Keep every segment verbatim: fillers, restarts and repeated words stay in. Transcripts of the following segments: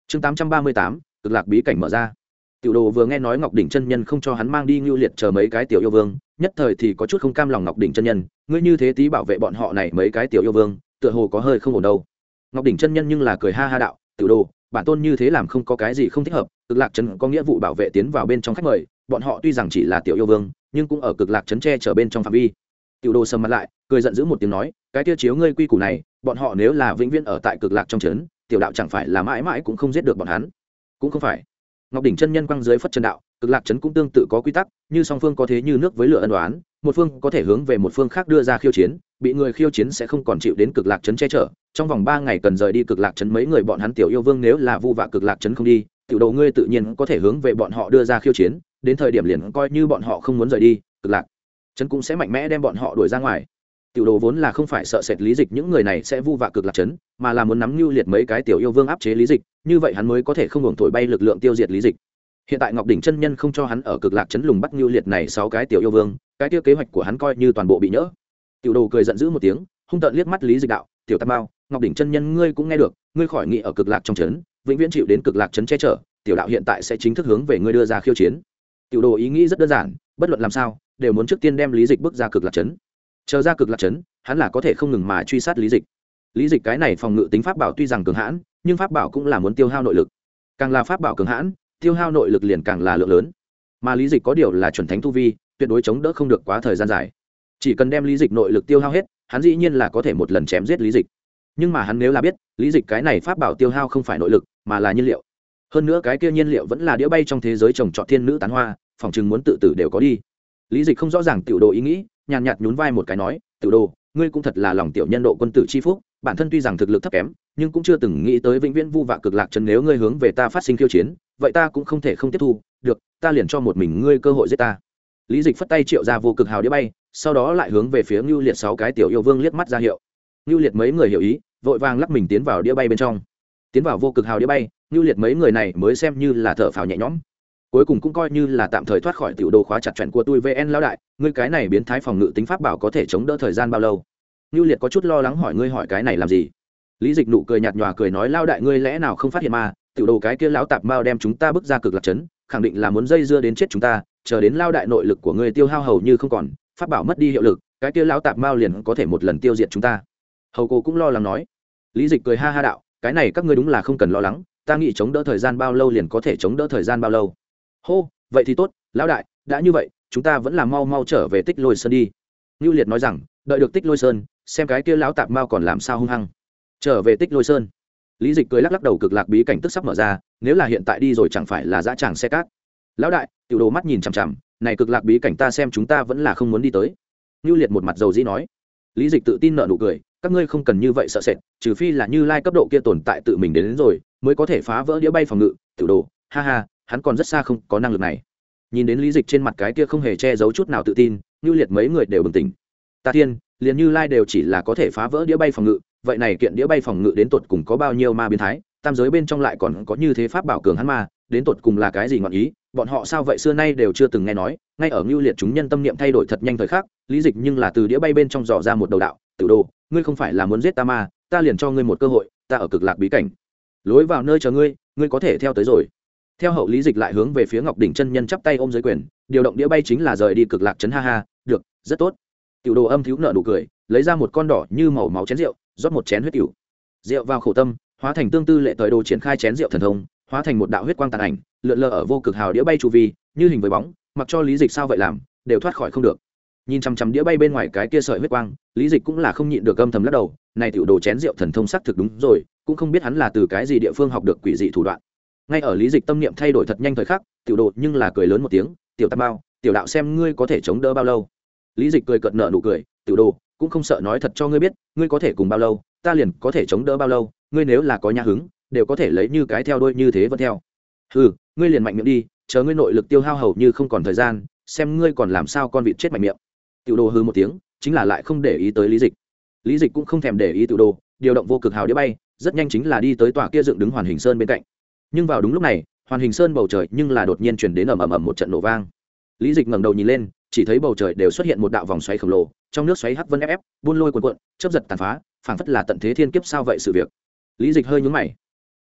chương tám trăm ba mươi tám cực lạc bí cảnh mở ra. Tiểu Đồ vừa nghe nói Ngọc Đỉnh chân nhân không cho hắn mang đi Ngưu Liệt chờ mấy cái tiểu yêu vương, nhất thời thì có chút không cam lòng. Ngọc Đỉnh chân nhân, ngươi như thế tí bảo vệ bọn họ này mấy cái tiểu yêu vương, tựa hồ có hơi không ổn đâu. Ngọc Đỉnh chân nhân nhưng là cười ha ha đạo, Tiểu Đồ, bản tôn như thế làm không có cái gì không thích hợp, cực lạc trấn có nghĩa vụ bảo vệ tiến vào bên trong khách mời, bọn họ tuy rằng chỉ là tiểu yêu vương, nhưng cũng ở cực lạc trấn che chở bên trong phạm vi. Tiểu Đồ sầm mặt lại, cười giận dữ một tiếng nói, cái kia chiếu ngươi quy củ này, bọn họ nếu là vĩnh viễn ở tại cực lạc trong trấn, tiểu đạo chẳng phải là mãi mãi cũng không giết được bọn hắn. Cũng không phải. Ngọc Đỉnh chân nhân quăng dưới phất chân đạo, cực lạc trấn cũng tương tự có quy tắc, như song phương có thế như nước với lửa ân đoán, một phương có thể hướng về một phương khác đưa ra khiêu chiến, bị người khiêu chiến sẽ không còn chịu đến cực lạc trấn che chở, trong vòng ba ngày cần rời đi cực lạc trấn. Mấy người bọn hắn tiểu yêu vương nếu là vu vạ cực lạc trấn không đi, tiểu Đồ ngươi tự nhiên có thể hướng về bọn họ đưa ra khiêu chiến, đến thời điểm liền coi như bọn họ không muốn rời đi, cực lạc trấn cũng sẽ mạnh mẽ đem bọn họ đuổi ra ngoài. Tiểu Đồ vốn là không phải sợ sệt Lý Dịch những người này sẽ vu vạ cực lạc trấn, mà là muốn nắm Nưu Liệt mấy cái tiểu yêu vương áp chế Lý Dịch, như vậy hắn mới có thể không ngừng thổi bay lực lượng tiêu diệt Lý Dịch. Hiện tại Ngọc Đỉnh chân nhân không cho hắn ở cực lạc trấn lùng bắt Nưu Liệt này sáu cái tiểu yêu vương, cái kia kế hoạch của hắn coi như toàn bộ bị nhỡ. Tiểu Đồ cười giận dữ một tiếng, hung tợn liếc mắt Lý Dịch đạo, tiểu Tam Bao, Ngọc Đỉnh chân nhân ngươi cũng nghe được, ngươi khỏi nghĩ ở cực lạc trong trấn, vĩnh viễn chịu đến cực lạc trấn che chở, tiểu đạo hiện tại sẽ chính thức hướng về ngươi đưa ra khiêu chiến. Tiểu Đồ ý nghĩ rất đơn giản, bất luận làm sao đều muốn trước tiên đem Lý Dịch bước ra cực lạc trấn. Chờ ra cực lạc trấn, hắn là có thể không ngừng mà truy sát Lý Dịch. Lý Dịch cái này phòng ngự tính pháp bảo tuy rằng cường hãn, nhưng pháp bảo cũng là muốn tiêu hao nội lực, càng là pháp bảo cường hãn, tiêu hao nội lực liền càng là lượng lớn. Mà Lý Dịch có điều là chuẩn thánh tu vi, tuyệt đối chống đỡ không được quá thời gian dài. Chỉ cần đem Lý Dịch nội lực tiêu hao hết, hắn dĩ nhiên là có thể một lần chém giết Lý Dịch. Nhưng mà hắn nếu là biết, Lý Dịch cái này pháp bảo tiêu hao không phải nội lực, mà là nhiên liệu. Hơn nữa cái kia nhiên liệu vẫn là đĩa bay trong thế giới trồng trọt thiên nữ tán hoa, phòng chừng muốn tự tử đều có đi. Lý Dịch không rõ ràng Tiểu Đồ ý nghĩ, nhàn nhạt nhún vai một cái nói, Tiểu Đồ, ngươi cũng thật là lòng tiểu nhân độ quân tử chi phúc, bản thân tuy rằng thực lực thấp kém, nhưng cũng chưa từng nghĩ tới vĩnh viễn vu vạ cực lạc trấn. Nếu ngươi hướng về ta phát sinh khiêu chiến, vậy ta cũng không thể không tiếp thu được, ta liền cho một mình ngươi cơ hội giết ta. Lý Dịch phất tay triệu ra vô cực hào đĩa bay, sau đó lại hướng về phía Nưu Liệt sáu cái tiểu yêu vương liếc mắt ra hiệu. Nưu Liệt mấy người hiểu ý, vội vàng lắc mình tiến vào đĩa bay bên trong. Tiến vào vô cực hào đĩa bay, Nưu Liệt mấy người này mới xem như là thở phào nhẹ nhõm, cuối cùng cũng coi như là tạm thời thoát khỏi tiểu Đồ khóa chặt chuyện của tôi vê en lão đại, ngươi cái này biến thái phòng ngự tính pháp bảo có thể chống đỡ thời gian bao lâu? Nưu Liệt có chút lo lắng hỏi, ngươi hỏi cái này làm gì? Lý Dịch nụ cười nhạt nhòa cười nói, lão đại ngươi lẽ nào không phát hiện mà, tiểu Đồ cái kia lão tạp mao đem chúng ta bước ra cực lạc trấn, khẳng định là muốn dây dưa đến chết chúng ta, chờ đến lão đại nội lực của ngươi tiêu hao hầu như không còn, pháp bảo mất đi hiệu lực, cái kia lão tạp mao liền có thể một lần tiêu diệt chúng ta. Hầu cô cũng lo lắng nói. Lý Dịch cười ha ha đạo, cái này các ngươi đúng là không cần lo lắng, ta nghĩ chống đỡ thời gian bao lâu liền có thể chống đỡ thời gian bao lâu. Hô, vậy thì tốt, lão đại, đã như vậy, chúng ta vẫn là mau mau trở về Tích Lôi Sơn đi. Nưu Liệt nói rằng, đợi được Tích Lôi Sơn, xem cái kia lão tạp mao còn làm sao hung hăng. Trở về Tích Lôi Sơn. Lý Dịch cười lắc lắc đầu, cực lạc bí cảnh tức sắp mở ra, nếu là hiện tại đi rồi chẳng phải là dã tràng xe cát. Lão đại, Tiểu Đồ mắt nhìn chằm chằm, này cực lạc bí cảnh ta xem chúng ta vẫn là không muốn đi tới. Nưu Liệt một mặt dầu dĩ nói. Lý Dịch tự tin nở nụ cười, các ngươi không cần như vậy sợ sệt, trừ phi là Như Lai cấp độ kia tồn tại tự mình đến, đến rồi, mới có thể phá vỡ đĩa bay phòng ngự. Tiểu Đồ, ha ha, hắn còn rất xa không có năng lực này. Nhìn đến Lý Dịch trên mặt cái kia không hề che giấu chút nào tự tin, Nưu Liệt mấy người đều bừng tỉnh. Ta thiên, liền Như Lai đều chỉ là có thể phá vỡ đĩa bay phòng ngự, vậy này kiện đĩa bay phòng ngự đến tột cùng có bao nhiêu ma biến thái, tam giới bên trong lại còn có như thế pháp bảo cường hắn ma, đến tột cùng là cái gì ngọn ý, bọn họ sao vậy xưa nay đều chưa từng nghe nói. Ngay ở Nưu Liệt chúng nhân tâm niệm thay đổi thật nhanh thời khắc, Lý Dịch nhưng là từ đĩa bay bên trong dò ra một đầu đạo, Tiểu Đồ, ngươi không phải là muốn giết ta ma, ta liền cho ngươi một cơ hội, ta ở cực lạc bí cảnh lối vào nơi chờ ngươi, ngươi có thể theo tới rồi. Theo hậu, Lý Dịch lại hướng về phía Ngọc Đỉnh chân nhân chắp tay ôm dưới quyền, điều động đĩa bay chính là rời đi cực lạc trấn. Ha ha, được, rất tốt. Tiểu Đồ âm thiếu nợ nụ cười, lấy ra một con đỏ như màu máu chén rượu, rót một chén huyết tiểu. Rượu vào khẩu tâm, hóa thành tương tư lệ thời đồ triển khai chén rượu thần thông, hóa thành một đạo huyết quang tàn ảnh, lượn lờ ở vô cực hào đĩa bay chu vi, như hình với bóng, mặc cho Lý Dịch sao vậy làm, đều thoát khỏi không được. Nhìn chằm chằm đĩa bay bên ngoài cái kia sợi huyết quang, Lý Dịch cũng là không nhịn được âm thầm lắc đầu, này Tiểu Đồ chén rượu thần thông sắc thực đúng rồi, cũng không biết hắn là từ cái gì địa phương học được quỷ dị thủ đoạn. Ngay ở Lý Dịch tâm niệm thay đổi thật nhanh thời khắc, Tiểu Đồ nhưng là cười lớn một tiếng, tiểu Tam Bao, tiểu đạo xem ngươi có thể chống đỡ bao lâu. Lý Dịch cười cợt nở nụ cười, Tiểu Đồ cũng không sợ nói thật cho ngươi biết, ngươi có thể cùng bao lâu, ta liền có thể chống đỡ bao lâu, ngươi nếu là có nhã hứng, đều có thể lấy như cái theo đuôi như thế vẫn theo. Hừ, ngươi liền mạnh miệng đi, chờ ngươi nội lực tiêu hao hầu như không còn thời gian, xem ngươi còn làm sao con vịt chết mạnh miệng. Tiểu Đồ hừ một tiếng, chính là lại không để ý tới Lý Dịch. Lý Dịch cũng không thèm để ý Tiểu Đồ, điều động vô cực hào đĩa bay, rất nhanh chính là đi tới tòa kia dựng đứng Hoàn Hình Sơn bên cạnh. Nhưng vào đúng lúc này, Hoàn Hình Sơn bầu trời nhưng là đột nhiên truyền đến ầm ầm ầm một trận nổ vang. Lý Dịch ngẩng đầu nhìn lên, chỉ thấy bầu trời đều xuất hiện một đạo vòng xoáy khổng lồ, trong nước xoáy hắc vân ép ép, buôn lôi cuồn cuộn, chớp giật tàn phá, phảng phất là tận thế thiên kiếp sao vậy sự việc. Lý Dịch hơi nhướng mày.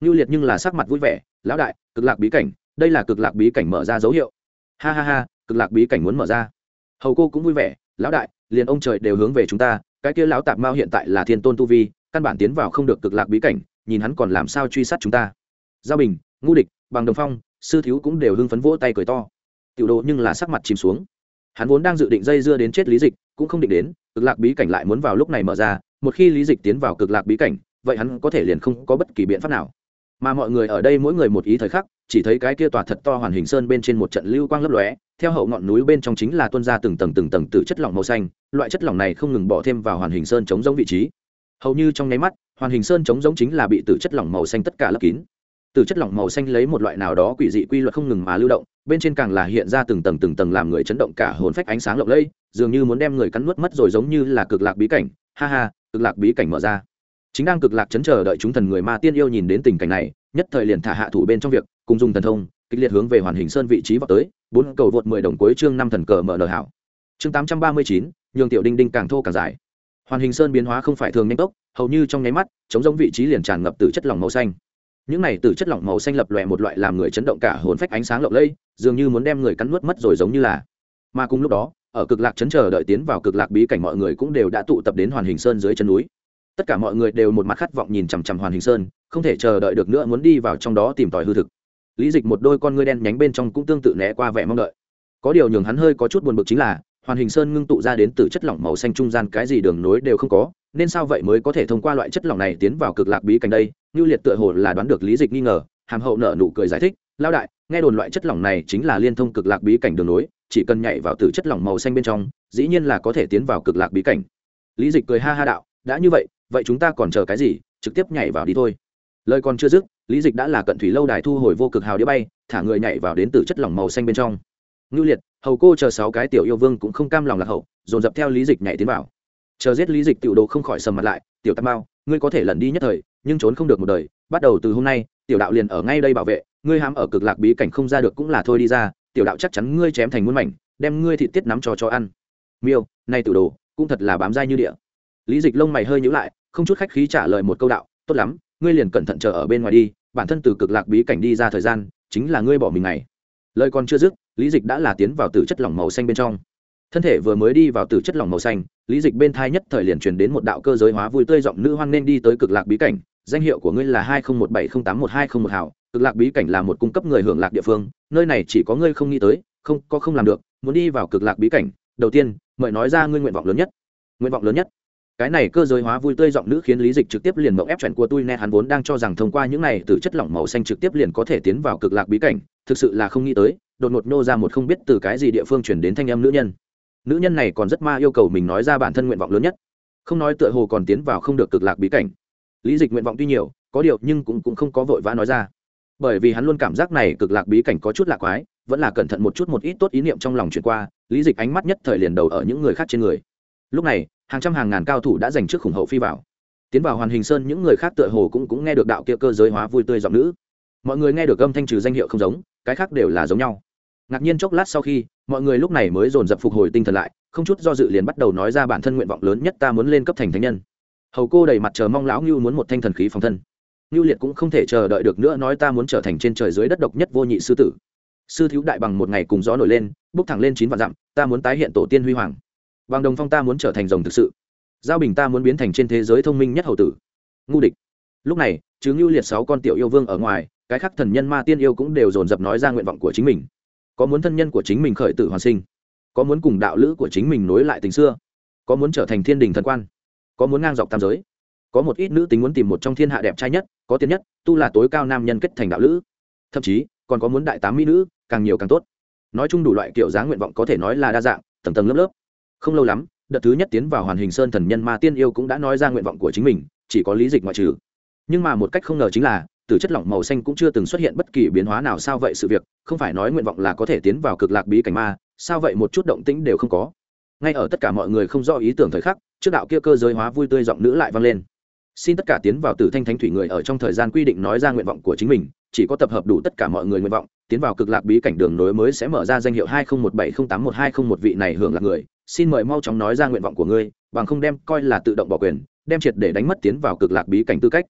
Ngưu Liệt nhưng là sắc mặt vui vẻ, lão đại, cực lạc bí cảnh, đây là cực lạc bí cảnh mở ra dấu hiệu. Ha ha ha, cực lạc bí cảnh muốn mở ra. Hầu cô cũng vui vẻ, lão đại, liền ông trời đều hướng về chúng ta, cái kia lão tạp mao hiện tại là thiên tôn tu vi, căn bản tiến vào không được cực lạc bí cảnh, nhìn hắn còn làm sao truy sát chúng ta. Giao Bình, Ngũ Địch, Bằng Đồng Phong, Sư Thiếu cũng đều hưng phấn vỗ tay cười to. Tiểu Đồ nhưng là sắc mặt chìm xuống. Hắn vốn đang dự định dây dưa đến chết Lý Dịch, cũng không định đến, cực lạc bí cảnh lại muốn vào lúc này mở ra, một khi Lý Dịch tiến vào cực lạc bí cảnh, vậy hắn có thể liền không có bất kỳ biện pháp nào. Mà mọi người ở đây mỗi người một ý thời khắc, chỉ thấy cái kia tòa thật to Hoàn Hình Sơn bên trên một trận lưu quang lấp lóe, theo hậu ngọn núi bên trong chính là tuôn ra từng tầng từng tầng từ chất lỏng màu xanh, loại chất lỏng này không ngừng bỏ thêm vào Hoàn Hình Sơn chống giống vị trí. Hầu như trong nháy mắt, Hoàn Hình Sơn chống giống chính là bị từ chất lỏng màu xanh tất cả lấp kín. Từ chất lỏng màu xanh lấy một loại nào đó quỷ dị quy luật không ngừng mà lưu động, bên trên càng là hiện ra từng tầng từng tầng làm người chấn động cả hồn phách ánh sáng lộng lẫy, dường như muốn đem người cắn nuốt mất rồi, giống như là cực lạc bí cảnh. Ha ha, cực lạc bí cảnh mở ra. Chính đang cực lạc chấn chờ đợi chúng thần người ma tiên yêu nhìn đến tình cảnh này, nhất thời liền thả hạ thủ bên trong việc, cùng dùng thần thông kịch liệt hướng về Hoàn Hình Sơn vị trí vào tới. Bốn cầu vượt mười đồng cuối chương năm thần cờ mở nở hảo. Chương tám trăm ba mươi chín, nhường tiểu đinh đinh càng thô càng dài. Hoàn Hình Sơn biến hóa không phải thường nhanh tốc, hầu như trong nháy mắt, chống giống vị trí liền tràn ngập từ chất lỏng màu xanh. Những này từ chất lỏng màu xanh lập lòe một loại làm người chấn động cả hồn phách ánh sáng lộng lẫy, dường như muốn đem người cắn nuốt mất rồi, giống như là. Mà cùng lúc đó, ở cực lạc chấn chờ đợi tiến vào cực lạc bí cảnh mọi người cũng đều đã tụ tập đến Hoàn Hình Sơn dưới chân núi. Tất cả mọi người đều một mặt khát vọng nhìn chằm chằm Hoàn Hình Sơn, không thể chờ đợi được nữa muốn đi vào trong đó tìm tòi hư thực. Lý Dịch một đôi con ngươi đen nhánh bên trong cũng tương tự né qua vẻ mong đợi. Có điều nhường hắn hơi có chút buồn bực chính là, Hoàn Hình Sơn ngưng tụ ra đến từ chất lỏng màu xanh trung gian cái gì đường nối đều không có, nên sao vậy mới có thể thông qua loại chất lỏng này tiến vào cực lạc bí cảnh đây? Nưu Liệt tựa hồ là đoán được Lý Dịch nghi ngờ, hàm hậu nở nụ cười giải thích, lão đại, nghe đồn loại chất lỏng này chính là liên thông cực lạc bí cảnh đường nối, chỉ cần nhảy vào từ chất lỏng màu xanh bên trong, dĩ nhiên là có thể tiến vào cực lạc bí cảnh. Lý Dịch cười ha ha đạo, đã như vậy, vậy chúng ta còn chờ cái gì, trực tiếp nhảy vào đi thôi. Lời còn chưa dứt, Lý Dịch đã là cận thủy lâu đài thu hồi vô cực hào đĩa bay, thả người nhảy vào đến từ chất lỏng màu xanh bên trong. Ngưu Liệt, Hầu cô chờ sáu cái tiểu yêu vương cũng không cam lòng lạc hậu, dồn dập theo Lý Dịch nhảy tiến vào. Chờ giết Lý Dịch, tiểu đồ không khỏi sầm mặt lại, tiểu tam bao, ngươi có thể lẩn đi nhất thời, nhưng trốn không được một đời, bắt đầu từ hôm nay, tiểu đạo liền ở ngay đây bảo vệ, ngươi hám ở cực lạc bí cảnh không ra được cũng là thôi đi ra, tiểu đạo chắc chắn ngươi chém thành muôn mảnh, đem ngươi thịt tiết nắm cho cho ăn. Miêu, này tiểu đồ, cũng thật là bám dai như địa. Lý Dịch lông mày hơi nhíu lại, không chút khách khí trả lời một câu đạo, tốt lắm, ngươi liền cẩn thận chờ ở bên ngoài đi, bản thân từ cực lạc bí cảnh đi ra thời gian, chính là ngươi bỏ mình này. Lời còn chưa dứt, Lý Dịch đã là tiến vào từ chất lỏng màu xanh bên trong. Thân thể vừa mới đi vào từ chất lỏng màu xanh, Lý Dịch bên thai nhất thời liền truyền đến một đạo cơ giới hóa vui tươi giọng nữ hoan nên đi tới cực lạc bí cảnh, danh hiệu của ngươi là hai không một bảy không tám một hai không một hảo, cực lạc bí cảnh là một cung cấp người hưởng lạc địa phương, nơi này chỉ có ngươi không nghĩ tới, không có không làm được, muốn đi vào cực lạc bí cảnh, đầu tiên, mời nói ra ngươi nguyện vọng lớn nhất. Nguyện vọng lớn nhất? Cái này cơ giới hóa vui tươi giọng nữ khiến Lý Dịch trực tiếp liền mộng ép chuyện của tôi nè, hắn vốn đang cho rằng thông qua những này từ chất lỏng màu xanh trực tiếp liền có thể tiến vào cực lạc bí cảnh, thực sự là không nghĩ tới, đột ngột nô ra một không biết từ cái gì địa phương truyền đến thanh âm nữ nhân. Nữ nhân này còn rất ma yêu cầu mình nói ra bản thân nguyện vọng lớn nhất, không nói tựa hồ còn tiến vào không được cực lạc bí cảnh. Lý Dịch nguyện vọng tuy nhiều, có điều nhưng cũng cũng không có vội vã nói ra, bởi vì hắn luôn cảm giác này cực lạc bí cảnh có chút lạ quái, vẫn là cẩn thận một chút một ít tốt ý niệm trong lòng chuyển qua. Lý Dịch ánh mắt nhất thời liền đầu ở những người khác trên người. Lúc này, hàng trăm hàng ngàn cao thủ đã giành trước khủng hậu phi vào, tiến vào Hoàn Hình Sơn. Những người khác tựa hồ cũng cũng nghe được đạo kia cơ giới hóa vui tươi giọng nữ. Mọi người nghe được âm thanh trừ danh hiệu không giống, cái khác đều là giống nhau. Ngạc nhiên chốc lát sau khi, mọi người lúc này mới dồn dập phục hồi tinh thần lại, không chút do dự liền bắt đầu nói ra bản thân nguyện vọng lớn nhất, ta muốn lên cấp thành thánh nhân. Hầu cô đầy mặt chờ mong, lão Ngưu muốn một thanh thần khí phòng thân. Ngưu Liệt cũng không thể chờ đợi được nữa, nói ta muốn trở thành trên trời dưới đất độc nhất vô nhị sư tử. Sư Thiếu đại bằng một ngày cùng gió nổi lên, bốc thẳng lên chín vạn dặm, ta muốn tái hiện tổ tiên huy hoàng. Bằng Đồng Phong, ta muốn trở thành rồng thực sự. Giao Bình, ta muốn biến thành trên thế giới thông minh nhất hầu tử. Ngu Địch. Lúc này, chứ Ngưu Liệt sáu con tiểu yêu vương ở ngoài, cái khác thần nhân ma tiên yêu cũng đều dồn dập nói ra nguyện vọng của chính mình. Có muốn thân nhân của chính mình khởi tử hoàn sinh, có muốn cùng đạo lữ của chính mình nối lại tình xưa, có muốn trở thành thiên đình thần quan, có muốn ngang dọc tam giới, có một ít nữ tính muốn tìm một trong thiên hạ đẹp trai nhất, có tiền nhất, tu là tối cao nam nhân kết thành đạo lữ, thậm chí còn có muốn đại tám mỹ nữ, càng nhiều càng tốt. Nói chung đủ loại kiểu dáng nguyện vọng có thể nói là đa dạng, tầng tầng lớp lớp. Không lâu lắm, đợt thứ nhất tiến vào Hoàn Hình Sơn thần nhân ma tiên yêu cũng đã nói ra nguyện vọng của chính mình, chỉ có Lý Dịch ngoại trừ. Nhưng mà một cách không ngờ chính là, từ chất lỏng màu xanh cũng chưa từng xuất hiện bất kỳ biến hóa nào. Sao vậy? Sự việc không phải nói nguyện vọng là có thể tiến vào cực lạc bí cảnh ma, sao vậy một chút động tĩnh đều không có? Ngay ở tất cả mọi người không rõ ý tưởng thời khắc, trước đạo kia cơ giới hóa vui tươi giọng nữ lại vang lên, xin tất cả tiến vào Tử Thanh Thánh Thủy người ở trong thời gian quy định nói ra nguyện vọng của chính mình, chỉ có tập hợp đủ tất cả mọi người nguyện vọng, tiến vào cực lạc bí cảnh đường nối mới sẽ mở ra. Danh hiệu hai không một bảy không tám một hai không một vị này hưởng lạc người, xin mời mau chóng nói ra nguyện vọng của ngươi, bằng không đem coi là tự động bỏ quyền, đem triệt để đánh mất tiến vào cực lạc bí cảnh tư cách.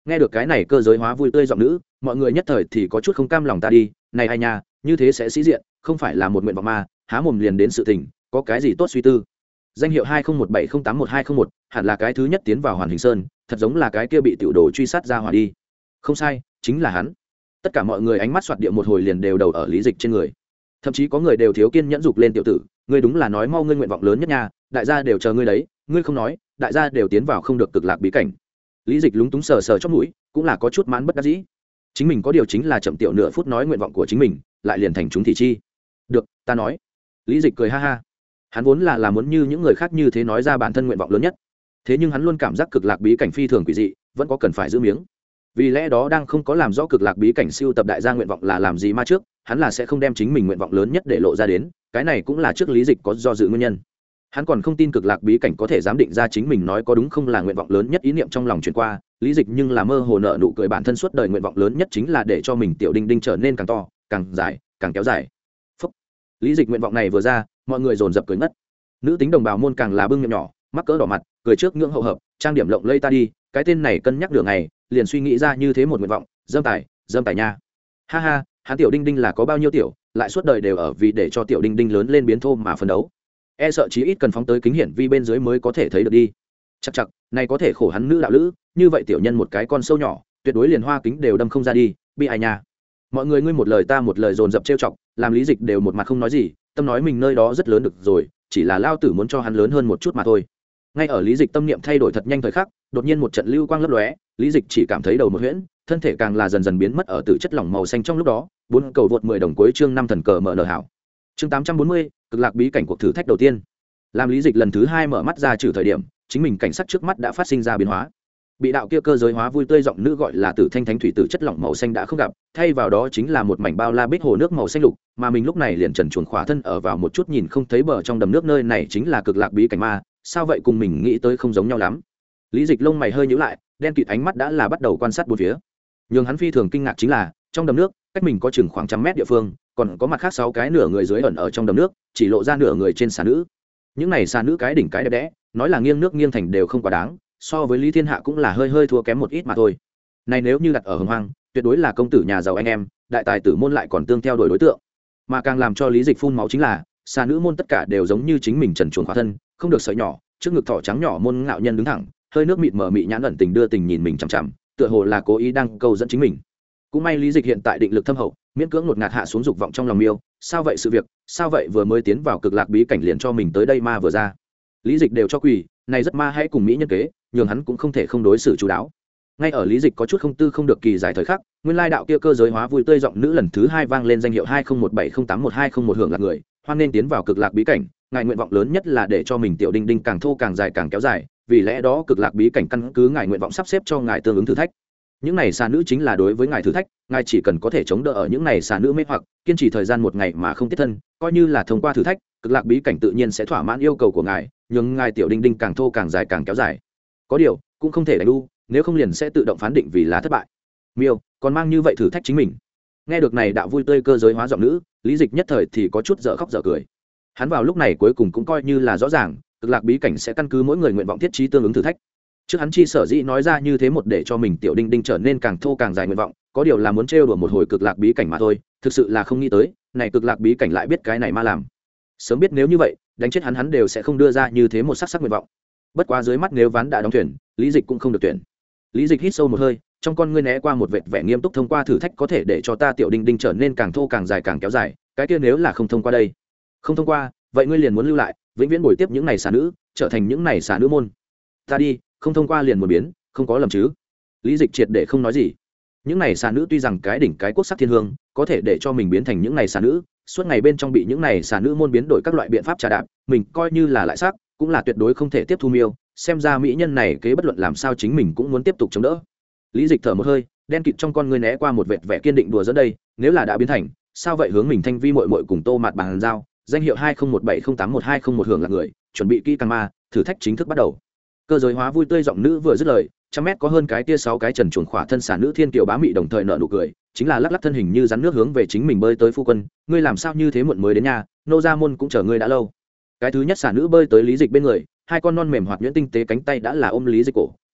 Nghe được cái này cơ giới hóa vui tươi giọng nữ, mọi người nhất thời thì có chút không cam lòng. Ta đi, này ai nha, như thế sẽ sĩ diện, không phải là một nguyện vọng mà, há mồm liền đến sự tình, có cái gì tốt suy tư. Danh hiệu hai không một bảy không tám một hai không một, hẳn là cái thứ nhất tiến vào Hoàn Hình Sơn, thật giống là cái kia bị tiểu đồ truy sát ra hỏa đi. Không sai, chính là hắn. Tất cả mọi người ánh mắt xoạt địa một hồi liền đều đầu ở Lý Dịch trên người. Thậm chí có người đều thiếu kiên nhẫn dục lên tiểu tử, ngươi đúng là nói mau, ngươi nguyện vọng lớn nhất nha, đại gia đều chờ ngươi đấy, ngươi không nói, đại gia đều tiến vào không được cực lạc bí cảnh. Lý Dịch lúng túng sờ sờ chóp mũi, cũng là có chút mãn bất đắc dĩ. Chính mình có điều chính là chậm tiểu nửa phút nói nguyện vọng của chính mình, lại liền thành chúng thị chi. Được, ta nói. Lý Dịch cười ha ha. Hắn vốn là là muốn như những người khác như thế nói ra bản thân nguyện vọng lớn nhất. Thế nhưng hắn luôn cảm giác cực lạc bí cảnh phi thường quỷ dị, vẫn có cần phải giữ miếng. Vì lẽ đó đang không có làm rõ cực lạc bí cảnh siêu tập đại gia nguyện vọng là làm gì mà trước, hắn là sẽ không đem chính mình nguyện vọng lớn nhất để lộ ra đến, cái này cũng là trước Lý Dịch có do dự nguyên nhân. Hắn còn không tin cực lạc bí cảnh có thể giám định ra chính mình nói có đúng không là nguyện vọng lớn nhất ý niệm trong lòng truyền qua. Lý Dịch nhưng là mơ hồ nợ nụ cười, bản thân suốt đời nguyện vọng lớn nhất chính là để cho mình tiểu đinh đinh trở nên càng to, càng dài, càng kéo dài. Phúc. Lý Dịch nguyện vọng này vừa ra, mọi người dồn dập cười ngất. Nữ tính đồng bào môn càng là bưng miệng nhỏ, mắc cỡ đỏ mặt, cười trước ngưỡng hậu hợp, trang điểm lộng lây. Ta đi, cái tên này cân nhắc đường ngày, liền suy nghĩ ra như thế một nguyện vọng, dâm tài, dâm tài nha. Ha ha, hắn tiểu đinh đinh là có bao nhiêu tiểu, lại suốt đời đều ở vì để cho tiểu đinh đinh lớn lên biến thô mà phấn đấu. E sợ chí ít cần phóng tới kính hiển vi bên dưới mới có thể thấy được đi. Chắc chắc, này có thể khổ hắn nữ đạo lữ, như vậy tiểu nhân một cái con sâu nhỏ, tuyệt đối liền hoa kính đều đâm không ra đi, bi ai nha. Mọi người ngươi một lời ta một lời dồn dập trêu chọc, làm Lý Dịch đều một mặt không nói gì, tâm nói mình nơi đó rất lớn được rồi, chỉ là lao tử muốn cho hắn lớn hơn một chút mà thôi. Ngay ở Lý Dịch tâm niệm thay đổi thật nhanh thời khắc, đột nhiên một trận lưu quang lấp lóe, Lý Dịch chỉ cảm thấy đầu một huyễn, thân thể càng là dần dần biến mất ở từ chất lỏng màu xanh trong lúc đó. Bốn cầu vượt mười đồng cuối chương năm thần cờ mở nở hảo. Chương tám trăm bốn mươi, cực lạc bí cảnh cuộc thử thách đầu tiên. Làm Lý Dịch lần thứ hai mở mắt ra trừ thời điểm, chính mình cảnh sắc trước mắt đã phát sinh ra biến hóa. Bị đạo kia cơ giới hóa vui tươi giọng nữ gọi là Tử Thanh Thánh thủy tử chất lỏng màu xanh đã không gặp, thay vào đó chính là một mảnh bao la bích hồ nước màu xanh lục, mà mình lúc này liền trần truồng khỏa thân ở vào một chút nhìn không thấy bờ trong đầm nước. Nơi này chính là cực lạc bí cảnh ma, sao vậy cùng mình nghĩ tới không giống nhau lắm. Lý Dịch lông mày hơi nhíu lại, đen kịt ánh mắt đã là bắt đầu quan sát bốn phía. Nhưng hắn phi thường kinh ngạc chính là, trong đầm nước, cách mình có chừng khoảng trăm mét địa phương, còn có mặt khác sáu cái nửa người dưới ẩn ở trong đầm nước, chỉ lộ ra nửa người trên xà nữ. Những này xà nữ cái đỉnh cái đẹp đẽ, nói là nghiêng nước nghiêng thành đều không quá đáng, so với Lý Thiên Hạ cũng là hơi hơi thua kém một ít mà thôi. Này nếu như đặt ở Hồng Hoang, tuyệt đối là công tử nhà giàu anh em, đại tài tử môn lại còn tương theo đuổi đối tượng. Mà càng làm cho Lý Dịch phun máu chính là, xà nữ môn tất cả đều giống như chính mình trần truồng khỏa thân, không được sợi nhỏ, trước ngực thỏ trắng nhỏ môn ngạo nhân đứng thẳng, hơi nước mịt mờ mị nhãn ẩn tình đưa tình nhìn mình chằm chằm, tựa hồ là cố ý đang câu dẫn chính mình. Cũng may Lý Dịch hiện tại định lực thâm hậu, miễn cưỡng ngột ngạt hạ xuống dục vọng trong lòng miêu. Sao vậy sự việc, sao vậy vừa mới tiến vào cực lạc bí cảnh liền cho mình tới đây ma vừa ra. Lý Dịch đều cho quỳ, này rất ma hãy cùng mỹ nhân kế, nhường hắn cũng không thể không đối xử chú đáo. Ngay ở Lý Dịch có chút không tư không được kỳ giải thời khắc, nguyên lai đạo kia cơ giới hóa vui tươi giọng nữ lần thứ hai vang lên danh hiệu hai không một bảy không tám một hai không một hưởng lạc người, hoan nên tiến vào cực lạc bí cảnh, ngài nguyện vọng lớn nhất là để cho mình tiểu đinh đinh càng thô càng dài càng kéo dài, vì lẽ đó cực lạc bí cảnh căn cứ ngài nguyện vọng sắp xếp cho ngài tương ứng thử thách. Những này xà nữ chính là đối với ngài thử thách, ngài chỉ cần có thể chống đỡ ở những này xà nữ mê hoặc, kiên trì thời gian một ngày mà không tiết thân, coi như là thông qua thử thách, cực lạc bí cảnh tự nhiên sẽ thỏa mãn yêu cầu của ngài, nhưng ngài tiểu đinh đinh càng thô càng dài càng kéo dài. Có điều, cũng không thể đánh đu, nếu không liền sẽ tự động phán định vì là thất bại. Miêu, còn mang như vậy thử thách chính mình. Nghe được này đạo vui tươi cơ giới hóa giọng nữ, Lý Dịch nhất thời thì có chút dở khóc dở cười. Hắn vào lúc này cuối cùng cũng coi như là rõ ràng, cực lạc bí cảnh sẽ căn cứ mỗi người nguyện vọng thiết trí tương ứng thử thách. Trước hắn chi sở dĩ nói ra như thế một để cho mình tiểu đinh đinh trở nên càng thô càng dài nguyện vọng, có điều là muốn trêu đùa một hồi cực lạc bí cảnh mà thôi, thực sự là không nghĩ tới, này cực lạc bí cảnh lại biết cái này ma làm. Sớm biết nếu như vậy, đánh chết hắn hắn đều sẽ không đưa ra như thế một sắc sắc nguyện vọng. Bất quá dưới mắt nếu ván đã đóng thuyền, Lý Dịch cũng không được tuyển. Lý Dịch hít sâu một hơi, trong con ngươi né qua một vệt vẻ nghiêm túc, thông qua thử thách có thể để cho ta tiểu đinh đinh trở nên càng thô càng dài càng kéo dài, cái kia nếu là không thông qua đây, không thông qua, vậy ngươi liền muốn lưu lại, vĩnh viễn bồi tiếp những này xà nữ, trở thành những này xà nữ môn. Ta đi, không thông qua liền muốn biến, không có lầm chứ? Lý Dịch triệt để không nói gì. Những này xà nữ tuy rằng cái đỉnh cái quốc sắc thiên hương, có thể để cho mình biến thành những này xà nữ, suốt ngày bên trong bị những này xà nữ môn biến đổi các loại biện pháp trà đạp, mình coi như là lại sắc, cũng là tuyệt đối không thể tiếp thu miêu. Xem ra mỹ nhân này kế bất luận làm sao chính mình cũng muốn tiếp tục chống đỡ. Lý Dịch thở một hơi, đen kịt trong con ngươi né qua một vệt vẻ kiên định, đùa dẫn đây, nếu là đã biến thành, sao vậy hướng mình Thanh Vi muội muội cùng Tô Mạt bàn giao, danh hiệu hai không một bảy không tám một hai không một hưởng là người, chuẩn bị kỹ càng ma, thử thách chính thức bắt đầu. Cơ giới hóa vui tươi giọng nữ vừa dứt lời, trăm mét có hơn cái tia sáu cái trần chuồn khỏa thân xà nữ thiên kiều bá mị đồng thời nở nụ cười, chính là lắc lắc thân hình như rắn nước hướng về chính mình bơi tới. Phu quân, ngươi làm sao như thế muộn mới đến nhà, nô gia môn cũng chờ ngươi đã lâu. Cái thứ nhất xà nữ bơi tới Lý Dịch bên người, hai con non mềm hoạt nhuyễn tinh tế cánh tay đã là ôm Lý Dịch cổ,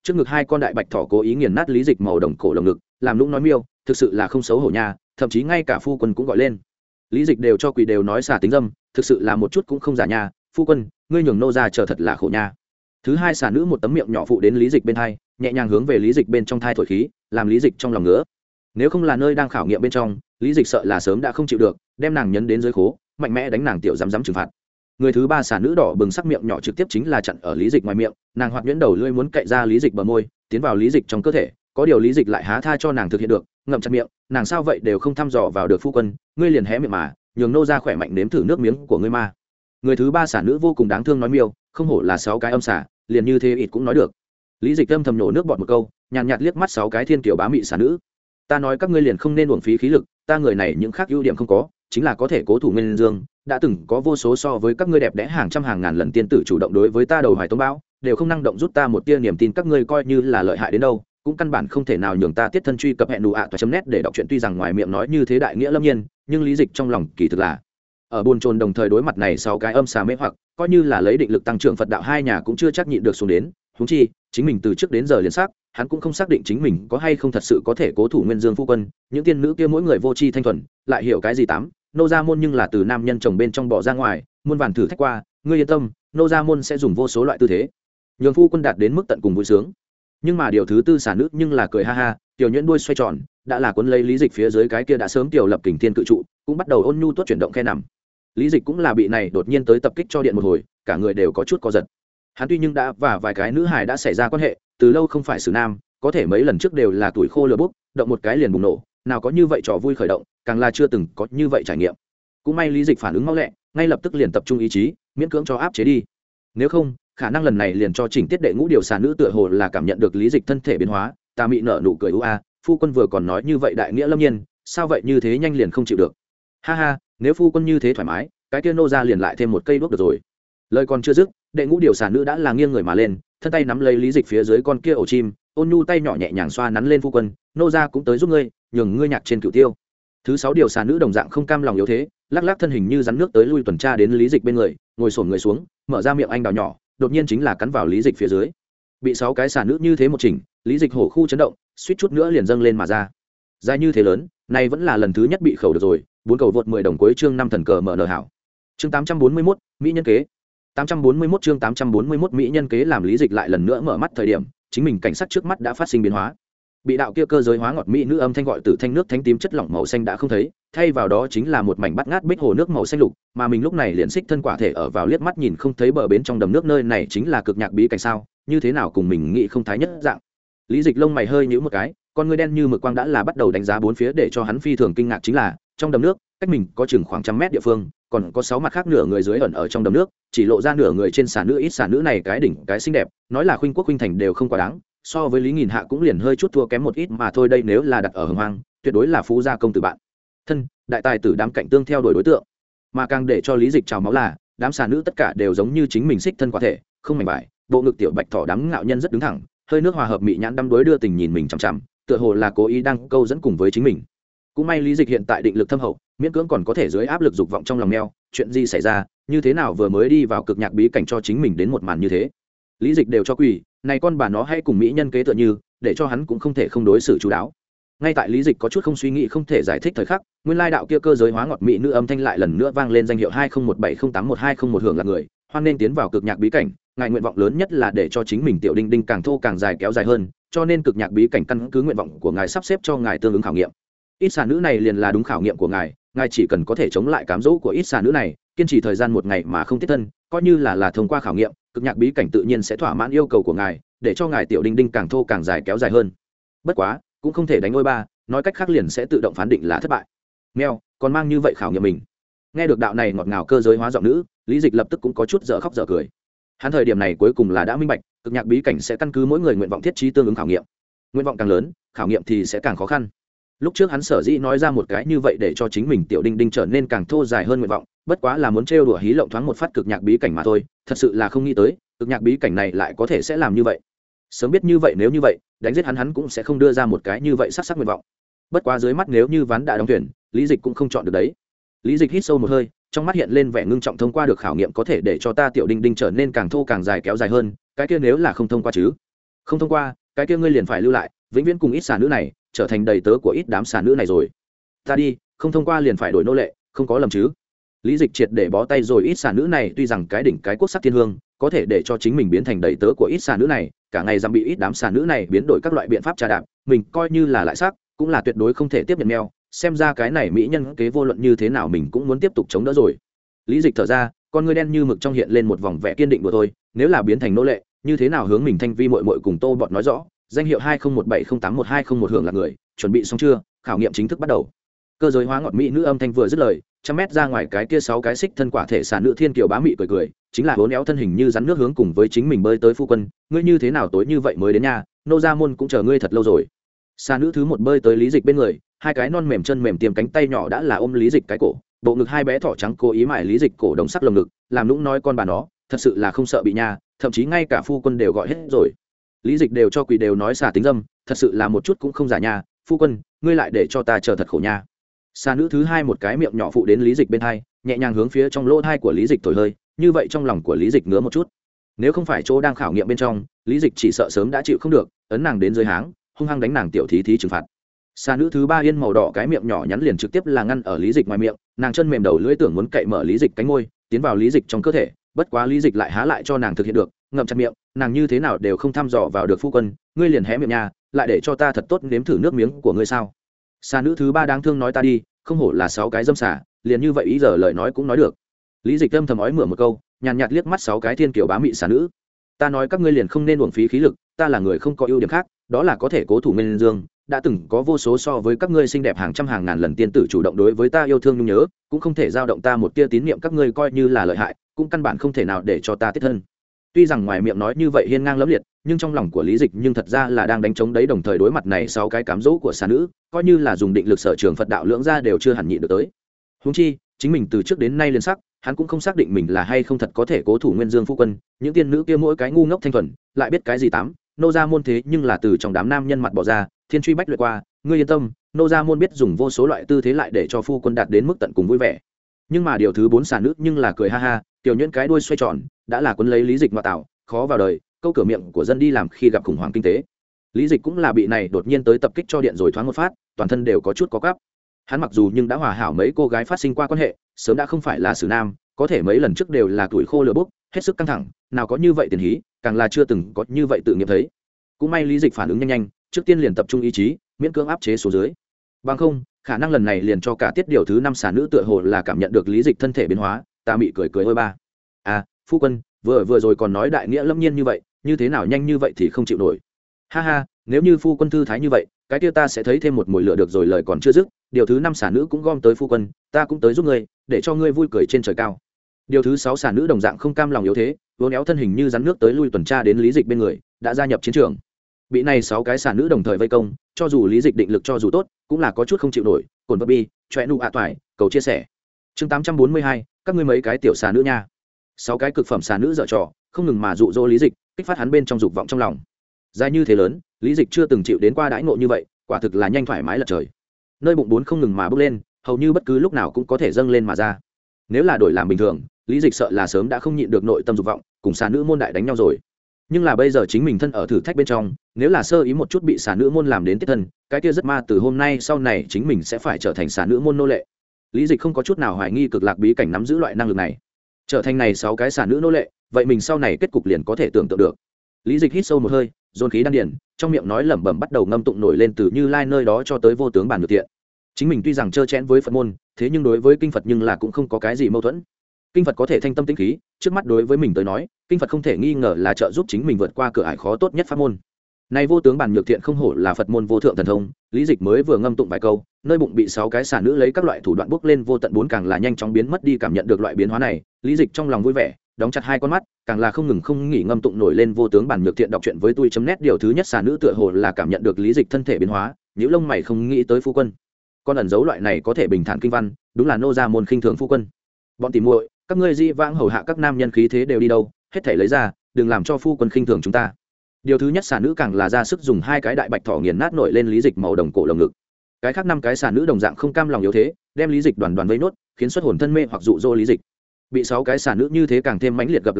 trước ngực hai con đại bạch thỏ cố ý nghiền nát lý dịch màu đồng cổ lồng ngực, làm lũng nói miêu, thực sự là không xấu hổ nha, thậm chí ngay cả phu quân cũng gọi lên. Lý dịch đều cho quỳ đều nói xả tính dâm, thực sự là một chút cũng không giả nha, phu quân, ngươi nhường nô ra chờ thật là khổ nha. Thứ hai xả nữ một tấm miệng nhỏ phụ đến lý dịch bên thai, nhẹ nhàng hướng về lý dịch bên trong thai thổi khí, làm lý dịch trong lòng ngứa. Nếu không là nơi đang khảo nghiệm bên trong, lý dịch sợ là sớm đã không chịu được, đem nàng nhấn đến dưới khố, mạnh mẽ đánh nàng tiểu dám dám trừng phạt. Người thứ ba xả nữ đỏ bừng sắc miệng nhỏ trực tiếp chính là chặn ở lý dịch ngoài miệng, nàng hoạt nhuyễn đầu lưỡi muốn cậy ra lý dịch bờ môi, tiến vào lý dịch trong cơ thể, có điều lý dịch lại há tha cho nàng thực hiện được, ngậm chặt miệng, nàng sao vậy đều không thăm dò vào được phu quân, ngươi liền hé miệng mà, nhường nô ra khỏe mạnh nếm thử nước miếng của ngươi ma. Người thứ ba xả nữ vô cùng đáng thương nói miêu, không hổ là sáu cái âm xả, liền như thế ít cũng nói được. Lý dịch âm thầm nổ nước bọt một câu, nhàn nhạt, nhạt liếc mắt sáu cái thiên kiều bá mị xả nữ. Ta nói các ngươi liền không nên uổng phí khí lực, ta người này những khác ưu điểm không có, chính là có thể cố thủ nguyên dương, đã từng có vô số so với các ngươi đẹp đẽ hàng trăm hàng ngàn lần tiên tử chủ động đối với ta đầu hoài tông bão, đều không năng động rút ta một tia niềm tin, các ngươi coi như là lợi hại đến đâu, cũng căn bản không thể nào nhường ta tiết thân truy cập hẹn đủ ạ toa chấm net để đọc truyện. Tuy rằng ngoài miệng nói như thế đại nghĩa lâm nhiên, nhưng lý dịch trong lòng kỳ thực là ở buồn chồn, đồng thời đối mặt này sáu cái âm xà mê hoặc, coi như là lấy định lực tăng trưởng Phật đạo hai nhà cũng chưa chắc nhịn được xuống đến, huống chi chính mình từ trước đến giờ liền xác, hắn cũng không xác định chính mình có hay không thật sự có thể cố thủ nguyên dương phu quân. Những tiên nữ kia mỗi người vô tri thanh thuần, lại hiểu cái gì tám nô gia môn nhưng là từ nam nhân chồng bên trong bỏ ra ngoài, muôn vàn thử thách qua, ngươi yên tâm, nô gia môn sẽ dùng vô số loại tư thế nhường phu quân đạt đến mức tận cùng vui sướng. Nhưng mà điều thứ tư xả nữ nhưng là cười ha ha, tiểu nhuyễn đuôi xoay tròn, đã là cuốn lấy lý dịch phía dưới cái kia đã sớm tiểu lập kình thiên cự trụ, cũng bắt đầu ôn nhu tuốt chuyển động khe nằm. Lý dịch cũng là bị này đột nhiên tới tập kích cho điện một hồi, cả người đều có chút co giật. Hắn tuy nhưng đã và vài cái nữ hài đã xảy ra quan hệ, từ lâu không phải xử nam, có thể mấy lần trước đều là tuổi khô lửa bốc, động một cái liền bùng nổ, nào có như vậy trò vui khởi động, càng là chưa từng có như vậy trải nghiệm. Cũng may lý dịch phản ứng mau lẹ, ngay lập tức liền tập trung ý chí, miễn cưỡng cho áp chế đi. Nếu không, khả năng lần này liền cho chỉnh tiết đệ ngũ điều xà nữ tựa hồ là cảm nhận được lý dịch thân thể biến hóa, ta mị nở nụ cười u a, phu quân vừa còn nói như vậy đại nghĩa lâm nhiên, sao vậy như thế nhanh liền không chịu được. Ha ha, nếu phu quân như thế thoải mái, cái kia nô ra liền lại thêm một cây đuốc được rồi. Lời còn chưa dứt, đệ ngũ điều xà nữ đã là nghiêng người mà lên, thân tay nắm lấy lý dịch phía dưới con kia ổ chim, ôn nhu tay nhỏ nhẹ nhàng xoa nắn lên phu quân, nô ra cũng tới giúp ngươi, nhường ngươi nhạc trên cửu tiêu. Thứ sáu điều xà nữ đồng dạng không cam lòng yếu thế, lắc lắc thân hình như rắn nước tới lui tuần tra đến lý dịch bên người, ngồi xổm người xuống, mở ra miệng anh đào nhỏ, đột nhiên chính là cắn vào lý dịch phía dưới. Bị sáu cái xà nữ như thế một chỉnh, lý dịch hổ khu chấn động, suýt chút nữa liền dâng lên mà ra. Dài như thế lớn, này vẫn là lần thứ nhất bị khẩu được rồi. Bốn cầu vượt mười đồng cuối chương năm thần cờ mở nở hảo. Chương tám trăm bốn mươi mốt, mỹ nhân kế. tám trăm bốn mươi mốt chương tám trăm bốn mươi mốt mỹ nhân kế. Làm lý dịch lại lần nữa mở mắt thời điểm, chính mình cảnh sắc trước mắt đã phát sinh biến hóa. Bị đạo kia cơ giới hóa ngọt mỹ nữ âm thanh gọi từ thanh nước thánh tím chất lỏng màu xanh đã không thấy, thay vào đó chính là một mảnh bắt ngát bích hồ nước màu xanh lục, mà mình lúc này liền xích thân quả thể ở vào liếc mắt nhìn không thấy bờ bến trong đầm nước, nơi này chính là cực nhạc bí cảnh sao, như thế nào cùng mình nghĩ không thái nhất dạng. Lý dịch lông mày hơi nhíu một cái, con người đen như mực quang đã là bắt đầu đánh giá bốn phía, để cho hắn phi thường kinh ngạc chính là trong đầm nước cách mình có chừng khoảng trăm mét địa phương còn có sáu mặt khác nửa người dưới ẩn ở trong đầm nước, chỉ lộ ra nửa người trên xà nữ. Ít xà nữ này cái đỉnh cái xinh đẹp, nói là khuynh quốc khuynh thành đều không quá đáng, so với lý nghìn hạ cũng liền hơi chút thua kém một ít mà thôi. Đây nếu là đặt ở hồng hoang, tuyệt đối là phú gia công tử bạn thân, đại tài tử đám cạnh tương theo đuổi đối tượng. Mà càng để cho lý dịch trào máu là đám xà nữ tất cả đều giống như chính mình xích thân quả thể, không mảnh vải, bộ ngực tiểu bạch thỏ đám ngạo nhân rất đứng thẳng, hơi nước hòa hợp mị nhãn đăm đối đưa tình nhìn mình chằm chằm, tựa hồ là cố ý đang câu dẫn cùng với chính mình. Cũng may lý dịch hiện tại định lực thâm hậu, miễn cưỡng còn có thể dưới áp lực dục vọng trong lòng neo, chuyện gì xảy ra, như thế nào vừa mới đi vào cực nhạc bí cảnh cho chính mình đến một màn như thế. Lý dịch đều cho quỳ, này con bà nó hay cùng mỹ nhân kế tựa như, để cho hắn cũng không thể không đối xử chú đáo. Ngay tại lý dịch có chút không suy nghĩ không thể giải thích thời khắc, nguyên lai đạo kia cơ giới hóa ngọt mỹ nữ âm thanh lại lần nữa vang lên danh hiệu hai không một bảy không tám một hai không một hưởng là người hoan nên tiến vào cực nhạc bí cảnh. Ngài nguyện vọng lớn nhất là để cho chính mình tiểu đinh đinh càng thô càng dài kéo dài hơn, cho nên cực nhạc bí cảnh căn cứ nguyện vọng của ngài sắp xếp cho ngài tương ứng khảo nghiệm. Ít xà nữ này liền là đúng khảo nghiệm của ngài, ngài chỉ cần có thể chống lại cám dỗ của ít xà nữ này, kiên trì thời gian một ngày mà không tiết thân, coi như là là thông qua khảo nghiệm, cực nhạc bí cảnh tự nhiên sẽ thỏa mãn yêu cầu của ngài, để cho ngài tiểu đinh đinh càng thô càng dài kéo dài hơn. Bất quá cũng không thể đánh ngôi ba, nói cách khác liền sẽ tự động phán định là thất bại. Mèo còn mang như vậy khảo nghiệm mình. Nghe được đạo này ngọt ngào cơ giới hóa giọng nữ, lý dịch lập tức cũng có chút dở khóc dở cười. Hắn thời điểm này cuối cùng là đã minh bạch, cực nhạc bí cảnh sẽ căn cứ mỗi người nguyện vọng thiết trí tương ứng khảo nghiệm, nguyện vọng càng lớn khảo nghiệm thì sẽ càng khó khăn. Lúc trước hắn sở dĩ nói ra một cái như vậy để cho chính mình tiểu đinh đinh trở nên càng thô dài hơn nguyện vọng, bất quá là muốn trêu đùa hí lộng thoáng một phát cực nhạc bí cảnh mà thôi, thật sự là không nghĩ tới cực nhạc bí cảnh này lại có thể sẽ làm như vậy. Sớm biết như vậy, nếu như vậy đánh giết hắn hắn cũng sẽ không đưa ra một cái như vậy sắc sắc nguyện vọng. Bất quá dưới mắt nếu như ván đã đóng thuyền, lý dịch cũng không chọn được đấy. Lý dịch hít sâu một hơi, trong mắt hiện lên vẻ ngưng trọng. Thông qua được khảo nghiệm có thể để cho ta tiểu đinh đinh trở nên càng thô càng dài kéo dài hơn, cái kia nếu là không thông qua chứ? không thông qua cái kia ngươi liền phải lưu lại vĩnh viễn cùng ít xà nữ này trở thành đầy tớ của ít đám xà nữ này rồi. Ta đi, không thông qua liền phải đổi nô lệ, không có lầm chứ? Lý Dịch triệt để bó tay rồi. Ít xà nữ này tuy rằng cái đỉnh cái quốc sắc thiên hương có thể để cho chính mình biến thành đầy tớ của ít xà nữ này, cả ngày dám bị ít đám xà nữ này biến đổi các loại biện pháp trà đạp, mình coi như là lại sắc cũng là tuyệt đối không thể tiếp nhận meo. Xem ra cái này mỹ nhân kế vô luận như thế nào mình cũng muốn tiếp tục chống đỡ rồi. Lý Dịch thở ra, con ngươi đen như mực trong hiện lên một vòng vẻ kiên định của tôi, nếu là biến thành nô lệ, như thế nào hướng mình Thanh Vi muội muội cùng Tô Bọt nói rõ, danh hiệu hai không một bảy không tám một hai không một hưởng là người, chuẩn bị xong chưa? Khảo nghiệm chính thức bắt đầu. Cơ giới hóa ngọt mỹ nữ âm thanh vừa dứt lời, trăm mét ra ngoài cái kia sáu cái xích thân quả thể xà nữ thiên kiều bá mị cười cười, chính là hố néo thân hình như rắn nước hướng cùng với chính mình bơi tới phu quân, ngươi như thế nào tối như vậy mới đến nhà, nô gia môn cũng chờ ngươi thật lâu rồi. Xà nữ thứ một bơi tới Lý Dịch bên người, hai cái non mềm chân mềm tiêm cánh tay nhỏ đã là ôm Lý Dịch cái cổ, bộ ngực hai bé thỏ trắng cố ý mài Lý Dịch cổ đồng sắc lồng ngực, làm nũng nói con bà nó, thật sự là không sợ bị nha, thậm chí ngay cả phu quân đều gọi hết rồi. Lý Dịch đều cho quỷ đều nói xà tính dâm, thật sự là một chút cũng không giả nha, phu quân, ngươi lại để cho ta chờ thật khổ nha. Xà nữ thứ hai một cái miệng nhỏ phụ đến Lý Dịch bên hai, nhẹ nhàng hướng phía trong lỗ thai của Lý Dịch thổi hơi, như vậy trong lòng của Lý Dịch ngứa một chút. Nếu không phải chỗ đang khảo nghiệm bên trong, Lý Dịch chỉ sợ sớm đã chịu không được, ấn nàng đến dưới háng, hung hăng đánh nàng tiểu thí thí trừng phạt. Xà nữ thứ ba yên màu đỏ cái miệng nhỏ nhắn liền trực tiếp là ngăn ở Lý Dịch ngoài miệng, nàng chân mềm đầu lưỡi tưởng muốn cậy mở Lý Dịch cánh môi, tiến vào Lý Dịch trong cơ thể, bất quá Lý Dịch lại há lại cho nàng thực hiện được, ngậm chặt miệng, nàng như thế nào đều không thăm dò vào được phu quân, ngươi liền hé miệng nha, lại để cho ta thật tốt nếm thử nước miếng của ngươi sao? Xà nữ thứ ba đáng thương nói ta đi, không hổ là sáu cái dâm xà, liền như vậy ý giờ lời nói cũng nói được. Lý Dịch âm thầm nói mửa một câu, nhàn nhạt liếc mắt sáu cái thiên kiều bá mị xà nữ, ta nói các ngươi liền không nên uổng phí khí lực, ta là người không có ưu điểm khác, đó là có thể cố thủ nguyên dương, đã từng có vô số so với các ngươi xinh đẹp hàng trăm hàng ngàn lần tiên tử chủ động đối với ta yêu thương nhung nhớ, cũng không thể giao động ta một tia tín niệm, các ngươi coi như là lợi hại, cũng căn bản không thể nào để cho ta tiết thân. Tuy rằng ngoài miệng nói như vậy hiên ngang lẫm liệt, nhưng trong lòng của Lý Dịch nhưng thật ra là đang đánh chống đấy, đồng thời đối mặt này sáu cái cám dỗ của xà nữ, coi như là dùng định lực sở trường Phật đạo lưỡng ra đều chưa hẳn nhịn được tới. Huống chi, chính mình từ trước đến nay liên sắc, hắn cũng không xác định mình là hay không thật có thể cố thủ nguyên dương phu quân, những tiên nữ kia mỗi cái ngu ngốc thanh thuần, lại biết cái gì tám, nô gia môn thế nhưng là từ trong đám nam nhân mặt bỏ ra, thiên truy bách luyện qua, ngươi yên tâm, nô gia môn biết dùng vô số loại tư thế lại để cho phu quân đạt đến mức tận cùng vui vẻ. Nhưng mà điều thứ bốn xà nữ nhưng là cười ha ha, tiểu nhuyễn cái đuôi xoay tròn, đã là quấn lấy Lý Dịch mà tạo, khó vào đời, câu cửa miệng của dân đi làm khi gặp khủng hoảng kinh tế. Lý Dịch cũng là bị này đột nhiên tới tập kích cho điện rồi thoáng một phát, toàn thân đều có chút có gắp. Hắn mặc dù nhưng đã hòa hảo mấy cô gái phát sinh qua quan hệ, sớm đã không phải là xử nam, có thể mấy lần trước đều là tuổi khô lửa bốc, hết sức căng thẳng, nào có như vậy tiền hí, càng là chưa từng có như vậy tự nghiệm thấy. Cũng may Lý Dịch phản ứng nhanh nhanh, trước tiên liền tập trung ý chí, miễn cưỡng áp chế xuống dưới. Bằng không, khả năng lần này liền cho cả tiết điều thứ năm xà nữ tựa hồ là cảm nhận được Lý Dịch thân thể biến hóa, ta mị cười cười ôi ba. À, phu quân, vừa vừa rồi còn nói đại nghĩa lâm nhiên như vậy, như thế nào nhanh như vậy thì không chịu nổi. Ha ha, nếu như phu quân thư thái như vậy, cái kia ta sẽ thấy thêm một mùi lửa được rồi. Lời còn chưa dứt, điều thứ năm xà nữ cũng gom tới phu quân, ta cũng tới giúp ngươi, để cho ngươi vui cười trên trời cao. Điều thứ sáu xà nữ đồng dạng không cam lòng yếu thế, vỗ néo thân hình như rắn nước tới lui tuần tra đến Lý Dịch bên người, đã gia nhập chiến trường. Bị này sáu cái xà nữ đồng thời vây công, cho dù Lý Dịch định lực cho dù tốt, cũng là có chút không chịu nổi. Cồn vật bi, choẹ nụ ạ toại, cầu chia sẻ. Chương tám trăm bốn mươi hai, các ngươi mấy cái tiểu xà nữ nha. Sáu cái cực phẩm xà nữ dở trò, không ngừng mà dụ dỗ Lý Dịch, kích phát hắn bên trong dục vọng trong lòng. Dài như thế lớn, Lý Dịch chưa từng chịu đến qua đãi ngộ như vậy, quả thực là nhanh thoải mái lật trời. Nơi bụng bốn không ngừng mà bốc lên, hầu như bất cứ lúc nào cũng có thể dâng lên mà ra. Nếu là đổi làm bình thường, Lý Dịch sợ là sớm đã không nhịn được nội tâm dục vọng, cùng xà nữ môn đại đánh nhau rồi. Nhưng là bây giờ chính mình thân ở thử thách bên trong, nếu là sơ ý một chút bị xà nữ môn làm đến tiết thân, cái kia rất ma, từ hôm nay sau này chính mình sẽ phải trở thành xà nữ môn nô lệ. Lý Dịch không có chút nào hoài nghi cực lạc bí cảnh nắm giữ loại năng lực này. Trở thành này sáu cái xà nữ nô lệ, vậy mình sau này kết cục liền có thể tưởng tượng được. Lý Dịch hít sâu một hơi, dồn khí đan điền, trong miệng nói lẩm bẩm bắt đầu ngâm tụng nổi lên từ Như Lai nơi đó cho tới vô tướng bản nhược tiện. Chính mình tuy rằng trơ chẽn với Phật môn, thế nhưng đối với kinh Phật nhưng là cũng không có cái gì mâu thuẫn. Kinh Phật có thể thanh tâm tĩnh khí, trước mắt đối với mình tới nói, kinh Phật không thể nghi ngờ là trợ giúp chính mình vượt qua cửa ải khó tốt nhất pháp môn. Này vô tướng bản nhược thiện không hổ là Phật môn vô thượng thần thông, Lý Dịch mới vừa ngâm tụng vài câu, nơi bụng bị sáu cái xà nữ lấy các loại thủ đoạn bốc lên vô tận bốn càng là nhanh chóng biến mất đi, cảm nhận được loại biến hóa này, Lý Dịch trong lòng vui vẻ, đóng chặt hai con mắt, càng là không ngừng không nghỉ ngâm tụng nổi lên vô tướng bản nhược thiện đọc truyện với tôi chấm nét điều thứ nhất xà nữ tựa hồ là cảm nhận được Lý Dịch thân thể biến hóa, nhíu lông mày không nghĩ tới phu quân. Con ẩn dấu loại này có thể bình thản kinh văn, đúng là nô gia môn khinh thường phu quân. Bọn tỉ muội, các ngươi di vãng hầu hạ các nam nhân khí thế đều đi đâu, hết thảy lấy ra, đừng làm cho phu quân khinh thường chúng ta. Điều thứ nhất xà nữ càng là ra sức dùng hai cái đại bạch thỏ nghiền nát nổi lên Lý Dịch màu đồng cổ lồng ngực. Cái khác năm cái xà nữ đồng dạng không cam lòng yếu thế, đem Lý Dịch đoàn đoàn vây nốt, khiến xuất hồn thân mê hoặc dụ dỗ Lý Dịch. Bị sáu cái xà nữ như thế càng thêm mãnh liệt gặp lại đằng,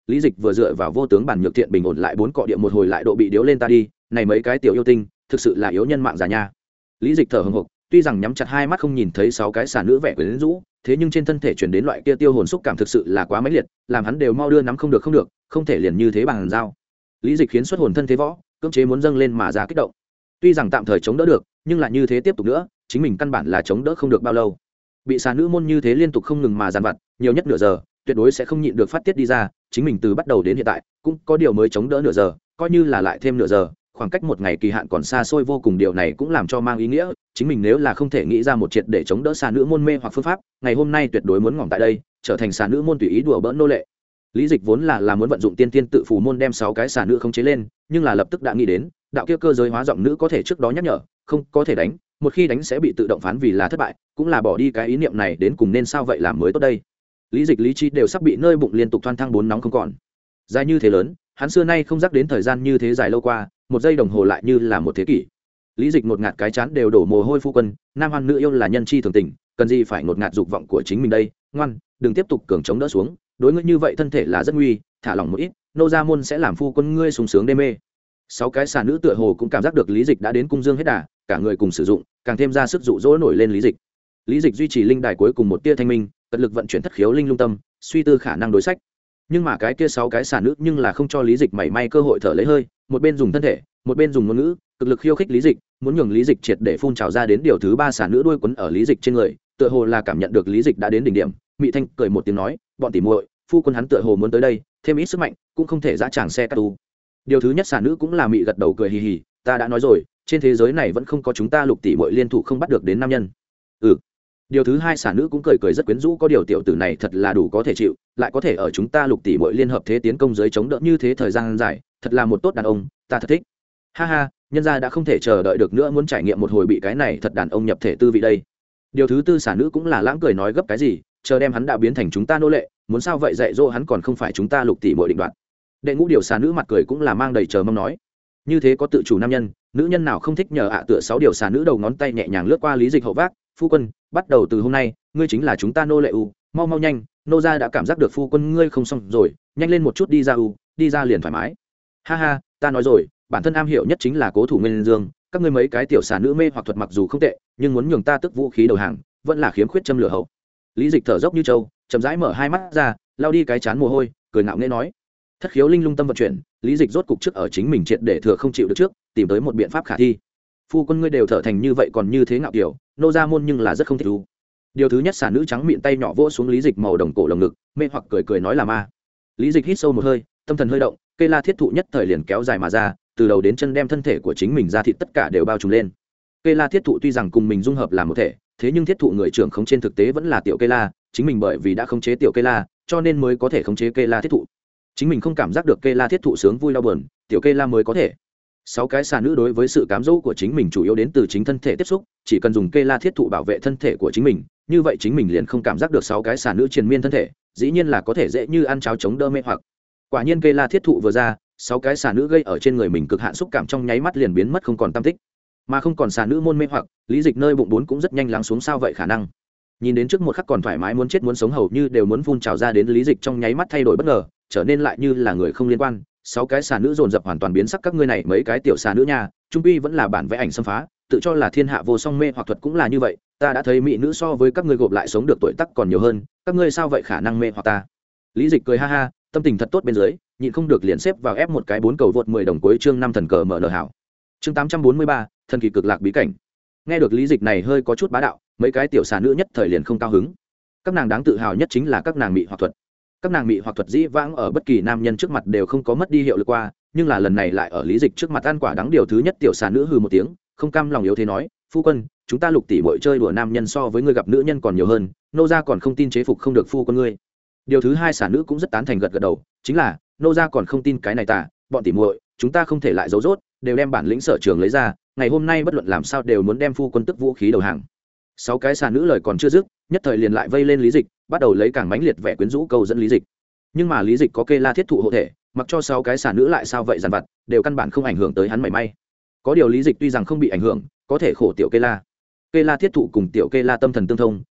lý dịch vừa dựa vào vô tướng bản nhược thiện bình ổn lại bốn cọ địa một hồi lại độ bị điếu lên ta đi, này mấy cái tiểu yêu tinh thực sự là yếu nhân mạng già nha. Lý dịch thở hổn hộc, tuy rằng nhắm chặt hai mắt không nhìn thấy sáu cái xà nữ vẻ quyến rũ, thế nhưng trên thân thể chuyển đến loại kia tiêu hồn xúc cảm thực sự là quá mãnh liệt, làm hắn đều mau đưa nắm không được không được, không thể liền như thế bằng dao. Lý dịch khiến xuất hồn thân thế võ, cưỡng chế muốn dâng lên mà ra kích động. Tuy rằng tạm thời chống đỡ được, nhưng lại như thế tiếp tục nữa, chính mình căn bản là chống đỡ không được bao lâu. Bị xà nữ môn như thế liên tục không ngừng mà giàn vặt, nhiều nhất nửa giờ, tuyệt đối sẽ không nhịn được phát tiết đi ra. Chính mình từ bắt đầu đến hiện tại, cũng có điều mới chống đỡ nửa giờ, coi như là lại thêm nửa giờ, khoảng cách một ngày kỳ hạn còn xa xôi vô cùng, điều này cũng làm cho mang ý nghĩa chính mình nếu là không thể nghĩ ra một triệt để chống đỡ xà nữ môn mê hoặc phương pháp, ngày hôm nay tuyệt đối muốn ngỏm tại đây, trở thành xà nữ môn tùy ý đùa bỡn nô lệ. Lý dịch vốn là là muốn vận dụng tiên tiên tự phù môn đem sáu cái xà nữ khống chế lên, nhưng là lập tức đã nghĩ đến đạo kia cơ giới hóa giọng nữ có thể trước đó nhắc nhở không có thể đánh, một khi đánh sẽ bị tự động phán vì là thất bại, cũng là bỏ đi cái ý niệm này đến cùng nên sao vậy làm mới tốt đây. Lý dịch lý trí đều sắp bị nơi bụng liên tục thoăn thăng bốn nóng không còn. Dài như thế lớn, hắn xưa nay không dắt đến thời gian như thế dài lâu qua, một giây đồng hồ lại như là một thế kỷ. Lý dịch ngột ngạt cái chán đều đổ mồ hôi. Phu quân, nam hoan nữ yêu là nhân chi thường tình, cần gì phải ngột ngạt dục vọng của chính mình đây. Ngoan, đừng tiếp tục cường chống đỡ xuống, đối ngươi như vậy thân thể là rất nguy, thả lỏng một ít, nô gia môn sẽ làm phu quân ngươi sung sướng đê mê. Sáu cái xà nữ tựa hồ cũng cảm giác được lý dịch đã đến cung dương hết đà, cả người cùng sử dụng, càng thêm ra sức dụ dỗ nổi lên lý dịch. Lý dịch duy trì linh đài cuối cùng một tia thanh minh, cật lực vận chuyển thất khiếu linh lung tâm, suy tư khả năng đối sách. Nhưng mà cái kia sáu cái xà nữ nhưng là không cho lý dịch mảy may cơ hội thở lấy hơi, một bên dùng thân thể, một bên dùng ngôn ngữ, cực lực khiêu khích lý dịch, muốn nhường lý dịch triệt để phun trào ra đến. Điều thứ ba xà nữ đuôi quấn ở lý dịch trên người, tựa hồ là cảm nhận được lý dịch đã đến đỉnh điểm, mị thanh cười một tiếng nói, bọn tỉ muội, phu quân hắn tựa hồ muốn tới đây, thêm ít sức mạnh cũng không thể dã tràng xe cát tu. Điều thứ nhất xà nữ cũng là mị gật đầu cười hì hì, ta đã nói rồi, trên thế giới này vẫn không có chúng ta lục tỷ muội liên thủ không bắt được đến nam nhân. Ừ. Điều thứ hai xà nữ cũng cười cười rất quyến rũ, có điều tiểu tử này thật là đủ có thể chịu, lại có thể ở chúng ta lục tỷ muội liên hợp thế tiến công dưới chống đỡ như thế thời gian dài, thật là một tốt đàn ông, ta thật thích. Ha ha, nhân gia đã không thể chờ đợi được nữa, muốn trải nghiệm một hồi bị cái này thật đàn ông nhập thể tư vị đây. Điều thứ tư xà nữ cũng là lãng cười nói gấp cái gì, chờ đem hắn đã biến thành chúng ta nô lệ, muốn sao vậy dạy dỗ hắn còn không phải chúng ta lục tỷ muội định đoạt. Đệ ngũ điều xà nữ mặt cười cũng là mang đầy chờ mong nói, như thế có tự chủ nam nhân, nữ nhân nào không thích nhờ ạ. Tựa sáu điều xà nữ đầu ngón tay nhẹ nhàng lướt qua lý dịch hậu vác, phu quân, bắt đầu từ hôm nay ngươi chính là chúng ta nô lệ u, mau mau nhanh, nô gia đã cảm giác được phu quân ngươi không xong rồi, nhanh lên một chút đi ra u, đi ra liền thoải mái. Ha ha, ta nói rồi, bản thân am hiểu nhất chính là cố thủ nguyên dương, các ngươi mấy cái tiểu xà nữ mê hoặc thuật mặc dù không tệ, nhưng muốn nhường ta tức vũ khí đầu hàng vẫn là khiếm khuyết châm lửa hậu. Lý dịch thở dốc như trâu, chậm rãi mở hai mắt ra, lao đi cái chán mồ hôi, cười ngạo nghễ nói, thất khiếu linh lung tâm vận chuyển, lý dịch rốt cục trước ở chính mình triệt để thừa không chịu được trước, tìm tới một biện pháp khả thi. Phu quân ngươi đều thở thành như vậy còn như thế ngạo kiểu, nô gia môn nhưng là rất không thích thú. Điều thứ nhất xà nữ trắng miệng tay nhỏ vỗ xuống lý dịch màu đồng cổ lồng ngực, mê hoặc cười cười nói là ma. Lý dịch hít sâu một hơi, tâm thần hơi động, cây la thiết thụ nhất thời liền kéo dài mà ra, từ đầu đến chân đem thân thể của chính mình ra thịt tất cả đều bao trùm lên. Cây la thiết thụ tuy rằng cùng mình dung hợp làm một thể, thế nhưng thiết thụ người trưởng không trên thực tế vẫn là tiểu cây la, chính mình bởi vì đã khống chế tiểu cây la, cho nên mới có thể khống chế cây la thiết thụ. Chính mình không cảm giác được cây la thiết thụ sướng vui đau buồn, tiểu cây la mới có thể. Sáu cái xà nữ đối với sự cám dỗ của chính mình chủ yếu đến từ chính thân thể tiếp xúc, chỉ cần dùng cây la thiết thụ bảo vệ thân thể của chính mình, như vậy chính mình liền không cảm giác được sáu cái xà nữ triền miên thân thể, dĩ nhiên là có thể dễ như ăn cháo chống đỡ mê hoặc. Quả nhiên cây la thiết thụ vừa ra, sáu cái xà nữ gây ở trên người mình cực hạn xúc cảm trong nháy mắt liền biến mất không còn tăm tích, mà không còn xà nữ môn mê hoặc, lý dịch nơi bụng bốn cũng rất nhanh lắng xuống. Sao vậy khả năng? Nhìn đến trước một khắc còn thoải mái muốn chết muốn sống hầu như đều muốn phun trào ra đến lý dịch trong nháy mắt thay đổi bất ngờ, trở nên lại như là người không liên quan. Sáu cái xà nữ dồn dập hoàn toàn biến sắc, các ngươi này mấy cái tiểu xà nữ nha, trung quy vẫn là bản vẽ ảnh xâm phá, tự cho là thiên hạ vô song mê hoặc thuật cũng là như vậy, ta đã thấy mỹ nữ so với các ngươi gộp lại sống được tuổi tác còn nhiều hơn, các ngươi sao vậy khả năng mê hoặc ta. Lý dịch cười ha ha, tâm tình thật tốt bên dưới, nhịn không được liền xếp vào ép một cái bốn cầu vượt mười đồng cuối chương năm thần cờ mở nở hảo. Chương tám trăm bốn mươi ba, thần kỳ cực lạc bí cảnh. Nghe được lý dịch này hơi có chút bá đạo, mấy cái tiểu xà nữ nhất thời liền không cao hứng. Các nàng đáng tự hào nhất chính là các nàng mị hoặc thuật. Các nàng mị hoặc thuật dĩ vãng ở bất kỳ nam nhân trước mặt đều không có mất đi hiệu lực qua, nhưng là lần này lại ở lý dịch trước mặt ăn quả đắng. Điều thứ nhất tiểu xà nữ hừ một tiếng, không cam lòng yếu thế nói, phu quân, chúng ta lục tỷ muội chơi đùa nam nhân so với ngươi gặp nữ nhân còn nhiều hơn, nô gia còn không tin chế phục không được phu quân ngươi. Điều thứ hai xà nữ cũng rất tán thành gật gật đầu, chính là nô gia còn không tin cái này ta, bọn tỷ muội, chúng ta không thể lại giấu rốt, đều đem bản lĩnh sở trường lấy ra, ngày hôm nay bất luận làm sao đều muốn đem phu quân tức vũ khí đầu hàng. Sáu cái xà nữ lời còn chưa dứt, nhất thời liền lại vây lên lý dịch, bắt đầu lấy càng mãnh liệt vẻ quyến rũ câu dẫn lý dịch. Nhưng mà lý dịch có kê la thiết thụ hộ thể, mặc cho sáu cái xà nữ lại sao vậy dằn vặt, đều căn bản không ảnh hưởng tới hắn mảy may. Có điều lý dịch tuy rằng không bị ảnh hưởng, có thể khổ tiểu kê la. Kê la thiết thụ cùng tiểu kê la tâm thần tương thông,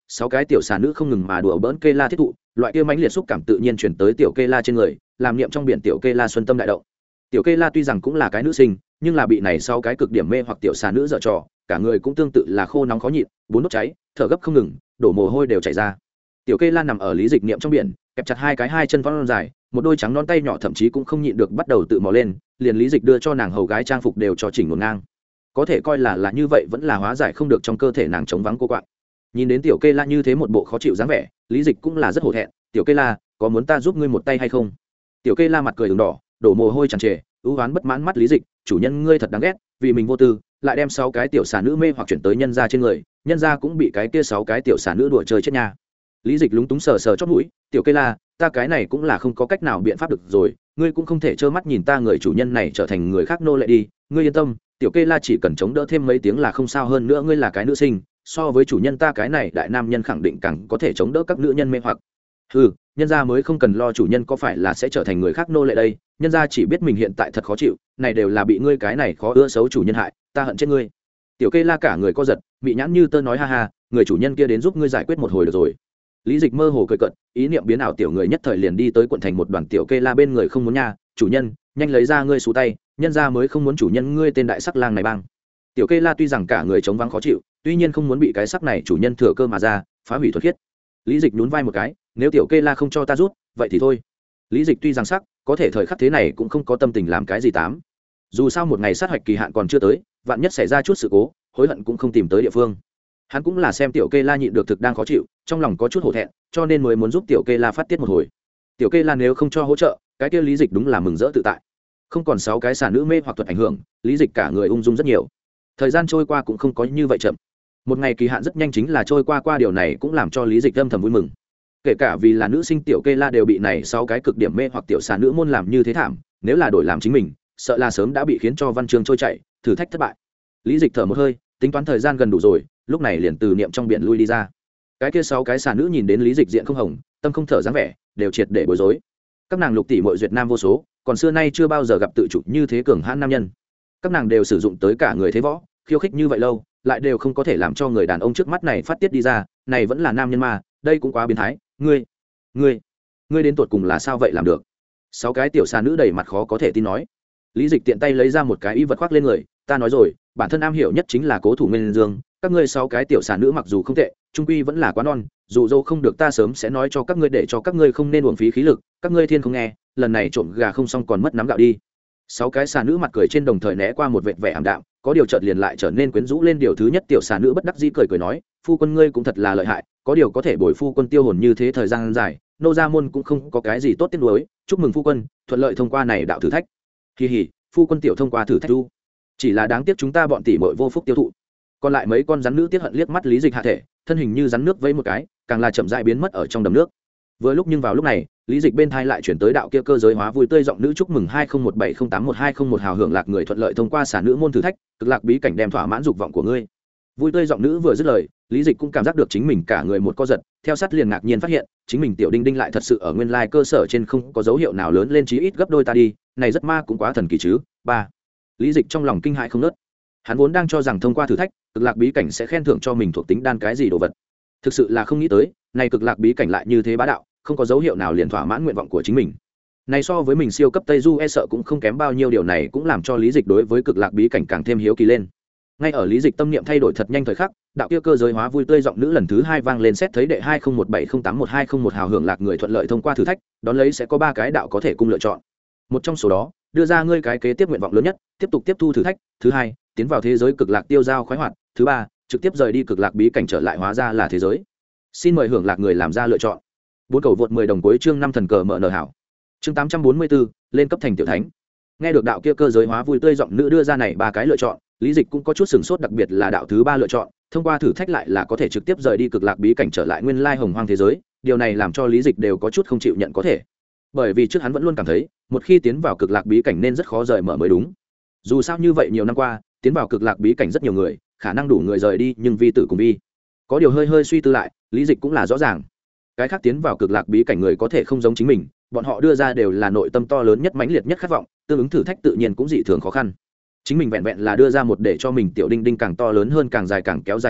sáu cái tiểu xà nữ không ngừng mà đùa bỡn kê la thiết thụ, loại kia mãnh liệt xúc cảm tự nhiên chuyển tới tiểu kê la trên người, làm niệm trong biển tiểu kê la xuân tâm đại động. Tiểu kê la tuy rằng cũng là cái nữ sinh, nhưng là bị này sau cái cực điểm mê hoặc tiểu xà nữ dở trò, cả người cũng tương tự là khô nóng khó nhịn, bốn đốt cháy, thở gấp không ngừng, đổ mồ hôi đều chảy ra. Tiểu kê la nằm ở lý dịch niệm trong biển, kẹp chặt hai cái hai chân vón dài, một đôi trắng non tay nhỏ thậm chí cũng không nhịn được bắt đầu tự mò lên, liền lý dịch đưa cho nàng hầu gái trang phục đều cho chỉnh ngổn ngang. Có thể coi là là như vậy vẫn là hóa giải không được trong cơ thể nàng chống vắng cô quạng. Nhìn đến tiểu kê la như thế một bộ khó chịu dáng vẻ, lý dịch cũng là rất hổ thẹn. Tiểu kê la, có muốn ta giúp ngươi một tay hay không? Tiểu kê la mặt cười ửng đỏ, đổ mồ hôi tràn trề, ưu oán bất mãn mắt lý dịch, chủ nhân ngươi thật đáng ghét, vì mình vô tư lại đem sáu cái tiểu xà nữ mê hoặc chuyển tới nhân gia trên người, nhân gia cũng bị cái kia sáu cái tiểu xà nữ đùa chơi chết nha. Lý dịch lúng túng sờ sờ chót mũi, tiểu kê la, ta cái này cũng là không có cách nào biện pháp được rồi, ngươi cũng không thể trơ mắt nhìn ta người chủ nhân này trở thành người khác nô lệ đi, ngươi yên tâm, tiểu kê la chỉ cần chống đỡ thêm mấy tiếng là không sao, hơn nữa ngươi là cái nữ sinh, so với chủ nhân ta cái này đại nam nhân khẳng định càng có thể chống đỡ các nữ nhân mê hoặc. Ừ, nhân gia mới không cần lo chủ nhân có phải là sẽ trở thành người khác nô lệ đây, nhân gia chỉ biết mình hiện tại thật khó chịu, này đều là bị ngươi cái này khó ưa xấu chủ nhân hại, ta hận chết ngươi. Tiểu kê la cả người co giật, bị nhãn như tơ nói ha ha, người chủ nhân kia đến giúp ngươi giải quyết một hồi được rồi. Lý dịch mơ hồ cười cợt, ý niệm biến ảo tiểu người nhất thời liền đi tới quận thành một đoàn tiểu kê la bên người không muốn nha, chủ nhân nhanh lấy ra ngươi xù tay, nhân gia mới không muốn chủ nhân ngươi tên đại sắc lang này bang. Tiểu kê la tuy rằng cả người chống vắng khó chịu, tuy nhiên không muốn bị cái sắc này chủ nhân thừa cơ mà ra phá hủy thuật khiết. Lý dịch nhún vai một cái, nếu tiểu kê la không cho ta rút vậy thì thôi. Lý dịch tuy rằng sắc, có thể thời khắc thế này cũng không có tâm tình làm cái gì tám. Dù sao một ngày sát hạch kỳ hạn còn chưa tới, vạn nhất xảy ra chút sự cố, hối hận cũng không tìm tới địa phương. Hắn cũng là xem tiểu kê la nhịn được thực đang khó chịu, trong lòng có chút hổ thẹn, cho nên mới muốn giúp tiểu kê la phát tiết một hồi. Tiểu kê la nếu không cho hỗ trợ, cái kia lý dịch đúng là mừng rỡ tự tại. Không còn sáu cái xà nữ mê hoặc thuật ảnh hưởng, lý dịch cả người ung dung rất nhiều. Thời gian trôi qua cũng không có như vậy chậm. Một ngày kỳ hạn rất nhanh chính là trôi qua, qua điều này cũng làm cho lý dịch âm thầm vui mừng. Kể cả vì là nữ sinh tiểu kê la đều bị này sáu cái cực điểm mê hoặc tiểu xà nữ môn làm như thế thảm, nếu là đổi làm chính mình, sợ là sớm đã bị khiến cho văn chương trôi chảy, thử thách thất bại. Lý dịch thở một hơi, tính toán thời gian gần đủ rồi, lúc này liền từ niệm trong biển lui đi ra. Cái kia sáu cái xà nữ nhìn đến lý dịch diện không hồng, tâm không thở dáng vẻ, đều triệt để bối rối. Các nàng lục tỷ muội duyệt nam vô số, còn xưa nay chưa bao giờ gặp tự chủ như thế cường hãn nam nhân. Các nàng đều sử dụng tới cả người thế võ, khiêu khích như vậy lâu, lại đều không có thể làm cho người đàn ông trước mắt này phát tiết đi ra, này vẫn là nam nhân mà, đây cũng quá biến thái. Ngươi, ngươi, ngươi đến tuột cùng là sao vậy làm được? Sáu cái tiểu xà nữ đầy mặt khó có thể tin nói. Lý dịch tiện tay lấy ra một cái y vật khoác lên người, ta nói rồi, bản thân am hiểu nhất chính là cố thủ nguyên dương, các ngươi sáu cái tiểu xà nữ mặc dù không tệ, trung quy vẫn là quá non, dù dâu không được ta sớm sẽ nói cho các ngươi để cho các ngươi không nên uổng phí khí lực, các ngươi thiên không nghe, lần này trộm gà không xong còn mất nắm gạo đi. Sáu cái xà nữ mặt cười trên đồng thời né qua một vệt vẻ ảm đạm, có điều chợt liền lại trở nên quyến rũ lên. Điều thứ nhất tiểu xà nữ bất đắc dĩ cười cười nói, phu quân ngươi cũng thật là lợi hại, có điều có thể bồi phu quân tiêu hồn như thế thời gian dài, nô gia môn cũng không có cái gì tốt tiếc nuối, chúc mừng phu quân thuận lợi thông qua này đạo thử thách. Kỳ hỉ, phu quân tiểu thông qua thử thách du, chỉ là đáng tiếc chúng ta bọn tỷ muội vô phúc tiêu thụ. Còn lại mấy con rắn nữ tiếc hận liếc mắt lý dịch hạ thể, thân hình như rắn nước vẫy một cái, càng là chậm rãi biến mất ở trong đầm nước. Vừa lúc nhưng vào lúc này, lý dịch bên thai lại chuyển tới đạo kia cơ giới hóa vui tươi giọng nữ, chúc mừng hai không một bảy không tám một hai không một hào hưởng lạc người thuận lợi thông qua xà nữ môn thử thách, cực lạc bí cảnh đem thỏa mãn dục vọng của ngươi. Vui tươi giọng nữ vừa dứt lời, lý dịch cũng cảm giác được chính mình cả người một co giật, theo sát liền ngạc nhiên phát hiện chính mình tiểu đinh đinh lại thật sự ở nguyên lai cơ sở trên, không có dấu hiệu nào lớn lên, chí ít gấp đôi ta đi, này rất ma cũng quá thần kỳ chứ. Ba, lý dịch trong lòng kinh hãi không nớt. Hắn vốn đang cho rằng thông qua thử thách, cực lạc bí cảnh sẽ khen thưởng cho mình thuộc tính đan cái gì đồ vật, thực sự là không nghĩ tới này cực lạc bí cảnh lại như thế bá đạo, không có dấu hiệu nào liền thỏa mãn nguyện vọng của chính mình. Này so với mình siêu cấp Tây Du e sợ cũng không kém bao nhiêu, điều này cũng làm cho lý dịch đối với cực lạc bí cảnh càng thêm hiếu kỳ lên. Ngay ở lý dịch tâm niệm thay đổi thật nhanh thời khắc, đạo kia cơ giới hóa vui tươi giọng nữ lần thứ hai vang lên, xét thấy đệ hai không một bảy không tám một hai không một hào hưởng lạc người thuận lợi thông qua thử thách, đón lấy sẽ có ba cái đạo có thể cung lựa chọn. Một trong số đó, đưa ra ngươi cái kế tiếp nguyện vọng lớn nhất, tiếp tục tiếp thu thử thách. Thứ hai, tiến vào thế giới cực lạc tiêu dao khoái hoạt. Thứ ba, trực tiếp rời đi cực lạc bí cảnh trở lại hóa ra là thế giới. Xin mời hưởng lạc người làm ra lựa chọn. Bốn cầu vượt mười đồng cuối chương năm thần cờ mở nở hảo. Chương tám trăm bốn mươi bốn, lên cấp thành tiểu thánh. Nghe được đạo kia cơ giới hóa vui tươi giọng nữ đưa ra này ba cái lựa chọn, lý dịch cũng có chút sửng sốt, đặc biệt là đạo thứ ba lựa chọn, thông qua thử thách lại là có thể trực tiếp rời đi cực lạc bí cảnh trở lại nguyên lai hồng hoang thế giới. Điều này làm cho lý dịch đều có chút không chịu nhận có thể, bởi vì trước hắn vẫn luôn cảm thấy một khi tiến vào cực lạc bí cảnh nên rất khó rời mở mới đúng. Dù sao như vậy nhiều năm qua, tiến vào cực lạc bí cảnh rất nhiều người, khả năng đủ người rời đi, nhưng vi tử cùng vi. Có điều hơi hơi suy tư lại, lý dịch cũng là rõ ràng, cái khác tiến vào cực lạc bí cảnh người có thể không giống chính mình, bọn họ đưa ra đều là nội tâm to lớn nhất, mãnh liệt nhất khát vọng, tương ứng thử thách tự nhiên cũng dị thường khó khăn. Chính mình vẹn vẹn là đưa ra một để cho mình tiểu đinh đinh càng to lớn hơn, càng dài càng kéo dài nguyện vọng,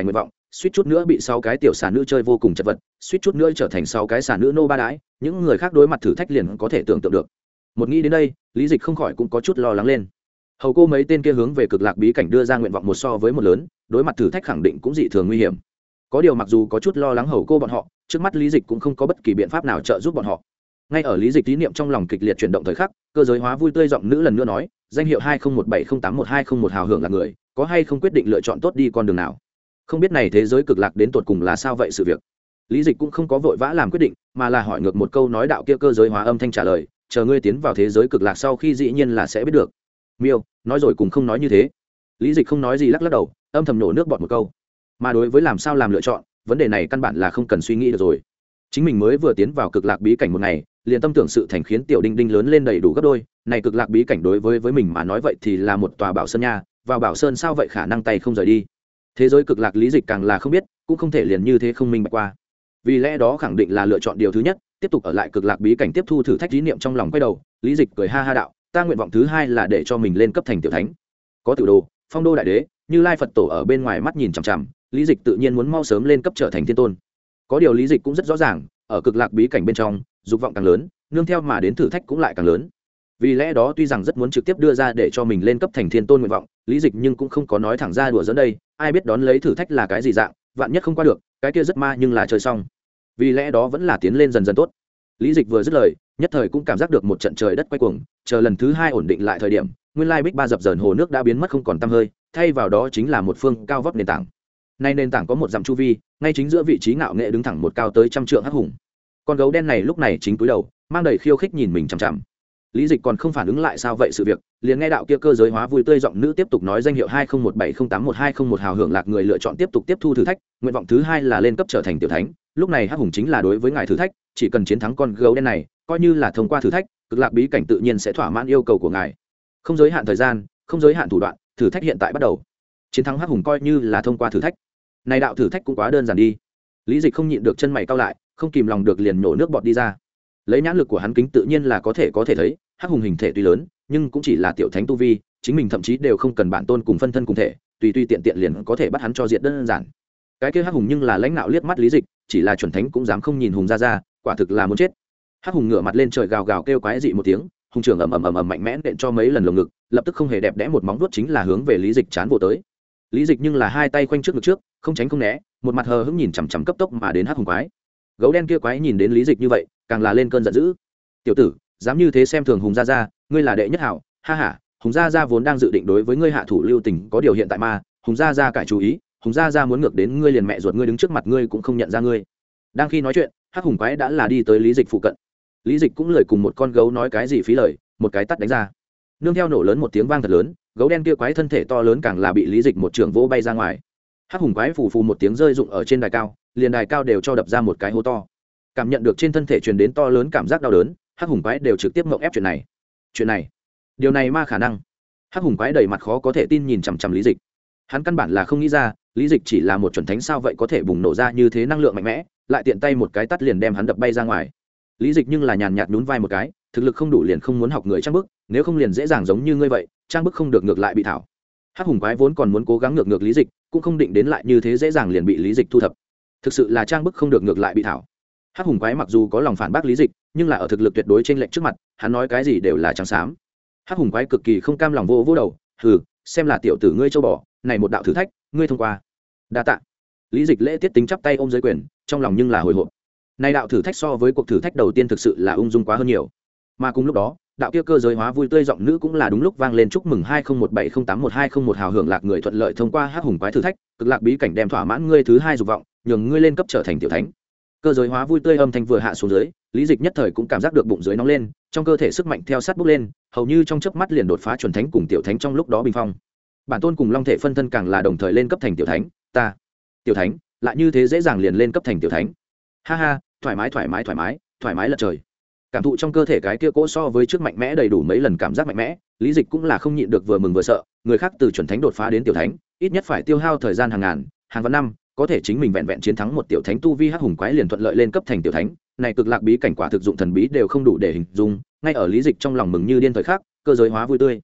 suýt chút nữa bị sáu cái tiểu xà nữ chơi vô cùng chật vật, suýt chút nữa trở thành sáu cái xà nữ nô ba đái, những người khác đối mặt thử thách liền có thể tưởng tượng được. Một nghĩ đến đây, Lý Dịch không khỏi cũng có chút lo lắng lên. Hầu cô mấy tên kia hướng về cực lạc bí cảnh đưa ra nguyện vọng một so với một lớn, đối mặt thử thách khẳng định cũng dị thường nguy hiểm. Có điều mặc dù có chút lo lắng hầu cô bọn họ, trước mắt Lý Dịch cũng không có bất kỳ biện pháp nào trợ giúp bọn họ. Ngay ở Lý Dịch ý niệm trong lòng kịch liệt chuyển động thời khắc, cơ giới hóa vui tươi giọng nữ lần nữa nói, danh hiệu hai không một bảy không tám một hai không một hào hưởng là người, có hay không quyết định lựa chọn tốt đi con đường nào. Không biết này thế giới cực lạc đến tột cùng là sao vậy sự việc. Lý Dịch cũng không có vội vã làm quyết định, mà là hỏi ngược một câu nói đạo kia cơ giới hóa âm thanh trả lời, chờ ngươi tiến vào thế giới cực lạc sau khi dĩ nhiên là sẽ biết được. Miêu, nói rồi cùng không nói như thế. Lý Dịch không nói gì lắc lắc đầu, âm thầm nổ nước bọt một câu. Mà đối với làm sao làm lựa chọn, vấn đề này căn bản là không cần suy nghĩ được rồi. Chính mình mới vừa tiến vào cực lạc bí cảnh một ngày, liền tâm tưởng sự thành khiến tiểu đinh đinh lớn lên đầy đủ gấp đôi. Này cực lạc bí cảnh đối với với mình mà nói vậy thì là một tòa bảo sơn nha, vào bảo sơn sao vậy khả năng tay không rời đi. Thế giới cực lạc Lý Dịch càng là không biết, cũng không thể liền như thế không minh bạch qua. Vì lẽ đó khẳng định là lựa chọn điều thứ nhất, tiếp tục ở lại cực lạc bí cảnh tiếp thu thử thách ý niệm trong lòng quay đầu. Lý Dịch cười ha ha đạo, ta nguyện vọng thứ hai là để cho mình lên cấp thành tiểu thánh. Có tiểu đồ, phong đô đại đế, Như Lai Phật tổ ở bên ngoài mắt nhìn chằm chằm, Lý Dịch tự nhiên muốn mau sớm lên cấp trở thành thiên tôn. Có điều Lý Dịch cũng rất rõ ràng, ở cực lạc bí cảnh bên trong, dục vọng càng lớn, nương theo mà đến thử thách cũng lại càng lớn. Vì lẽ đó tuy rằng rất muốn trực tiếp đưa ra để cho mình lên cấp thành thiên tôn nguyện vọng, Lý Dịch nhưng cũng không có nói thẳng ra đùa dẫn đây, ai biết đón lấy thử thách là cái gì dạng, vạn nhất không qua được, cái kia rất ma nhưng là chơi xong. Vì lẽ đó vẫn là tiến lên dần dần tốt. Lý Dịch vừa dứt lời, nhất thời cũng cảm giác được một trận trời đất quay cuồng, chờ lần thứ hai ổn định lại thời điểm, nguyên lai bích ba dập dờn hồ nước đã biến mất không còn tăm hơi, thay vào đó chính là một phương cao vóc nền tảng. Nay nền tảng có một dặm chu vi, ngay chính giữa vị trí ngạo nghệ đứng thẳng một cao tới trăm trượng hắc hùng. Con gấu đen này lúc này chính cúi đầu, mang đầy khiêu khích nhìn mình chằm chằm. Lý Dịch còn không phản ứng lại sao vậy sự việc, liền nghe đạo kia cơ giới hóa vui tươi giọng nữ tiếp tục nói danh hiệu hai không một bảy không tám một hai không một hào hưởng lạc người lựa chọn tiếp tục tiếp thu thử thách, nguyện vọng thứ hai là lên cấp trở thành tiểu thánh. Lúc này hắc hùng chính là đối với ngài thử thách, chỉ cần chiến thắng con gấu đen này, coi như là thông qua thử thách, cực lạc bí cảnh tự nhiên sẽ thỏa mãn yêu cầu của ngài. Không giới hạn thời gian, không giới hạn thủ đoạn, thử thách hiện tại bắt đầu. Chiến thắng hắc hùng coi như là thông qua thử thách. Này đạo thử thách cũng quá đơn giản đi. Lý Dịch không nhịn được chân mày cau lại, không kìm lòng được liền nhổ nước bọt đi ra. Lấy nhãn lực của hắn kính tự nhiên là có thể có thể thấy, hắc hùng hình thể tuy lớn, nhưng cũng chỉ là tiểu thánh tu vi, chính mình thậm chí đều không cần bản tôn cùng phân thân cùng thể, tùy tùy tiện tiện liền có thể bắt hắn cho diệt đơn giản. Cái kia hắc hùng nhưng là lãnh nạo liếc mắt Lý Dịch, chỉ là chuẩn thánh cũng dám không nhìn hùng ra ra, quả thực là muốn chết. Hắc hùng ngửa mặt lên trời gào gào kêu quái dị một tiếng, hùng trưởng ầm ầm ầm ầm mạnh mẽ nện cho mấy lần lồng ngực, lập tức không hề đẹp đẽ một móng vuốt chính là hướng về Lý Dịch chán vồ tới. Lý Dịch nhưng là hai tay khoanh trước ngực trước, không tránh không né, một mặt hờ hững nhìn chằm chằm cấp tốc mà đến hắc hùng quái. Gấu đen kia quái nhìn đến Lý Dịch như vậy, càng là lên cơn giận dữ. Tiểu tử, dám như thế xem thường hùng gia gia, ngươi là đệ nhất hảo, ha ha, hùng gia gia vốn đang dự định đối với ngươi hạ thủ lưu tình, có điều hiện tại mà, hùng gia gia cải chú ý, hùng gia gia muốn ngược đến ngươi liền mẹ ruột ngươi đứng trước mặt ngươi cũng không nhận ra ngươi. Đang khi nói chuyện, hắc hùng quái đã là đi tới Lý Dịch phụ cận. Lý Dịch cũng lười cùng một con gấu nói cái gì phí lời, một cái tát đánh ra. Nương theo nổ lớn một tiếng vang thật lớn, gấu đen kia quái thân thể to lớn càng là bị Lý Dịch một trường vỗ bay ra ngoài. Hắc hùng quái phù phù một tiếng rơi rụng ở trên đài cao, liền đài cao đều cho đập ra một cái hố to. Cảm nhận được trên thân thể truyền đến to lớn cảm giác đau đớn, hắc hùng quái đều trực tiếp ngậm ép chuyện này. Chuyện này, điều này ma khả năng. Hắc hùng quái đầy mặt khó có thể tin nhìn chằm chằm Lý Dịch. Hắn căn bản là không nghĩ ra, Lý Dịch chỉ là một chuẩn thánh sao vậy có thể bùng nổ ra như thế năng lượng mạnh mẽ, lại tiện tay một cái tát liền đem hắn đập bay ra ngoài. Lý Dịch nhưng là nhàn nhạt nhún vai một cái, thực lực không đủ liền không muốn học người trang bức, nếu không liền dễ dàng giống như ngươi vậy, trang bức không được ngược lại bị thảo. Hắc hùng quái vốn còn muốn cố gắng ngược ngược Lý Dịch, cũng không định đến lại như thế dễ dàng liền bị Lý Dịch thu thập. Thực sự là trang bức không được ngược lại bị thảo. Hắc hùng quái mặc dù có lòng phản bác Lý Dịch, nhưng là ở thực lực tuyệt đối trên lệnh trước mặt, hắn nói cái gì đều là trắng xám. Hắc hùng quái cực kỳ không cam lòng vô vô đầu, hừ, xem là tiểu tử ngươi châu bò, này một đạo thử thách, ngươi thông qua. Đa tạ. Lý Dịch lễ tiết tính chắp tay ôm dưới quyền, trong lòng nhưng là hồi hộp. Này đạo thử thách so với cuộc thử thách đầu tiên thực sự là ung dung quá hơn nhiều. Mà cùng lúc đó, đạo kia cơ giới hóa vui tươi giọng nữ cũng là đúng lúc vang lên chúc mừng hai không một bảy không tám một hai không một hào hưởng lạc người thuận lợi thông qua hắc hùng quái thử thách, cực lạc bí cảnh đem thỏa mãn ngươi thứ hai dục vọng, nhường ngươi lên cấp trở thành tiểu thánh. Cơ giới hóa vui tươi âm thanh vừa hạ xuống dưới, Lý Dịch nhất thời cũng cảm giác được bụng dưới nóng lên, trong cơ thể sức mạnh theo sát bốc lên, hầu như trong chớp mắt liền đột phá chuẩn thánh cùng tiểu thánh trong lúc đó bình phong. Bản tôn cùng long thể phân thân càng là đồng thời lên cấp thành tiểu thánh, ta, tiểu thánh, lại như thế dễ dàng liền lên cấp thành tiểu thánh. Ha ha, thoải mái thoải mái thoải mái, thoải mái lật trời. Cảm thụ trong cơ thể cái kia cỗ so với trước mạnh mẽ đầy đủ mấy lần cảm giác mạnh mẽ, Lý Dịch cũng là không nhịn được vừa mừng vừa sợ, người khác từ chuẩn thánh đột phá đến tiểu thánh, ít nhất phải tiêu hao thời gian hàng ngàn, hàng vạn năm, có thể chính mình vẹn vẹn chiến thắng một tiểu thánh tu vi hắc hùng quái liền thuận lợi lên cấp thành tiểu thánh, này cực lạc bí cảnh quả thực dụng thần bí đều không đủ để hình dung, ngay ở Lý Dịch trong lòng mừng như điên thời khắc, cơ giới hóa vui tươi.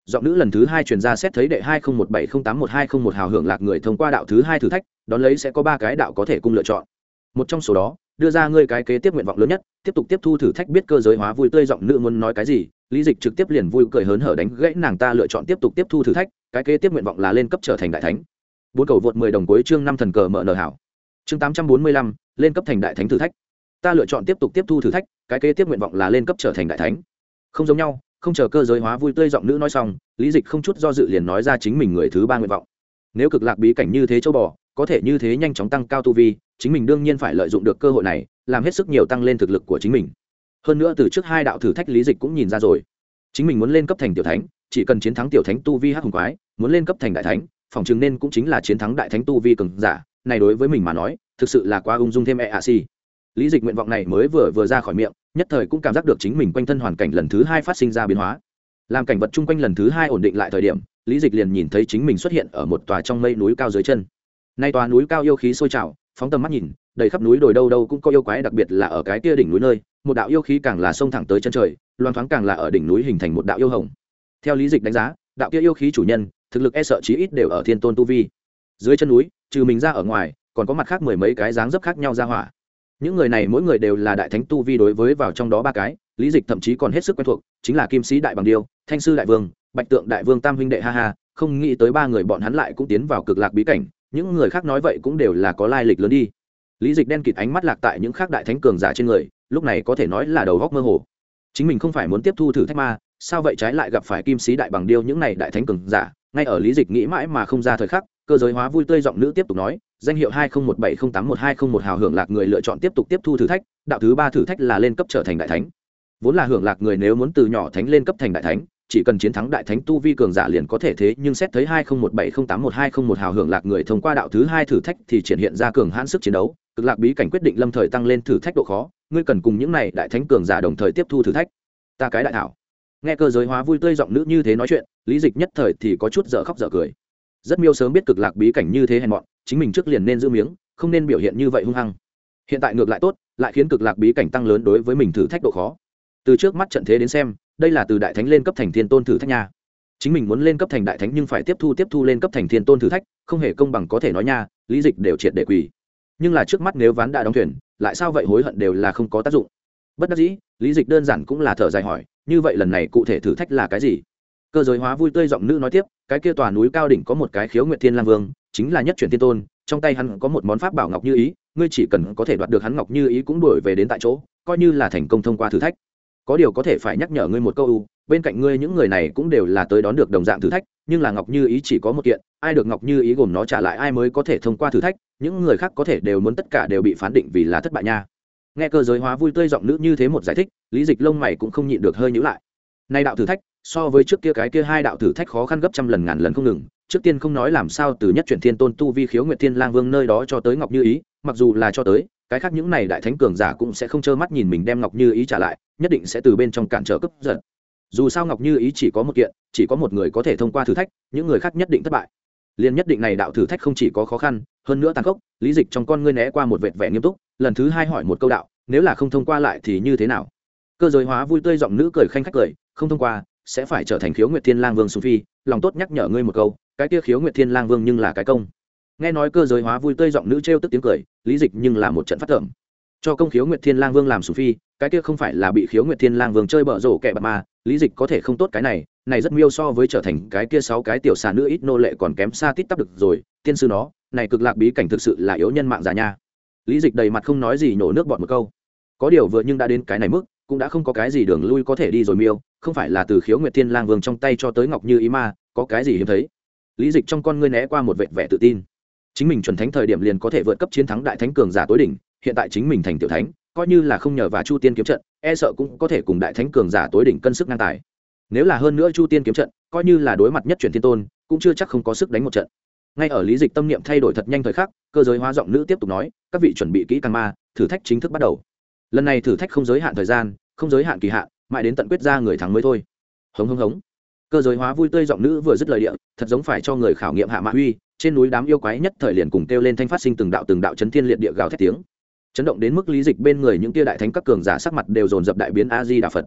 giọng nữ lần thứ hai truyền ra xét thấy đệ hai không một bảy không tám một hai không một hào hưởng lạc người thông qua đạo thứ hai thử thách, đón lấy sẽ có ba cái đạo có thể cung lựa chọn. Một trong số đó, đưa ra ngươi cái kế tiếp nguyện vọng lớn nhất, tiếp tục tiếp thu thử thách. Biết cơ giới hóa vui tươi giọng nữ muốn nói cái gì, Lý Dịch trực tiếp liền vui cười hớn hở đánh gãy nàng. Ta lựa chọn tiếp tục tiếp thu thử thách, cái kế tiếp nguyện vọng là lên cấp trở thành đại thánh. Bốn cầu vượt mười đồng cuối chương năm thần cờ mở nở hảo. Chương tám trăm bốn mươi lăm, lên cấp thành đại thánh thử thách. Ta lựa chọn tiếp tục tiếp thu thử thách, cái kế tiếp nguyện vọng là lên cấp trở thành đại thánh. Không giống nhau, không chờ cơ giới hóa vui tươi giọng nữ nói xong, Lý Dịch không chút do dự liền nói ra chính mình người thứ ba nguyện vọng. Nếu cực lạc bí cảnh như thế châu bò, có thể như thế nhanh chóng tăng cao tu vi, chính mình đương nhiên phải lợi dụng được cơ hội này, làm hết sức nhiều tăng lên thực lực của chính mình. Hơn nữa từ trước hai đạo thử thách Lý Dịch cũng nhìn ra rồi, chính mình muốn lên cấp thành tiểu thánh, chỉ cần chiến thắng tiểu thánh tu vi hắc hùng quái, muốn lên cấp thành đại thánh, phòng chừng nên cũng chính là chiến thắng đại thánh tu vi cường giả, này đối với mình mà nói, thực sự là quá ung dung thêm e a si. Lý Dịch nguyện vọng này mới vừa vừa ra khỏi miệng, nhất thời cũng cảm giác được chính mình quanh thân hoàn cảnh lần thứ hai phát sinh ra biến hóa. Làm cảnh vật chung quanh lần thứ hai ổn định lại thời điểm, Lý Dịch liền nhìn thấy chính mình xuất hiện ở một tòa trong mây núi cao dưới chân. Nay tòa núi cao yêu khí sôi trào, phóng tầm mắt nhìn, đầy khắp núi đồi đâu đâu cũng có yêu quái, đặc biệt là ở cái kia đỉnh núi nơi, một đạo yêu khí càng là xông thẳng tới chân trời, loan thoáng càng là ở đỉnh núi hình thành một đạo yêu hồng. Theo Lý Dịch đánh giá, đạo kia yêu khí chủ nhân, thực lực e sợ chí ít đều ở thiên tôn tu vi. Dưới chân núi, trừ mình ra ở ngoài, còn có mặt khác mười mấy cái dáng dấp khác nhau ra hỏa. Những người này mỗi người đều là đại thánh tu vi, đối với vào trong đó ba cái, Lý Dịch thậm chí còn hết sức quen thuộc, chính là Kim Sĩ Đại Bằng Điêu, Thanh Sư Đại Vương, Bạch Tượng Đại Vương tam huynh đệ. Ha ha, không nghĩ tới ba người bọn hắn lại cũng tiến vào cực lạc bí cảnh, những người khác nói vậy cũng đều là có lai lịch lớn đi. Lý Dịch đen kịt ánh mắt lạc tại những khác đại thánh cường giả trên người, lúc này có thể nói là đầu góc mơ hồ. Chính mình không phải muốn tiếp thu thử thách ma, sao vậy trái lại gặp phải Kim Sĩ Đại Bằng Điêu những này đại thánh cường giả. Ngay ở Lý Dịch nghĩ mãi mà không ra thời khắc, cơ giới hóa vui tươi giọng nữ tiếp tục nói, danh hiệu hai không một bảy không tám một hai không một hào hưởng lạc người lựa chọn tiếp tục tiếp thu thử thách, đạo thứ ba thử thách là lên cấp trở thành đại thánh. Vốn là hưởng lạc người nếu muốn từ nhỏ thánh lên cấp thành đại thánh, chỉ cần chiến thắng đại thánh tu vi cường giả liền có thể, thế nhưng xét thấy hai không một bảy không tám một hai không một hào hưởng lạc người thông qua đạo thứ hai thử thách thì triển hiện ra cường hãn sức chiến đấu, cực lạc bí cảnh quyết định lâm thời tăng lên thử thách độ khó, ngươi cần cùng những này đại thánh cường giả đồng thời tiếp thu thử thách. Ta cái đại thảo. Nghe cơ giới hóa vui tươi giọng nữ như thế nói chuyện, Lý Dịch nhất thời thì có chút dở khóc dở cười. Rất miêu sớm biết cực lạc bí cảnh như thế hèn mọn, chính mình trước liền nên giữ miếng, không nên biểu hiện như vậy hung hăng. Hiện tại ngược lại tốt, lại khiến cực lạc bí cảnh tăng lớn đối với mình thử thách độ khó. Từ trước mắt trận thế đến xem, đây là từ đại thánh lên cấp thành thiên tôn thử thách nha. Chính mình muốn lên cấp thành đại thánh nhưng phải tiếp thu tiếp thu lên cấp thành thiên tôn thử thách, không hề công bằng có thể nói nha. Lý Dịch đều triệt để quỳ. Nhưng là trước mắt nếu ván đã đóng thuyền, lại sao vậy, hối hận đều là không có tác dụng. Bất đắc dĩ, Lý Dịch đơn giản cũng là thở dài hỏi, như vậy lần này cụ thể thử thách là cái gì? Cơ giới hóa vui tươi giọng nữ nói tiếp, cái kia tòa núi cao đỉnh có một cái Khiếu Nguyệt Thiên Lang Vương, chính là nhất chuyển thiên tôn, trong tay hắn có một món pháp bảo ngọc như ý, ngươi chỉ cần có thể đoạt được hắn ngọc như ý cũng đuổi về đến tại chỗ, coi như là thành công thông qua thử thách. Có điều có thể phải nhắc nhở ngươi một câu u, bên cạnh ngươi những người này cũng đều là tới đón được đồng dạng thử thách, nhưng là ngọc như ý chỉ có một kiện, ai được ngọc như ý gồm nó trả lại ai mới có thể thông qua thử thách, những người khác có thể đều muốn tất cả đều bị phán định vì là thất bại nha. Nghe cơ giới hóa vui tươi giọng nữ như thế một giải thích, Lý Dịch lông mày cũng không nhịn được hơi nhíu lại. Nay đạo thử thách, so với trước kia cái kia hai đạo thử thách khó khăn gấp trăm lần ngàn lần không ngừng. Trước tiên không nói làm sao từ nhất chuyển thiên tôn tu vi Khiếu Nguyệt Thiên Lang Vương nơi đó cho tới ngọc như ý, mặc dù là cho tới, cái khác những này đại thánh cường giả cũng sẽ không trơ mắt nhìn mình đem ngọc như ý trả lại, nhất định sẽ từ bên trong cản trở cướp giật. Dù sao ngọc như ý chỉ có một kiện, chỉ có một người có thể thông qua thử thách, những người khác nhất định thất bại. Liên nhất định này đạo thử thách không chỉ có khó khăn, hơn nữa tàn khốc. Lý Dịch trong con ngươi né qua một vệt vẻ nghiêm túc, lần thứ hai hỏi một câu đạo, nếu là không thông qua lại thì như thế nào? Cơ giới hóa vui tươi giọng nữ cười khanh khách cười, không thông qua sẽ phải trở thành Khiếu Nguyệt Thiên Lang Vương Sùng Phi, lòng tốt nhắc nhở ngươi một câu, cái kia Khiếu Nguyệt Thiên Lang Vương nhưng là cái công. Nghe nói cơ giới hóa vui tươi giọng nữ trêu tức tiếng cười, Lý Dịch nhưng là một trận phát tưởng. Cho công Khiếu Nguyệt Thiên Lang Vương làm Sùng Phi, cái kia không phải là bị Khiếu Nguyệt Thiên Lang Vương chơi bợ rổ kẻ bạc mà, Lý Dịch có thể không tốt cái này, này rất miêu so với trở thành cái kia sáu cái tiểu xà nữ ít nô lệ còn kém xa tít tắp được rồi, tiên sư nó, này cực lạc bí cảnh thực sự là yếu nhân mạng già nha. Lý Dịch đầy mặt không nói gì nhổ nước bọt một câu. Có điều vừa nhưng đã đến cái này mức, cũng đã không có cái gì đường lui có thể đi rồi miêu, không phải là từ Khiếu Nguyệt Thiên Lang Vương trong tay cho tới ngọc như ý ma, có cái gì hiếm thấy. Lý Dịch trong con ngươi né qua một vệt vẻ tự tin. Chính mình chuẩn thánh thời điểm liền có thể vượt cấp chiến thắng đại thánh cường giả tối đỉnh, hiện tại chính mình thành tiểu thánh, coi như là không nhờ vào Chu Tiên kiếm trận, e sợ cũng có thể cùng đại thánh cường giả tối đỉnh cân sức ngang tài. Nếu là hơn nữa Chu Tiên kiếm trận, coi như là đối mặt nhất chuyển thiên tôn, cũng chưa chắc không có sức đánh một trận. Ngay ở Lý Dịch tâm niệm thay đổi thật nhanh thời khắc, cơ giới hóa giọng nữ tiếp tục nói, các vị chuẩn bị kỹ càng ma, thử thách chính thức bắt đầu. Lần này thử thách không giới hạn thời gian, không giới hạn kỳ hạn, mãi đến tận quyết ra người thắng mới thôi. Hống hống hống. Cơ giới hóa vui tươi giọng nữ vừa dứt lời địa, thật giống phải cho người khảo nghiệm hạ mạ huy, trên núi đám yêu quái nhất thời liền cùng kêu lên thanh phát sinh từng đạo từng đạo chấn thiên liệt địa gào thét tiếng. Chấn động đến mức Lý Dịch bên người những tia đại thánh các cường giả sắc mặt đều dồn dập đại biến, a di đà Phật.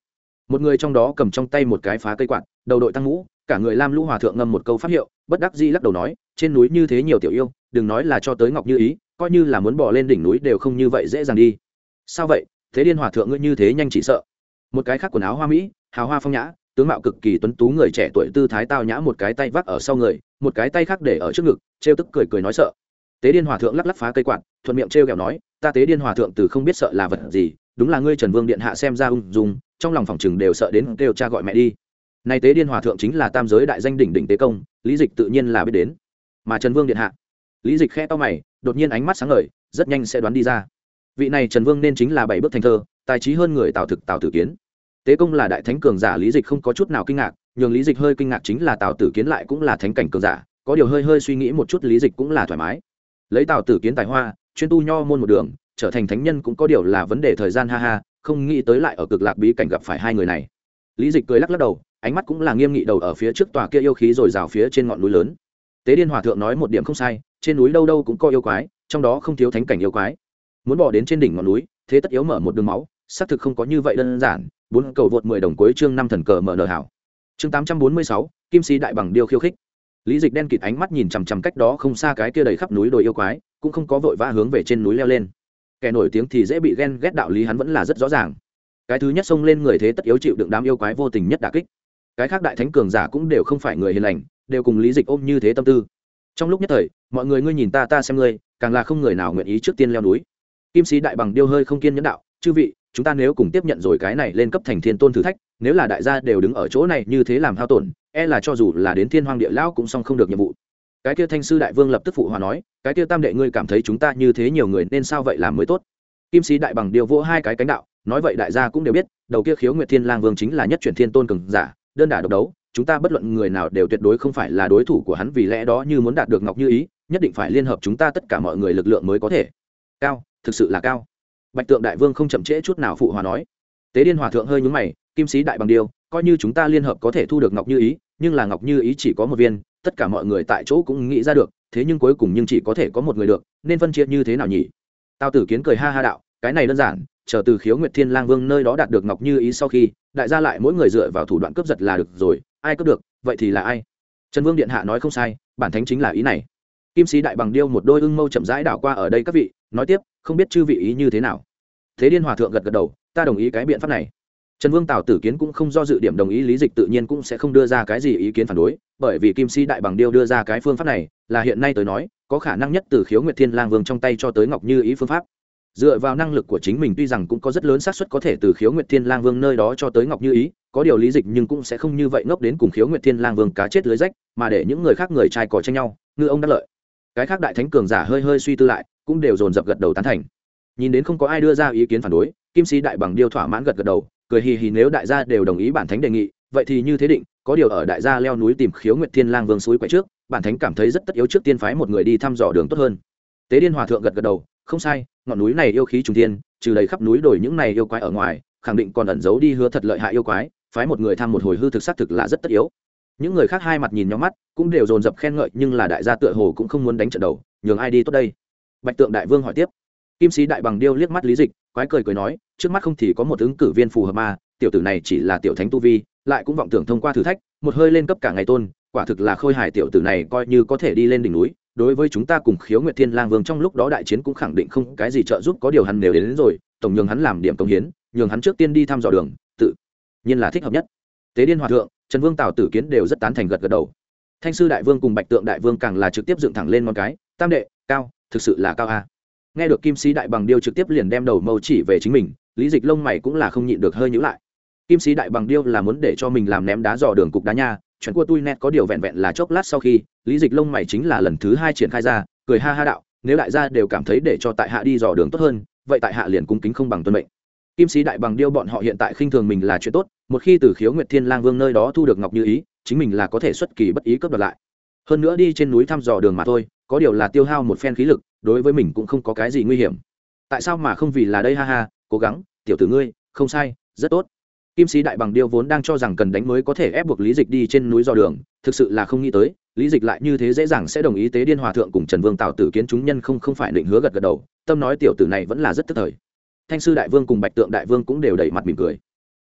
một người trong đó cầm trong tay một cái phá cây quạt, đầu đội tăng mũ, cả người lam lũ hòa thượng ngâm một câu pháp hiệu, bất đắc dĩ lắc đầu nói, trên núi như thế nhiều tiểu yêu, đừng nói là cho tới Ngọc Như Ý, coi như là muốn bỏ lên đỉnh núi đều không như vậy dễ dàng đi. Sao vậy? Thế Điên hòa thượng ngươi như thế nhanh chỉ sợ? Một cái khác quần áo hoa mỹ, hào hoa phong nhã, tướng mạo cực kỳ tuấn tú người trẻ tuổi tư thái tao nhã, một cái tay vác ở sau người, một cái tay khác để ở trước ngực, trêu tức cười cười nói sợ. Tế Điên hòa thượng lắc lắc phá cây quạt, thuận miệng trêu ghẹo nói, ta Tế Điên hòa thượng từ không biết sợ là vật gì, đúng là ngươi Trần Vương điện hạ xem ra ung dung, trong lòng phòng chừng đều sợ đến kêu cha gọi mẹ đi. Này Tế Điên hòa thượng chính là tam giới đại danh đỉnh đỉnh tế công, Lý Dịch tự nhiên là biết đến. Mà Trần Vương điện hạ, Lý Dịch khẽ to mày, đột nhiên ánh mắt sáng ngời, rất nhanh sẽ đoán đi ra. Vị này Trần Vương nên chính là bảy bước thành thơ, tài trí hơn người Tào Thực Tào Tử Kiến. Tế công là đại thánh cường giả, Lý Dịch không có chút nào kinh ngạc, nhường Lý Dịch hơi kinh ngạc chính là Tào Tử Kiến lại cũng là thánh cảnh cường giả, có điều hơi hơi suy nghĩ một chút, Lý Dịch cũng là thoải mái. Lấy Tào Tử Kiến tài hoa, chuyên tu nho môn một đường, trở thành thánh nhân cũng có điều là vấn đề thời gian, ha ha, không nghĩ tới lại ở Cực Lạc bí cảnh gặp phải hai người này. Lý Dịch cười lắc lắc đầu, ánh mắt cũng là nghiêm nghị, đầu ở phía trước tòa kia yêu khí rồi rào phía trên ngọn núi lớn. Tế Điên hòa thượng nói một điểm không sai, trên núi đâu đâu cũng có yêu quái, trong đó không thiếu thánh cảnh yêu quái. Muốn bỏ đến trên đỉnh ngọn núi, thế tất yếu mở một đường máu, xác thực không có như vậy đơn giản. Bốn cầu vượt mười đồng cuối chương năm thần cờ mở nở hảo. Chương tám trăm bốn mươi sáu, Kim sĩ đại bằng điêu khiêu khích. Lý Dịch đen kịt ánh mắt nhìn chằm chằm cách đó không xa cái kia đầy khắp núi đồi yêu quái, cũng không có vội vã hướng về trên núi leo lên. Kẻ nổi tiếng thì dễ bị ghen ghét, đạo lý hắn vẫn là rất rõ ràng. Cái thứ nhất xông lên người thế tất yếu chịu đựng đám yêu quái vô tình nhất đả kích. Cái khác đại thánh cường giả cũng đều không phải người hiền lành, đều cùng Lý Dịch ôm như thế tâm tư. Trong lúc nhất thời, mọi người ngươi nhìn ta ta xem ngươi, càng là không người nào nguyện ý trước tiên leo núi. Kim sĩ đại bằng điêu hơi không kiên nhẫn đạo, chư vị, chúng ta nếu cùng tiếp nhận rồi cái này lên cấp thành thiên tôn thử thách, nếu là đại gia đều đứng ở chỗ này như thế làm hao tổn, e là cho dù là đến thiên hoang địa lão cũng xong không được nhiệm vụ. Cái kia Thanh sư đại vương lập tức phụ hòa nói, cái kia tam đệ ngươi cảm thấy chúng ta như thế nhiều người nên sao vậy làm mới tốt. Kim sĩ đại bằng điêu vỗ hai cái cánh đạo, nói vậy đại gia cũng đều biết, đầu kia Khiếu Nguyệt Thiên Lang Vương chính là nhất chuyển thiên tôn cường giả, đơn đả độc đấu, chúng ta bất luận người nào đều tuyệt đối không phải là đối thủ của hắn, vì lẽ đó như muốn đạt được Ngọc Như Ý, nhất định phải liên hợp chúng ta tất cả mọi người lực lượng mới có thể. Cao, thực sự là cao. Bạch Tượng đại vương không chậm trễ chút nào phụ hòa nói. Tế Điên hòa thượng hơi nhướng mày, Kim sĩ đại bằng điêu, coi như chúng ta liên hợp có thể thu được Ngọc Như Ý, nhưng là Ngọc Như Ý chỉ có một viên, tất cả mọi người tại chỗ cũng nghĩ ra được, thế nhưng cuối cùng nhưng chỉ có thể có một người được, nên phân chia như thế nào nhỉ? Tào Tử Kiến cười ha ha đạo, cái này đơn giản, chờ từ Khiếu Nguyệt Thiên Lang Vương nơi đó đạt được Ngọc Như Ý sau khi, đại gia lại mỗi người dựa vào thủ đoạn cướp giật là được rồi, ai cướp được, vậy thì là ai? Trần Vương điện hạ nói không sai, bản thánh chính là ý này. Kim sĩ đại bằng điêu một đôi ưng mâu chậm rãi đảo qua ở đây các vị, nói tiếp, không biết chư vị ý như thế nào. Thế Điên hòa thượng gật gật đầu, ta đồng ý cái biện pháp này. Trần Vương Tào Tử Kiến cũng không do dự điểm đồng ý, Lý Dịch tự nhiên cũng sẽ không đưa ra cái gì ý kiến phản đối, bởi vì Kim sĩ đại bằng điêu đưa ra cái phương pháp này, là hiện nay tới nói, có khả năng nhất từ Khiếu Nguyệt Thiên Lang Vương trong tay cho tới Ngọc Như Ý phương pháp. Dựa vào năng lực của chính mình tuy rằng cũng có rất lớn xác suất có thể từ Khiếu Nguyệt Thiên Lang Vương nơi đó cho tới Ngọc Như Ý, có điều Lý Dịch nhưng cũng sẽ không như vậy ngốc đến cùng Khiếu Nguyệt Thiên Lang Vương cá chết lưới rách, mà để những người khác người trai cò tranh nhau, ngư ông đắc lợi. Cái khác đại thánh cường giả hơi hơi suy tư lại, cũng đều dồn dập gật đầu tán thành. Nhìn đến không có ai đưa ra ý kiến phản đối, Kim sĩ đại bằng điêu thỏa mãn gật gật đầu, cười hì hì, nếu đại gia đều đồng ý bản thánh đề nghị, vậy thì như thế định, có điều ở đại gia leo núi tìm Khiếu Nguyệt Thiên Lang Vương suối quậy trước, bản thánh cảm thấy rất tất yếu trước tiên phái một người đi thăm dò đường tốt hơn. Tế Điên hòa thượng gật gật đầu, không sai, ngọn núi này yêu khí trùng thiên, trừ đầy khắp núi đồi những này yêu quái ở ngoài, khẳng định còn ẩn giấu đi hứa thật lợi hại yêu quái, phái một người thăm một hồi hư thực xác thực là rất tất yếu. Những người khác hai mặt nhìn nhau mắt, cũng đều dồn dập khen ngợi, nhưng là đại gia tựa hồ cũng không muốn đánh trận đầu, nhường ai đi tốt đây. Bạch Tượng đại vương hỏi tiếp. Kim sĩ đại bằng điêu liếc mắt Lý Dịch, quái cười cười nói, trước mắt không thì có một ứng cử viên phù hợp mà, tiểu tử này chỉ là tiểu thánh tu vi, lại cũng vọng tưởng thông qua thử thách, một hơi lên cấp cả ngày tôn, quả thực là khôi hài, tiểu tử này coi như có thể đi lên đỉnh núi, đối với chúng ta cùng Khiếu Nguyệt Thiên Lang Vương trong lúc đó đại chiến cũng khẳng định không cái gì trợ giúp, có điều hắn nếu đến, đến rồi, tổng nhường hắn làm điểm công hiến, nhường hắn trước tiên đi thăm dò đường, tự nhiên là thích hợp nhất. Tế Điên hòa thượng, Trần Vương Tào Tử Kiến đều rất tán thành gật gật đầu. Thanh sư đại vương cùng Bạch Tượng đại vương càng là trực tiếp dựng thẳng lên ngón cái, tam đệ, cao, thực sự là cao a. Nghe được Kim sĩ đại bằng điêu trực tiếp liền đem đầu mâu chỉ về chính mình, Lý Dịch lông mày cũng là không nhịn được hơi nhíu lại. Kim sĩ đại bằng điêu là muốn để cho mình làm ném đá dò đường cục đá nha, chuyện của tôi net có điều vẹn vẹn là chốc lát sau khi, Lý Dịch lông mày chính là lần thứ hai triển khai ra, cười ha ha đạo, nếu đại gia đều cảm thấy để cho tại hạ đi dò đường tốt hơn, vậy tại hạ liền cung kính không bằng tuân mệnh. Kim sĩ đại bằng điêu bọn họ hiện tại khinh thường mình là chuyện tốt, một khi từ Khiếu Nguyệt Thiên Lang Vương nơi đó thu được Ngọc Như Ý, chính mình là có thể xuất kỳ bất ý cướp đoạt lại. Hơn nữa đi trên núi thăm dò đường mà thôi, có điều là tiêu hao một phen khí lực, đối với mình cũng không có cái gì nguy hiểm. Tại sao mà không vì là đây, ha ha, cố gắng, tiểu tử ngươi, không sai, rất tốt. Kim sĩ đại bằng điêu vốn đang cho rằng cần đánh mới có thể ép buộc Lý Dịch đi trên núi dò đường, thực sự là không nghĩ tới, Lý Dịch lại như thế dễ dàng sẽ đồng ý. Tế Điên hòa thượng cùng Trần Vương Tào Tử Kiến chúng nhân không không phải định hứa gật gật đầu, tâm nói tiểu tử này vẫn là rất tức thời. Thanh sư đại vương cùng Bạch Tượng đại vương cũng đều đầy mặt mỉm cười.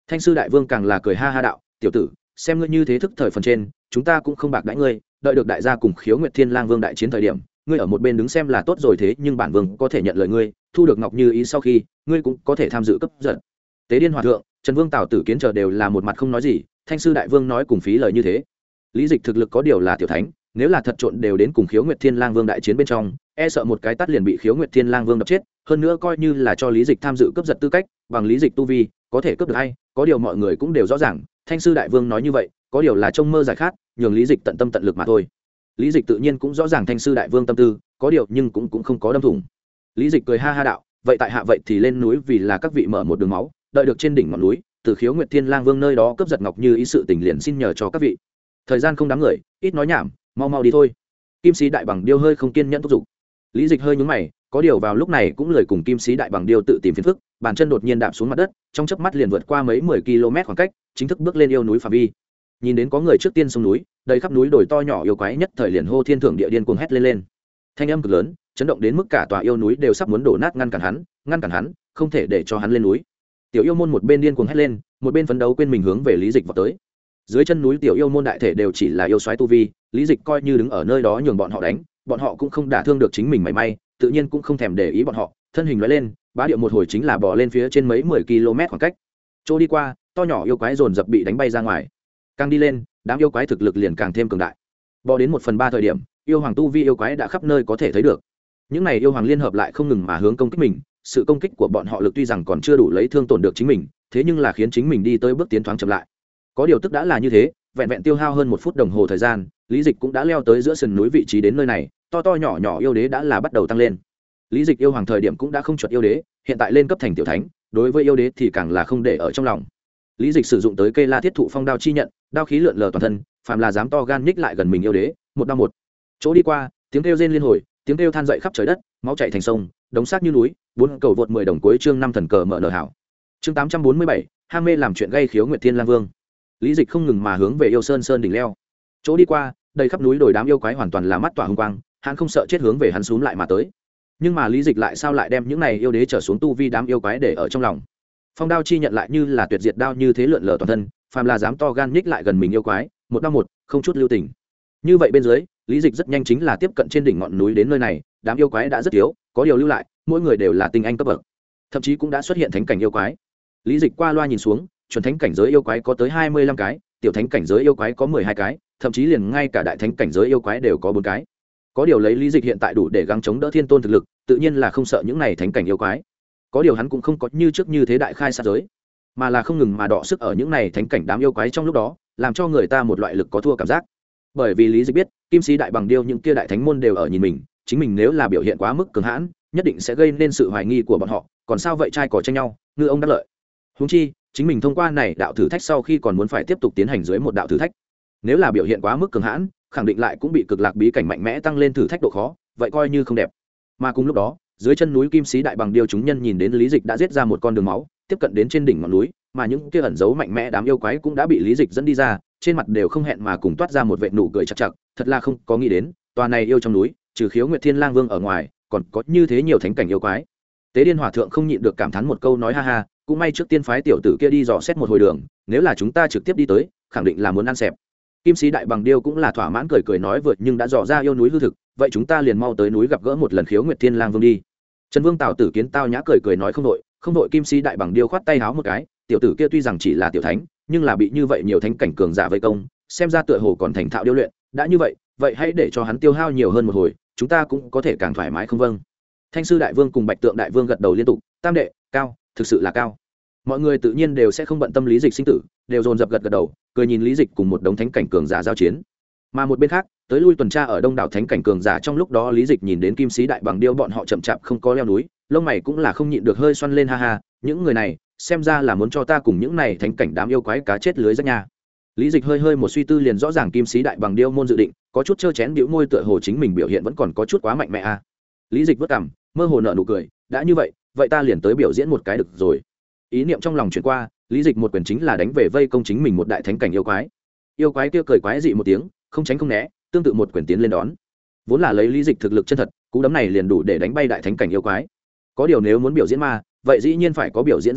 Thanh sư đại vương càng là cười ha ha đạo: tiểu tử, xem ngươi như thế thức thời phần trên, chúng ta cũng không bạc đãi ngươi, đợi được đại gia cùng Khiếu Nguyệt Thiên Lang Vương đại chiến thời điểm, ngươi ở một bên đứng xem là tốt rồi, thế nhưng bản vương có thể nhận lời ngươi, thu được Ngọc Như Ý sau khi, ngươi cũng có thể tham dự cấp giận. Tế Điên Hòa thượng, Trần Vương, Tào Tử Kiến chờ đều là một mặt không nói gì, Thanh sư đại vương nói cùng phí lời như thế. Lý Dịch thực lực có điều là tiểu thánh, nếu là thật trộn đều đến cùng Khiếu Nguyệt Thiên Lang Vương đại chiến bên trong, e sợ một cái tát liền bị Khiếu Nguyệt Thiên Lang Vương đập chết, hơn nữa coi như là cho Lý Dịch tham dự cướp giật tư cách, bằng Lý Dịch tu vi, có thể cướp được hay, có điều mọi người cũng đều rõ ràng, Thanh sư đại vương nói như vậy, có điều là trông mơ giải khát, nhường Lý Dịch tận tâm tận lực mà thôi. Lý Dịch tự nhiên cũng rõ ràng Thanh sư đại vương tâm tư, có điều nhưng cũng cũng không có đâm thủng. Lý Dịch cười ha ha đạo: vậy tại hạ vậy thì lên núi vì là các vị mở một đường máu, đợi được trên đỉnh ngọn núi, từ Khiếu Nguyệt Thiên Lang Vương nơi đó cướp giật Ngọc Như Ý sự tình liền xin nhờ cho các vị. Thời gian không đáng người, ít nói nhảm, mau mau đi thôi. Kim Sĩ Đại Bằng Điêu hơi không kiên nhẫn thúc giục. Lý Dịch hơi nhướng mày, có điều vào lúc này cũng lời cùng Kim Sĩ Đại Bằng Điêu tự tìm phiền phức, bàn chân đột nhiên đạp xuống mặt đất, trong chớp mắt liền vượt qua mấy mười ki lô mét khoảng cách, chính thức bước lên yêu núi phạm vi. Nhìn đến có người trước tiên xuống núi, đầy khắp núi đồi to nhỏ yêu quái nhất thời liền hô thiên thượng địa điên cuồng hét lên lên. Thanh âm cực lớn, chấn động đến mức cả tòa yêu núi đều sắp muốn đổ nát, ngăn cản hắn, ngăn cản hắn, không thể để cho hắn lên núi. Tiểu yêu môn một bên điên cuồng hét lên, một bên phấn đấu quên mình hướng về Lý Dịch vọt tới. Dưới chân núi tiểu yêu môn đại thể đều chỉ là yêu soái tu vi, Lý Dịch coi như đứng ở nơi đó nhường bọn họ đánh, bọn họ cũng không đả thương được chính mình mảy may, tự nhiên cũng không thèm để ý bọn họ, thân hình lóe lên, bá điệu một hồi chính là bò lên phía trên mấy mười ki lô mét khoảng cách. Chỗ đi qua, to nhỏ yêu quái dồn dập bị đánh bay ra ngoài. Càng đi lên, đám yêu quái thực lực liền càng thêm cường đại. Bò đến một phần ba thời điểm, yêu hoàng tu vi yêu quái đã khắp nơi có thể thấy được. Những này yêu hoàng liên hợp lại không ngừng mà hướng công kích mình, sự công kích của bọn họ lực tuy rằng còn chưa đủ lấy thương tổn được chính mình, thế nhưng là khiến chính mình đi tới bước tiến thoáng chậm lại. Có điều tức đã là như thế, vẹn vẹn tiêu hao hơn một phút đồng hồ thời gian, Lý Dịch cũng đã leo tới giữa sườn núi vị trí đến nơi này, to to nhỏ nhỏ yêu đế đã là bắt đầu tăng lên. Lý Dịch yêu hoàng thời điểm cũng đã không chuột yêu đế, hiện tại lên cấp thành tiểu thánh, đối với yêu đế thì càng là không để ở trong lòng. Lý Dịch sử dụng tới cây La Thiết Thụ Phong đao chi nhận, đao khí lượn lờ toàn thân, phàm là dám to gan nhích lại gần mình yêu đế, một đao một. Chỗ đi qua, tiếng kêu rên liên hồi, tiếng kêu than dậy khắp trời đất, máu chảy thành sông, đống xác như núi, bốn cầu vượt mười đồng cuối chương năm thần cờ mở nở hảo. Chương tám trăm bốn mươi bảy, ham mê làm chuyện gây Khiếu Nguyệt Thiên Lang Vương. Lý Dịch không ngừng mà hướng về yêu sơn sơn đỉnh leo. Chỗ đi qua, đầy khắp núi đồi đám yêu quái hoàn toàn là mắt tỏa hung quang, hắn không sợ chết hướng về hắn xuống lại mà tới. Nhưng mà Lý Dịch lại sao lại đem những này yêu đế trở xuống tu vi đám yêu quái để ở trong lòng. Phong đao chi nhận lại như là tuyệt diệt đao như thế lượn lờ toàn thân, phàm là dám to gan nhích lại gần mình yêu quái, một đao một, không chút lưu tình. Như vậy bên dưới, Lý Dịch rất nhanh chính là tiếp cận trên đỉnh ngọn núi đến nơi này, đám yêu quái đã rất thiếu, có điều lưu lại, mỗi người đều là tinh anh cấp bậc. Thậm chí cũng đã xuất hiện thánh cảnh yêu quái. Lý Dịch qua loa nhìn xuống, chuẩn thánh cảnh giới yêu quái có tới hai mươi lăm cái, tiểu thánh cảnh giới yêu quái có mười hai cái, thậm chí liền ngay cả đại thánh cảnh giới yêu quái đều có bốn cái. Có điều lấy Lý Dịch hiện tại đủ để gắng chống đỡ thiên tôn thực lực, tự nhiên là không sợ những này thánh cảnh yêu quái. Có điều hắn cũng không có như trước như thế đại khai sát giới, mà là không ngừng mà đọ sức ở những này thánh cảnh đám yêu quái trong lúc đó, làm cho người ta một loại lực có thua cảm giác. Bởi vì Lý Dịch biết, Kim Sĩ Đại Bằng Điêu những kia đại thánh môn đều ở nhìn mình, chính mình nếu là biểu hiện quá mức cường hãn, nhất định sẽ gây nên sự hoài nghi của bọn họ, còn sao vậy trai cỏ tranh nhau, ngư ông đắc lợi. Huống chi, chính mình thông qua này đạo thử thách sau khi còn muốn phải tiếp tục tiến hành dưới một đạo thử thách. Nếu là biểu hiện quá mức cường hãn, khẳng định lại cũng bị cực lạc bí cảnh mạnh mẽ tăng lên thử thách độ khó, vậy coi như không đẹp. Mà cùng lúc đó, dưới chân núi Kim Sĩ Đại Bằng Điêu chúng nhân nhìn đến Lý Dịch đã giết ra một con đường máu, tiếp cận đến trên đỉnh ngọn núi, mà những kia ẩn giấu mạnh mẽ đám yêu quái cũng đã bị Lý Dịch dẫn đi ra, trên mặt đều không hẹn mà cùng toát ra một vệt nụ cười chặt chặt, thật là không có nghĩ đến, tòa này yêu trong núi, trừ Khiếu Nguyệt Thiên Lang Vương ở ngoài, còn có như thế nhiều thánh cảnh yêu quái. Tế Điên Hòa thượng không nhịn được cảm thán một câu nói ha ha, cũng may trước tiên phái tiểu tử kia đi dò xét một hồi đường, nếu là chúng ta trực tiếp đi tới, khẳng định là muốn ăn xẹp. Kim Sĩ Đại Bằng Điêu cũng là thỏa mãn cười cười nói vượt nhưng đã dò ra yêu núi hư thực, vậy chúng ta liền mau tới núi gặp gỡ một lần Khiếu Nguyệt Thiên Lang Vương đi. Trần Vương Tào Tử Kiến tao nhã cười cười nói không đội, không đội. Kim Sĩ Đại Bằng Điêu khoát tay háo một cái, tiểu tử kia tuy rằng chỉ là tiểu thánh, nhưng là bị như vậy nhiều thánh cảnh cường giả vây công, xem ra tựa hồ còn thành thạo điêu luyện, đã như vậy, vậy hãy để cho hắn tiêu hao nhiều hơn một hồi, chúng ta cũng có thể càng thoải mái không vâng. Thanh sư đại vương cùng Bạch Tượng đại vương gật đầu liên tục, tam đệ, cao, thực sự là cao. Mọi người tự nhiên đều sẽ không bận tâm Lý Dịch sinh tử, đều dồn dập gật gật đầu, cười nhìn Lý Dịch cùng một đống thánh cảnh cường giả giao chiến. Mà một bên khác, tới lui tuần tra ở đông đảo thánh cảnh cường giả trong lúc đó, Lý Dịch nhìn đến Kim Sĩ Đại Bằng Điêu bọn họ chậm chạp không có leo núi, lông mày cũng là không nhịn được hơi xoăn lên ha ha, những người này, xem ra là muốn cho ta cùng những này thánh cảnh đám yêu quái cá chết lưới rách nha. Lý Dịch hơi hơi một suy tư liền rõ ràng Kim Sĩ Đại Bằng Điêu môn dự định, có chút chơ chén bĩu môi tựa hồ chính mình biểu hiện vẫn còn có chút quá mạnh mẽ a. À. Lý Dịch vất cằm, mơ hồ nở nụ cười, đã như vậy, vậy ta liền tới biểu diễn một cái được rồi. Ý niệm trong lòng chuyển qua, Lý Dịch một quyền chính là đánh về vây công chính mình một đại thánh cảnh yêu quái. Yêu quái kia cười quái dị một tiếng, không tránh không né, tương tự một quyền tiến lên đón. Vốn là lấy Lý Dịch thực lực chân thật, cú đấm này liền đủ để đánh bay đại thánh cảnh yêu quái. Có điều nếu muốn biểu diễn ma, vậy dĩ nhiên phải có biểu diễn dáng vẻ,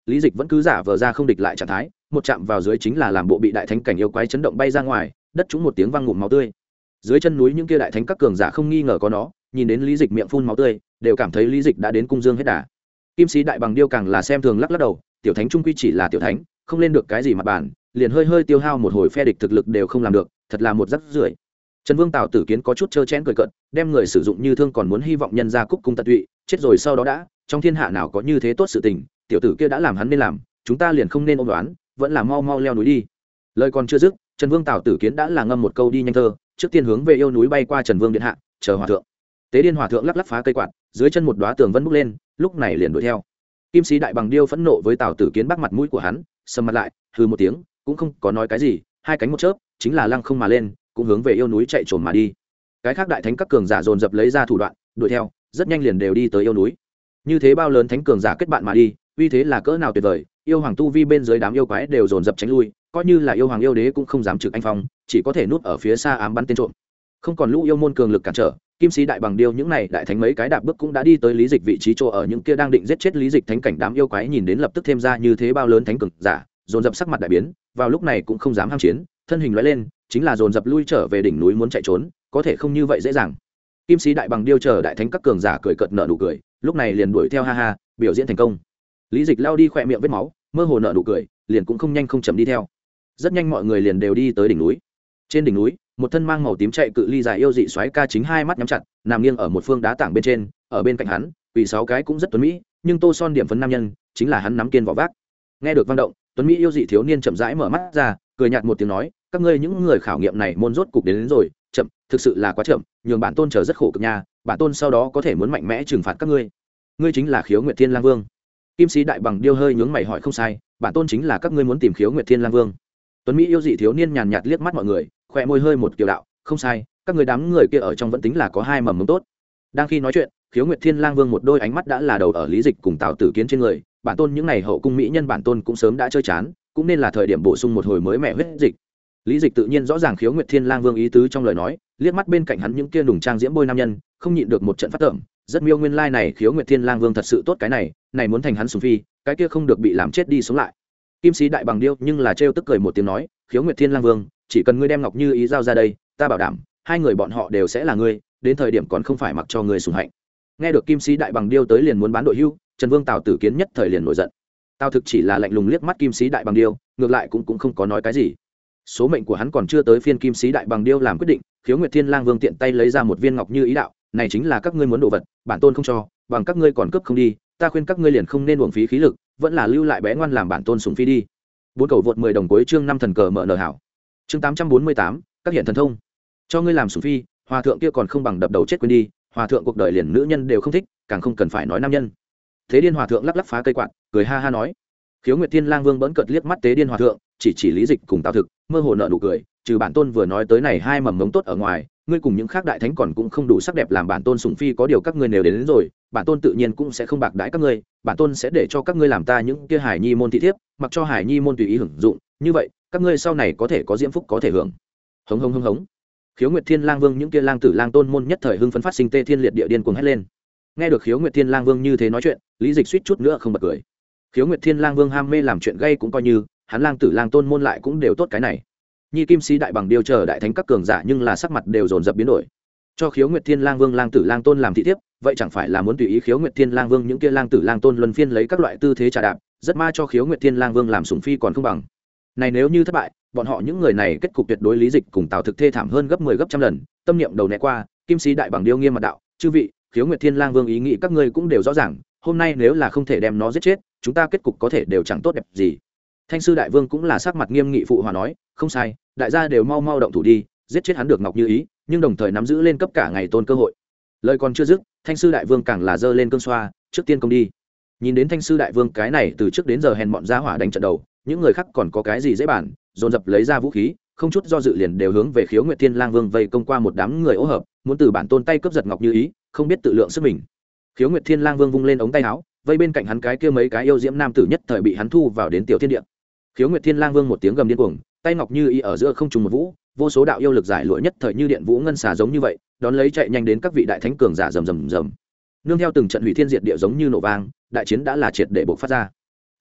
lý dịch vẫn cứ giả vờ ra không địch lại trạng thái, một chạm vào dưới chính là làm bộ bị đại thánh cảnh yêu quái chấn động bay ra ngoài, đất trúng một tiếng vang ngụm máu tươi. Dưới chân núi những kia đại thánh các cường giả không nghi ngờ có nó, nhìn đến lý dịch miệng phun máu tươi, đều cảm thấy lý dịch đã đến cung dương hết đà. Kim sĩ đại bằng điêu càng là xem thường lắc lắc đầu, tiểu thánh trung quy chỉ là tiểu thánh, không lên được cái gì mặt bản, liền hơi hơi tiêu hao một hồi phe địch thực lực đều không làm được, thật là một rắc rưởi. Trần Vương Tào Tử Kiến có chút trơ chẽn cười cợt, đem người sử dụng như thương còn muốn hy vọng nhân ra cúc cung tận tụy, chết rồi sau đó đã, trong thiên hạ nào có như thế tốt sự tình, tiểu tử kia đã làm hắn nên làm, chúng ta liền không nên ôm đoán, vẫn là mau mau leo núi đi. Lời còn chưa dứt, Trần Vương Tào Tử Kiến đã là ngâm một câu đi nhanh thơ, trước tiên hướng về yêu núi bay qua Trần Vương điện hạ, chờ hòa thượng. Tế Điên hòa thượng lắc lắc phá cây quạt, dưới chân một đóa tường vân bốc lên, lúc này liền đuổi theo. Kim sĩ đại bằng điêu phẫn nộ với Tào Tử Kiến bắt mặt mũi của hắn, sầm mặt lại, hừ một tiếng, cũng không có nói cái gì, hai cánh một chớp, chính là lăng không mà lên, cũng hướng về yêu núi chạy trồm mà đi. Cái khác đại thánh các cường giả dồn dập lấy ra thủ đoạn, đuổi theo, rất nhanh liền đều đi tới yêu núi. Như thế bao lớn thánh cường giả kết bạn mà đi, uy thế là cỡ nào tuyệt vời, yêu hoàng tu vi bên dưới đám yêu quái đều dồn dập tránh lui, coi như là yêu hoàng yêu đế cũng không dám trực anh phong, chỉ có thể núp ở phía xa ám bắn tên trộm. Không còn lũ yêu môn cường lực cản trở, kim sĩ đại bằng điêu những này đại thánh mấy cái đạp bước cũng đã đi tới lý dịch vị trí chỗ ở, những kia đang định giết chết lý dịch thánh cảnh đám yêu quái nhìn đến lập tức thêm ra như thế bao lớn thánh cường giả, dồn dập sắc mặt đại biến, vào lúc này cũng không dám ham chiến, thân hình lóe lên, chính là dồn dập lui trở về đỉnh núi muốn chạy trốn, có thể không như vậy dễ dàng. Kim sĩ đại bằng điêu chờ đại thánh các cường giả cười cợt nở nụ cười, lúc này liền đuổi theo ha ha, biểu diễn thành công. Lý dịch lao đi khỏe miệng vết máu, mơ hồ nở nụ cười, liền cũng không nhanh không chậm đi theo. Rất nhanh mọi người liền đều đi tới đỉnh núi. Trên đỉnh núi, một thân mang màu tím chạy cự ly dài yêu dị xoáy ca chính hai mắt nhắm chặt, nằm nghiêng ở một phương đá tảng bên trên, ở bên cạnh hắn, quỳ sáu cái cũng rất tuấn mỹ, nhưng tô son điểm phấn nam nhân, chính là hắn nắm kiên vỏ vác. Nghe được vang động, tuấn mỹ yêu dị thiếu niên chậm rãi mở mắt ra, cười nhạt một tiếng nói, các ngươi những người khảo nghiệm này môn rốt cục đến, đến rồi, chậm, thực sự là quá chậm, nhường bản tôn chờ rất khổ cực nha, bản tôn sau đó có thể muốn mạnh mẽ trừng phạt các ngươi. Ngươi chính là Khiếu Nguyệt Thiên Lang Vương. Kim sĩ đại bằng điêu hơi nhướng mày hỏi, không sai, bản tôn chính là các ngươi muốn tìm Khiếu Nguyệt Thiên Lang Vương. Tuấn mỹ yêu dị thiếu niên nhàn nhạt liếc mắt mọi người, khỏe môi hơi một kiểu đạo, không sai, các người đám người kia ở trong vẫn tính là có hai mầm mống tốt. Đang khi nói chuyện, Khiếu Nguyệt Thiên Lang Vương một đôi ánh mắt đã là đầu ở Lý Dịch cùng Tào Tử Kiến trên người, bản tôn những này hậu cung mỹ nhân bản tôn cũng sớm đã chơi chán, cũng nên là thời điểm bổ sung một hồi mới mẻ huyết dịch. Lý Dịch tự nhiên rõ ràng Khiếu Nguyệt Thiên Lang Vương ý tứ trong lời nói, liếc mắt bên cạnh hắn những kia nùng trang diễm bôi nam nhân, không nhịn được một trận phát tởm, rất miêu nguyên lai like này Khiếu Nguyệt Thiên Lang Vương thật sự tốt cái này, này muốn thành hắn sủng phi, cái kia không được bị làm chết đi sống lại. Kim sĩ đại bằng điêu nhưng là trêu tức cười một tiếng nói, Khiếu Nguyệt Thiên Lang Vương, chỉ cần ngươi đem Ngọc Như Ý giao ra đây, ta bảo đảm, hai người bọn họ đều sẽ là ngươi, đến thời điểm còn không phải mặc cho ngươi sủng hạnh. Nghe được Kim sĩ đại bằng điêu tới liền muốn bán đội hưu, Trần Vương Tào Tử Kiến nhất thời liền nổi giận. Tào thực chỉ là lạnh lùng liếc mắt Kim sĩ đại bằng điêu, ngược lại cũng cũng không có nói cái gì. Số mệnh của hắn còn chưa tới phiên Kim sĩ đại bằng điêu làm quyết định, Khiếu Nguyệt Thiên Lang Vương tiện tay lấy ra một viên Ngọc Như Ý đạo, này chính là các ngươi muốn đồ vật, bản tôn không cho, bằng các ngươi còn cướp không đi, ta khuyên các ngươi liền không nên uổng phí khí lực, vẫn là lưu lại bé ngoan làm bản tôn sủng phi đi. Bốn cầu vượt mười đồng cuối chương năm thần cờ mở nở hảo. Chương tám trăm bốn mươi tám, các hiện thần thông. Cho ngươi làm sủng phi, hòa thượng kia còn không bằng đập đầu chết quên đi, hòa thượng cuộc đời liền nữ nhân đều không thích, càng không cần phải nói nam nhân. Thế Điên hòa thượng lắc lắc phá cây quạt, cười ha ha nói. Khiếu Nguyệt Thiên Lang Vương bỗng cợt liếc mắt Tế Điên hòa thượng, chỉ chỉ Lý Dịch cùng Tào Thực, mơ hồ nở nụ cười, trừ bản tôn vừa nói tới này hai mầm mống tốt ở ngoài, ngươi cùng những khác đại thánh còn cũng không đủ sắc đẹp làm bản tôn sủng phi, có điều các ngươi nếu đến, đến rồi, bản tôn tự nhiên cũng sẽ không bạc đãi các ngươi, bản tôn sẽ để cho các ngươi làm ta những kia hải nhi môn thị thiếp, mặc cho hải nhi môn tùy ý hưởng dụng, như vậy, các ngươi sau này có thể có diễm phúc có thể hưởng. Hống hống hống hống. Khiếu Nguyệt Thiên Lang Vương những kia lang tử lang tôn môn nhất thời hưng phấn phát sinh tê thiên liệt địa điên cuồng hét lên. Nghe được Khiếu Nguyệt Thiên Lang Vương như thế nói chuyện, Lý Dịch suýt chút nữa không bật cười. Khiếu Nguyệt Thiên Lang Vương ham mê làm chuyện gây cũng coi như, hắn lang tử lang tôn môn lại cũng đều tốt cái này. Nhi Kim sĩ đại bằng điêu chờ đại thánh các cường giả nhưng là sắc mặt đều dồn dập biến đổi. Cho Khiếu Nguyệt Thiên Lang Vương lang tử lang tôn làm thị thiếp, vậy chẳng phải là muốn tùy ý Khiếu Nguyệt Thiên Lang Vương những kia lang tử lang tôn luân phiên lấy các loại tư thế trà đạp, rất ma cho Khiếu Nguyệt Thiên Lang Vương làm sủng phi còn không bằng. Này nếu như thất bại, bọn họ những người này kết cục tuyệt đối Lý Dịch cùng Tào Thực thê thảm hơn gấp mười gấp trăm lần. Tâm niệm đầu né qua, Kim sĩ đại bằng điêu nghiêm mặt đạo, chư vị, Khiếu Nguyệt Thiên Lang Vương ý nghĩ các ngươi cũng đều rõ ràng, hôm nay nếu là không thể đem nó giết chết, chúng ta kết cục có thể đều chẳng tốt đẹp gì. Thanh sư đại vương cũng là sắc mặt nghiêm nghị phụ hòa nói, không sai, đại gia đều mau mau động thủ đi, giết chết hắn được Ngọc Như Ý, nhưng đồng thời nắm giữ lên cấp cả ngày tôn cơ hội. Lời còn chưa dứt, Thanh sư đại vương càng là giơ lên cương xoa, trước tiên công đi. Nhìn đến Thanh sư đại vương cái này từ trước đến giờ hèn mọn ra hỏa đánh trận đầu, những người khác còn có cái gì dễ bàn, dồn dập lấy ra vũ khí, không chút do dự liền đều hướng về Khiếu Nguyệt Thiên Lang Vương vây công qua một đám người ố hợp, muốn từ bản tôn tay cướp giật Ngọc Như Ý, không biết tự lượng sức mình. Khiếu Nguyệt Thiên Lang Vương vung lên ống tay áo, vây bên cạnh hắn cái kia mấy cái yêu diễm nam tử nhất thời bị hắn thu vào đến tiểu thiên địa. Khiếu Nguyệt Thiên Lang Vương một tiếng gầm điên cuồng, tay Ngọc Như Ý ở giữa không trùng một vũ, vô số đạo yêu lực giải lụa nhất thời như điện vũ ngân xà giống như vậy, đón lấy chạy nhanh đến các vị đại thánh cường giả rầm rầm rầm. Nương theo từng trận hủy thiên diệt địa giống như nổ vang, đại chiến đã là triệt để bộc phát ra.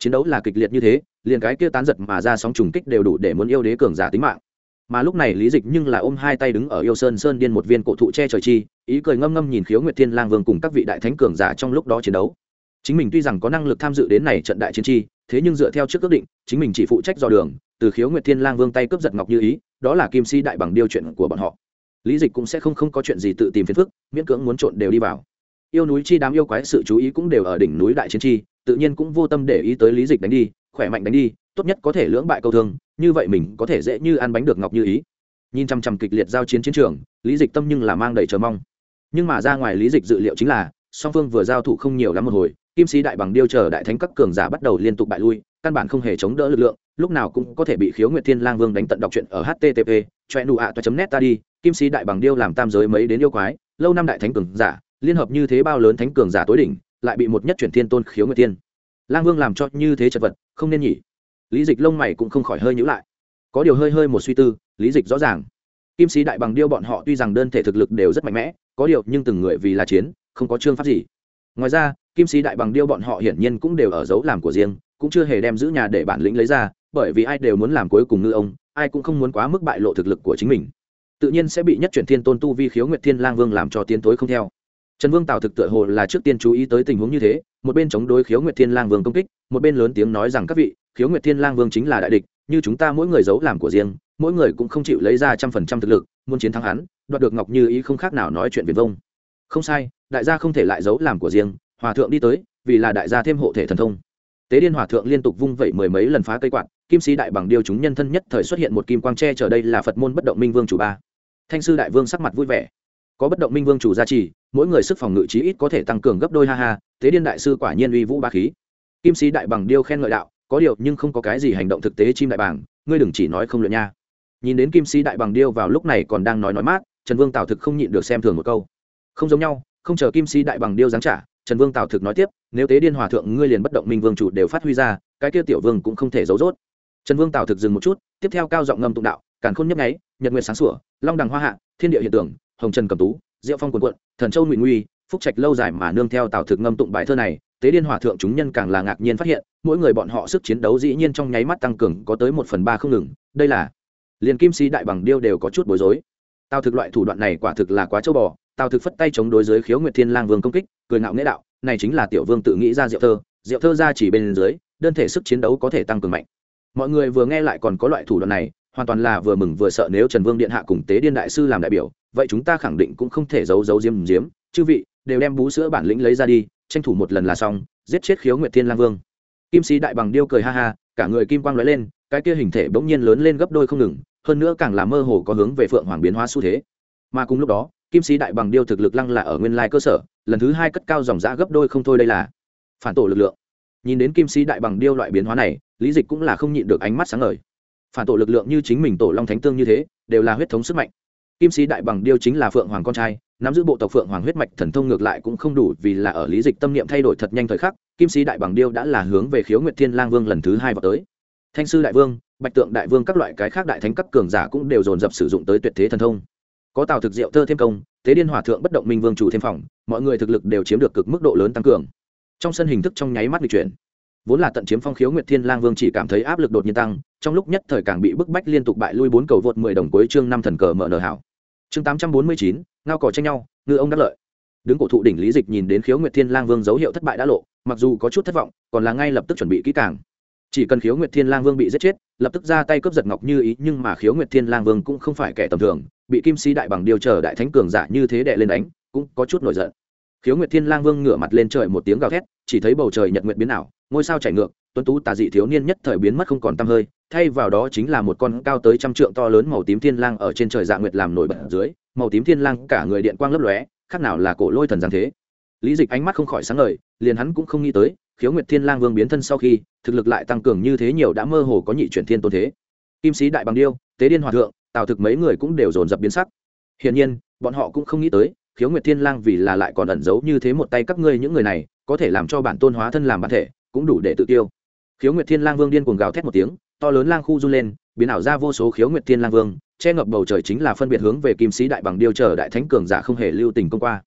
chiến đấu là kịch liệt như thế, liền cái kia tán giật mà ra sóng trùng kích đều đủ để muốn yêu đế cường giả tính mạng. Mà lúc này Lý Dịch nhưng là ôm hai tay đứng ở Yêu Sơn Sơn Điên một viên cổ thụ che trời chi, ý cười ngâm ngâm nhìn Khiếu Nguyệt Thiên Lang Vương cùng các vị đại thánh cường giả trong lúc đó chiến đấu. Chính mình tuy rằng có năng lực tham dự đến này trận đại chiến chi, thế nhưng dựa theo trước ước định, chính mình chỉ phụ trách dò đường, từ Khiếu Nguyệt Thiên Lang Vương tay cướp giật ngọc như ý, đó là Kim Si đại bằng điêu chuyện của bọn họ. Lý Dịch cũng sẽ không không có chuyện gì tự tìm phiền phức, miễn cưỡng muốn trộn đều đi vào. Yêu núi chi đám yêu quái sự chú ý cũng đều ở đỉnh núi đại chiến chi, tự nhiên cũng vô tâm để ý tới Lý Dịch đánh đi, khỏe mạnh đánh đi, tốt nhất có thể lưỡng bại câu thương, như vậy mình có thể dễ như ăn bánh được ngọc như ý. Nhìn chăm chăm kịch liệt giao chiến chiến trường, Lý Dịch tâm nhưng là mang đầy chờ mong. Nhưng mà ra ngoài Lý Dịch dự liệu chính là, song phương vừa giao thủ không nhiều lắm một hồi, Kim Si đại bằng điêu chờ đại thánh các cường giả bắt đầu liên tục bại lui, căn bản không hề chống đỡ lực lượng, lúc nào cũng có thể bị Khiếu Nguyệt Thiên Lang Vương đánh tận đọc truyện ở http choẹnụa.net ta đi. Kim Si đại bằng điêu làm tam giới mấy đến yêu quái, lâu năm đại thánh cường giả, liên hợp như thế bao lớn thánh cường giả tối đỉnh, lại bị một nhất chuyển thiên tôn Khiếu Nguyệt Thiên Lang Vương làm cho như thế chật vật, không nên nhỉ. Lý Dịch lông mày cũng không khỏi hơi nhíu lại. Có điều hơi hơi một suy tư, Lý Dịch rõ ràng, Kim Si đại bằng điêu bọn họ tuy rằng đơn thể thực lực đều rất mạnh mẽ, có điều nhưng từng người vì là chiến, không có chương pháp gì. Ngoài ra, Kim Si đại bằng điêu bọn họ hiển nhiên cũng đều ở dấu làm của riêng, cũng chưa hề đem giữ nhà để bản lĩnh lấy ra, bởi vì ai đều muốn làm cuối cùng ngư ông, ai cũng không muốn quá mức bại lộ thực lực của chính mình, tự nhiên sẽ bị nhất chuyển thiên tôn tu vi Khiếu Nguyệt Thiên Lang Vương làm cho tiến tối không theo. Trần Vương Tào thực tựa hồ là trước tiên chú ý tới tình huống như thế, một bên chống đối Khiếu Nguyệt Thiên Lang Vương công kích, một bên lớn tiếng nói rằng các vị, Khiếu Nguyệt Thiên Lang Vương chính là đại địch, như chúng ta mỗi người giấu làm của riêng, mỗi người cũng không chịu lấy ra trăm phần trăm thực lực, muốn chiến thắng hắn, đoạt được ngọc như ý không khác nào nói chuyện viển vông. Không sai, đại gia không thể lại giấu làm của riêng, hòa thượng đi tới, vì là đại gia thêm hộ thể thần thông. Tế Điên hòa thượng liên tục vung vẩy mười mấy lần phá cây quạt, Kim Si đại bằng điêu chúng nhân thân nhất thời xuất hiện một kim quang che chở, đây là Phật môn bất động minh vương chủ ba. Thanh sư đại vương sắc mặt vui vẻ, có bất động minh vương chủ gia trì, mỗi người sức phòng ngự chí ít có thể tăng cường gấp đôi, ha ha. Tế Điên đại sư quả nhiên uy vũ bá khí. Kim Si đại bằng điêu khen ngợi đạo, có điều nhưng không có cái gì hành động thực tế. Chim đại bàng, ngươi đừng chỉ nói không luyện nha. Nhìn đến Kim Si đại bằng điêu vào lúc này còn đang nói nói mát, Trần Vương Tào thực không nhịn được xem thường một câu. Không giống nhau, không chờ Kim Si đại bằng điêu giáng trả, Trần Vương Tào thực nói tiếp, nếu Tế Điên hòa thượng ngươi liền bất động minh vương chủ đều phát huy ra, cái kia tiểu vương cũng không thể giấu rốt. Trần Vương Tào thực dừng một chút, tiếp theo cao giọng ngâm tụng đạo, càn khôn nhấp nháy, nhật nguyệt sáng sủa, long đằng hoa hạ, thiên địa hiện tượng, hồng trần cầm tú, diệu phong cuồn cuộn, thần châu ngụy nguy, phúc trạch lâu dài. Mà nương theo Tào thực ngâm tụng bài thơ này, Tế Điên hòa thượng chúng nhân càng là ngạc nhiên phát hiện, mỗi người bọn họ sức chiến đấu dĩ nhiên trong nháy mắt tăng cường có tới một phần ba không ngừng, đây là liền Kim Si đại bằng điêu đều có chút bối rối. Tào thực loại thủ đoạn này quả thực là quá châu bò. Tào thực phất tay chống đối dưới Khiếu Nguyệt Thiên Lang Vương công kích, cười ngạo nghễ đạo, này chính là tiểu vương tự nghĩ ra diệu thơ, diệu thơ ra chỉ bên dưới, đơn thể sức chiến đấu có thể tăng cường mạnh. Mọi người vừa nghe lại còn có loại thủ đoạn này, hoàn toàn là vừa mừng vừa sợ. Nếu Trần Vương điện hạ cùng Tế Điên đại sư làm đại biểu, vậy chúng ta khẳng định cũng không thể giấu giấu diếm diếm, chư vị đều đem bú sữa bản lĩnh lấy ra đi, tranh thủ một lần là xong, giết chết Khiếu Nguyệt Thiên Lang Vương. Kim Si đại bằng điêu cười ha ha, cả người kim quang lóe lên, cái kia hình thể bỗng nhiên lớn lên gấp đôi không ngừng, hơn nữa càng là mơ hồ có hướng về phượng hoàng biến hóa xu thế. Mà cùng lúc đó, Kim Si đại bằng điêu thực lực lăng là ở nguyên lai cơ sở, lần thứ hai cất cao dòng dã gấp đôi không thôi, đây là phản tổ lực lượng. Nhìn đến Kim Si đại bằng điêu loại biến hóa này, Lý Dịch cũng là không nhịn được ánh mắt sáng ngời. Phản tổ lực lượng như chính mình tổ long thánh tương như thế, đều là huyết thống sức mạnh. Kim Si đại bằng điêu chính là phượng hoàng con trai, nắm giữ bộ tộc phượng hoàng huyết mạch thần thông ngược lại cũng không đủ, vì là ở Lý Dịch tâm niệm thay đổi thật nhanh thời khắc, Kim Si đại bằng điêu đã là hướng về Khiếu Nguyệt Thiên Lang Vương lần thứ hai vào tới. Thanh sư đại vương, Bạch Tượng đại vương các loại cái khác đại thánh cấp cường giả cũng đều dồn dập sử dụng tới tuyệt thế thần thông. Có Tào thực diệu thơ thêm công, Tế Điên hòa thượng bất động minh vương chủ thêm phòng, mọi người thực lực đều chiếm được cực mức độ lớn tăng cường. Trong sân hình thức trong nháy mắt lịch chuyển, vốn là tận chiếm phong Khiếu Nguyệt Thiên Lang Vương chỉ cảm thấy áp lực đột nhiên tăng, trong lúc nhất thời càng bị bức bách liên tục bại lui. Bốn cầu vượt mười đồng cuối chương năm thần cờ mở nở hảo. Chương tám trăm bốn mươi chín, ngao cò tranh nhau, ngư ông đắc lợi. Đứng cổ thụ đỉnh Lý Dịch nhìn đến Khiếu Nguyệt Thiên Lang Vương dấu hiệu thất bại đã lộ, mặc dù có chút thất vọng, còn là ngay lập tức chuẩn bị kỹ càng. Chỉ cần Khiếu Nguyệt Thiên Lang Vương bị giết chết, lập tức ra tay cướp giật ngọc như ý, nhưng mà Khiếu Nguyệt Thiên Lang Vương cũng không phải kẻ tầm thường, bị Kim Si đại bằng điều trở đại thánh cường giả như thế đè lên đánh, cũng có chút nổi giận. Khiếu Nguyệt Thiên Lang Vương ngửa mặt lên trời một tiếng gào thét, chỉ thấy bầu trời nhật nguyệt biến ảo, ngôi sao chảy ngược, tuấn tú tà dị thiếu niên nhất thời biến mất không còn tăm hơi, thay vào đó chính là một con cao tới trăm trượng to lớn màu tím thiên lang ở trên trời dạ nguyệt làm nổi bật dưới, màu tím thiên lang cả người điện quang lấp lóe, khác nào là cổ lôi thần giáng thế. Lý Dịch ánh mắt không khỏi sáng ngời, liền hắn cũng không nghĩ tới, Khiếu Nguyệt Thiên Lang Vương biến thân sau khi, thực lực lại tăng cường như thế nhiều, đã mơ hồ có nhị chuyển thiên tôn thế. Kim Sĩ đại bằng điêu, Tế Điên hòa thượng, Tào thực mấy người cũng đều dồn dập biến sắc. Hiển nhiên, bọn họ cũng không nghĩ tới, Khiếu Nguyệt Thiên Lang vì là lại còn ẩn giấu như thế một tay các ngươi những người này, có thể làm cho bản tôn hóa thân làm bản thể, cũng đủ để tự tiêu. Khiếu Nguyệt Thiên Lang Vương điên cuồng gào thét một tiếng, to lớn lang khu run lên, biến ảo ra vô số Khiếu Nguyệt Thiên Lang Vương, che ngập bầu trời chính là phân biệt hướng về Kim Sĩ đại bằng điêu chờ đại thánh cường giả không hề lưu tình công qua.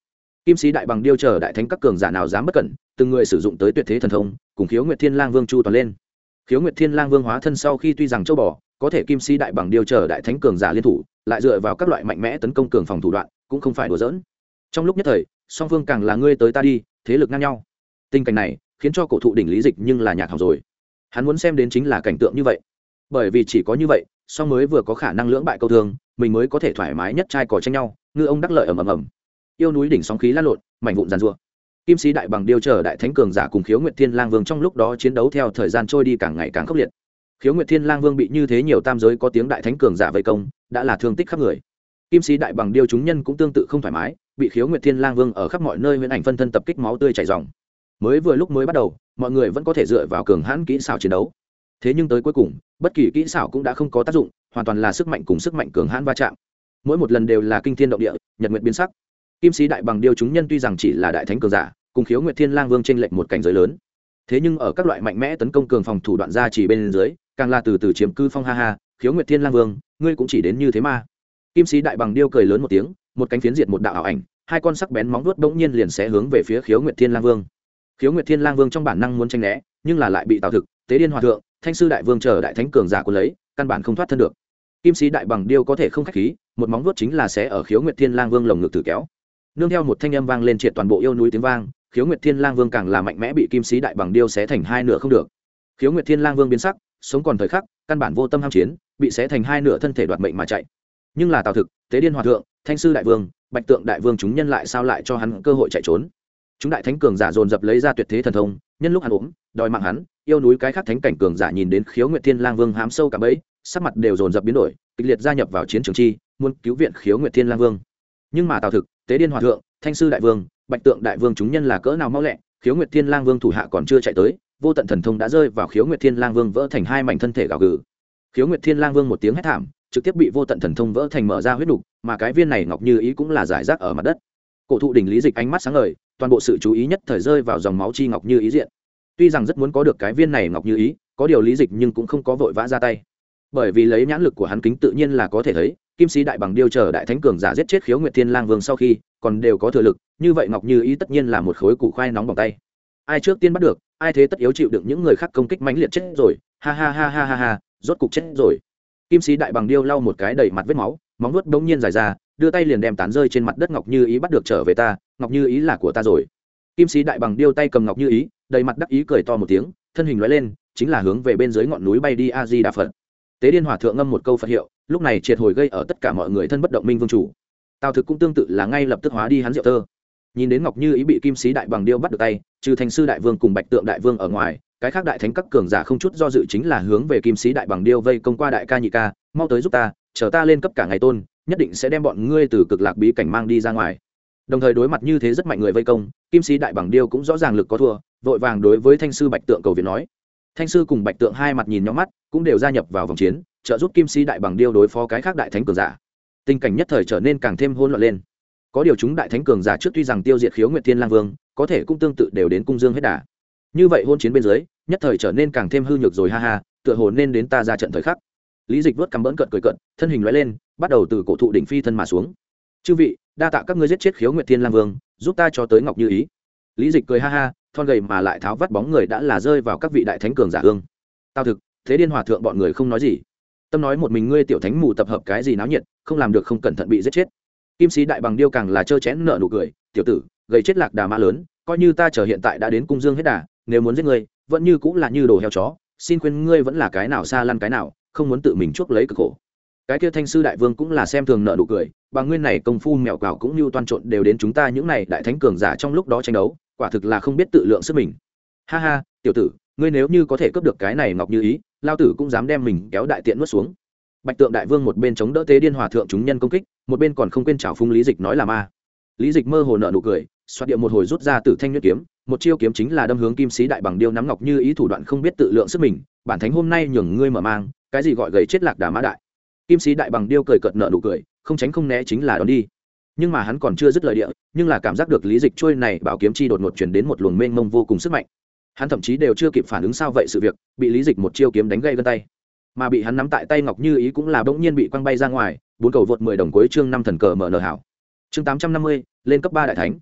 Kim sĩ đại bằng điêu chờ đại thánh các cường giả nào dám bất cẩn, từng người sử dụng tới tuyệt thế thần thông cùng khiếu nguyệt thiên lang vương chu toàn lên. Khiếu nguyệt thiên lang vương hóa thân sau khi tuy rằng châu bò có thể kim sĩ đại bằng điêu chờ đại thánh cường giả liên thủ lại dựa vào các loại mạnh mẽ tấn công cường phòng thủ đoạn cũng không phải đùa giỡn. Trong lúc nhất thời song phương càng là ngươi tới ta đi, thế lực ngang nhau. Tình cảnh này khiến cho cổ thụ đỉnh Lý Dịch nhưng là nhạc hỏng rồi. Hắn muốn xem đến chính là cảnh tượng như vậy, bởi vì chỉ có như vậy song mới vừa có khả năng lưỡng bại câu thương, mình mới có thể thoải mái nhất trai cỏ tranh nhau, ngư ông đắc lợi ầm ầm ầm. Yêu núi đỉnh sóng khí lan lộn, mảnh vụn giàn rủa. Kim sĩ đại bằng điêu chờ đại thánh cường giả cùng khiếu nguyệt thiên lang vương trong lúc đó chiến đấu theo thời gian trôi đi càng ngày càng khốc liệt. Khiếu nguyệt thiên lang vương bị như thế nhiều tam giới có tiếng đại thánh cường giả vây công, đã là thương tích khắp người. Kim sĩ đại bằng điêu chúng nhân cũng tương tự không thoải mái, bị khiếu nguyệt thiên lang vương ở khắp mọi nơi huyễn ảnh phân thân tập kích, máu tươi chảy ròng. Mới vừa lúc mới bắt đầu mọi người vẫn có thể dựa vào cường hãn kỹ xảo chiến đấu, thế nhưng tới cuối cùng bất kỳ kỹ xảo cũng đã không có tác dụng, hoàn toàn là sức mạnh cùng sức mạnh cường hãn va chạm, mỗi một lần đều là kinh thiên động địa, nhật nguyệt biến sắc. Kim sĩ đại bằng điêu chúng nhân tuy rằng chỉ là đại thánh cường giả cùng khiếu nguyệt thiên lang vương trên lệnh một cảnh giới lớn, thế nhưng ở các loại mạnh mẽ tấn công cường phòng thủ đoạn ra chỉ bên dưới càng là từ từ chiếm cư phong. Ha ha, khiếu nguyệt thiên lang vương ngươi cũng chỉ đến như thế mà. Kim sĩ đại bằng điêu cười lớn một tiếng, một cánh phiến diệt một đạo ảo ảnh, hai con sắc bén móng vuốt bỗng nhiên liền sẽ hướng về phía khiếu nguyệt thiên lang vương. Khiếu nguyệt thiên lang vương trong bản năng muốn tránh né, nhưng là lại bị tào thực, tế điên hòa thượng, thanh sư đại vương chờ đại thánh cường giả cuốn lấy, căn bản không thoát thân được. Kim sĩ đại bằng điêu có thể không khách khí, một móng vuốt chính là sẽ ở khiếu nguyệt thiên lang vương lồng ngực thử kéo. Nương theo một thanh âm vang lên triệt toàn bộ yêu núi tiếng vang, khiếu nguyệt thiên lang vương càng là mạnh mẽ bị kim sĩ đại bằng điêu xé thành hai nửa không được. Khiếu nguyệt thiên lang vương biến sắc, sống còn thời khắc căn bản vô tâm ham chiến, bị xé thành hai nửa thân thể đoạt mệnh mà chạy. Nhưng là tào thực, tế điên hòa thượng, thanh sư đại vương, bạch tượng đại vương chúng nhân lại sao lại cho hắn cơ hội chạy trốn. Chúng đại thánh cường giả dồn dập lấy ra tuyệt thế thần thông, nhân lúc hắn ốm đòi mạng hắn. Yêu núi cái khác thánh cảnh cường giả nhìn đến khiếu nguyệt thiên lang vương hám sâu cả bẫy, sắc mặt đều dồn dập biến đổi, kịch liệt gia nhập vào chiến trường chi, muốn cứu viện khiếu nguyệt thiên lang vương. Nhưng mà tào thực, tế điên hòa thượng, thanh sư đại vương, bạch tượng đại vương chúng nhân là cỡ nào mau lẹ, khiếu nguyệt thiên lang vương thủ hạ còn chưa chạy tới, vô tận thần thông đã rơi vào khiếu nguyệt thiên lang vương, vỡ thành hai mảnh thân thể gào gừ. Khiếu nguyệt thiên lang vương một tiếng hét thảm, trực tiếp bị vô tận thần thông vỡ thành mở ra huyết đục, mà cái viên này ngọc như ý cũng là giải rác ở mặt đất. Cổ thụ đỉnh Lý Dịch ánh mắt sáng ngời, toàn bộ sự chú ý nhất thời rơi vào dòng máu chi ngọc như ý diện. Tuy rằng rất muốn có được cái viên này ngọc như ý, có điều Lý Dịch nhưng cũng không có vội vã ra tay, bởi vì lấy nhãn lực của hắn kính tự nhiên là có thể thấy, kim sĩ đại bằng điêu chờ đại thánh cường giả giết chết khiếu nguyệt thiên lang vương sau khi còn đều có thừa lực, như vậy ngọc như ý tất nhiên là một khối củ khoai nóng bỏng tay. Ai trước tiên bắt được, ai thế tất yếu chịu đựng những người khác công kích mãnh liệt chết rồi. Ha ha ha ha ha ha, rốt cục chết rồi. Kim sĩ đại bằng điêu lau một cái đầy mặt vết máu, móng vuốt bỗng nhiên dài ra, đưa tay liền đem tán rơi trên mặt đất ngọc như ý bắt được trở về. Ta, ngọc như ý là của ta rồi. Kim sĩ đại bằng điêu tay cầm ngọc như ý, đầy mặt đắc ý cười to một tiếng, thân hình lóe lên chính là hướng về bên dưới ngọn núi bay đi. A Di Đà Phật. Tế điên hòa thượng ngâm một câu Phật hiệu, lúc này triệt hồi gây ở tất cả mọi người thân bất động minh vương chủ. Tào thực cũng tương tự là ngay lập tức hóa đi hắn rượu tơ. Nhìn đến ngọc như ý bị kim sĩ đại bằng điêu bắt được tay, trừ thành sư đại vương cùng bạch tượng đại vương ở ngoài, cái khác đại thánh các cường giả không chút do dự chính là hướng về kim sĩ đại bằng điêu vây công qua. Đại ca nhị ca, mau tới giúp ta, chờ ta lên cấp cả ngày tôn, nhất định sẽ đem bọn ngươi từ cực lạc bí cảnh mang đi ra ngoài. Đồng thời đối mặt như thế rất mạnh người vây công, kim sĩ đại bằng điêu cũng rõ ràng lực có thua, vội vàng đối với thanh sư bạch tượng cầu viện nói. Thanh sư cùng bạch tượng hai mặt nhìn nhau mắt, cũng đều gia nhập vào vòng chiến, trợ giúp kim sĩ đại bằng điêu đối phó cái khác đại thánh cường giả. Tình cảnh nhất thời trở nên càng thêm hỗn loạn lên. Có điều chúng đại thánh cường giả trước tuy rằng tiêu diệt khiếu nguyệt thiên lang vương, có thể cũng tương tự đều đến cung dương hết đà. Như vậy hôn chiến bên dưới nhất thời trở nên càng thêm hư nhược rồi. Ha ha, tựa hồ nên đến ta ra trận thời khắc. Lý Dịch vớt cằm bỡn cợt cười cợt, thân hình lóe lên bắt đầu từ cổ thụ đỉnh phi thân mà xuống. Chư vị, đa tạ các ngươi giết chết khiếu nguyệt thiên lang vương, giúp ta cho tới ngọc như ý. Lý Dịch cười ha ha, thon gầy mà lại tháo vắt bóng người đã là rơi vào các vị đại thánh cường giả hương. Tao thực, thế điên hòa thượng bọn người không nói gì. Tâm nói một mình ngươi tiểu thánh mù tập hợp cái gì náo nhiệt, không làm được không cẩn thận bị giết chết. Kim sĩ đại bằng điêu càng là trơ chén nợ nụ cười, tiểu tử gầy chết lạc đà mã lớn, coi như ta chờ hiện tại đã đến cung dương hết đà, nếu muốn giết ngươi vẫn như cũng là như đồ heo chó, xin khuyên ngươi vẫn là cái nào xa lăn cái nào, không muốn tự mình chuốc lấy cực khổ. Cái kia thanh sư đại vương cũng là xem thường nợ nụ cười, bằng nguyên này công phu mèo cào cũng như toan trộn đều đến chúng ta những này đại thánh cường giả trong lúc đó tranh đấu, quả thực là không biết tự lượng sức mình. Ha ha, tiểu tử ngươi nếu như có thể cướp được cái này ngọc như ý, lao tử cũng dám đem mình kéo đại tiện nuốt xuống. Bạch tượng đại vương một bên chống đỡ tế điên hòa thượng chúng nhân công kích, một bên còn không quên chảo phúng Lý Dịch nói là ma. Lý Dịch mơ hồ nợ nụ cười, xoát điệu một hồi rút ra Tử Thanh Nhuyễn kiếm, một chiêu kiếm chính là đâm hướng kim sĩ đại bằng điêu nắm ngọc như ý thủ đoạn không biết tự lượng sức mình, bản thánh hôm nay nhường ngươi mở mang, cái gì gọi gầy chết lạc đà mã đại. Kim sĩ đại bằng điêu cười cợt nợ nụ cười, không tránh không né chính là đón đi. Nhưng mà hắn còn chưa dứt lời địa, nhưng là cảm giác được Lý Dịch trôi này bảo kiếm chi đột ngột truyền đến một luồng mênh mông vô cùng sức mạnh. Hắn thậm chí đều chưa kịp phản ứng sao vậy sự việc, bị Lý Dịch một chiêu kiếm đánh gãy gân tay. Mà bị hắn nắm tại tay ngọc như ý cũng là bỗng nhiên bị quăng bay ra ngoài. Bốn cầu vượt mười đồng cuối chương năm thần cờ mở nở hảo. Chương tám trăm năm mươi, lên cấp ba đại thánh.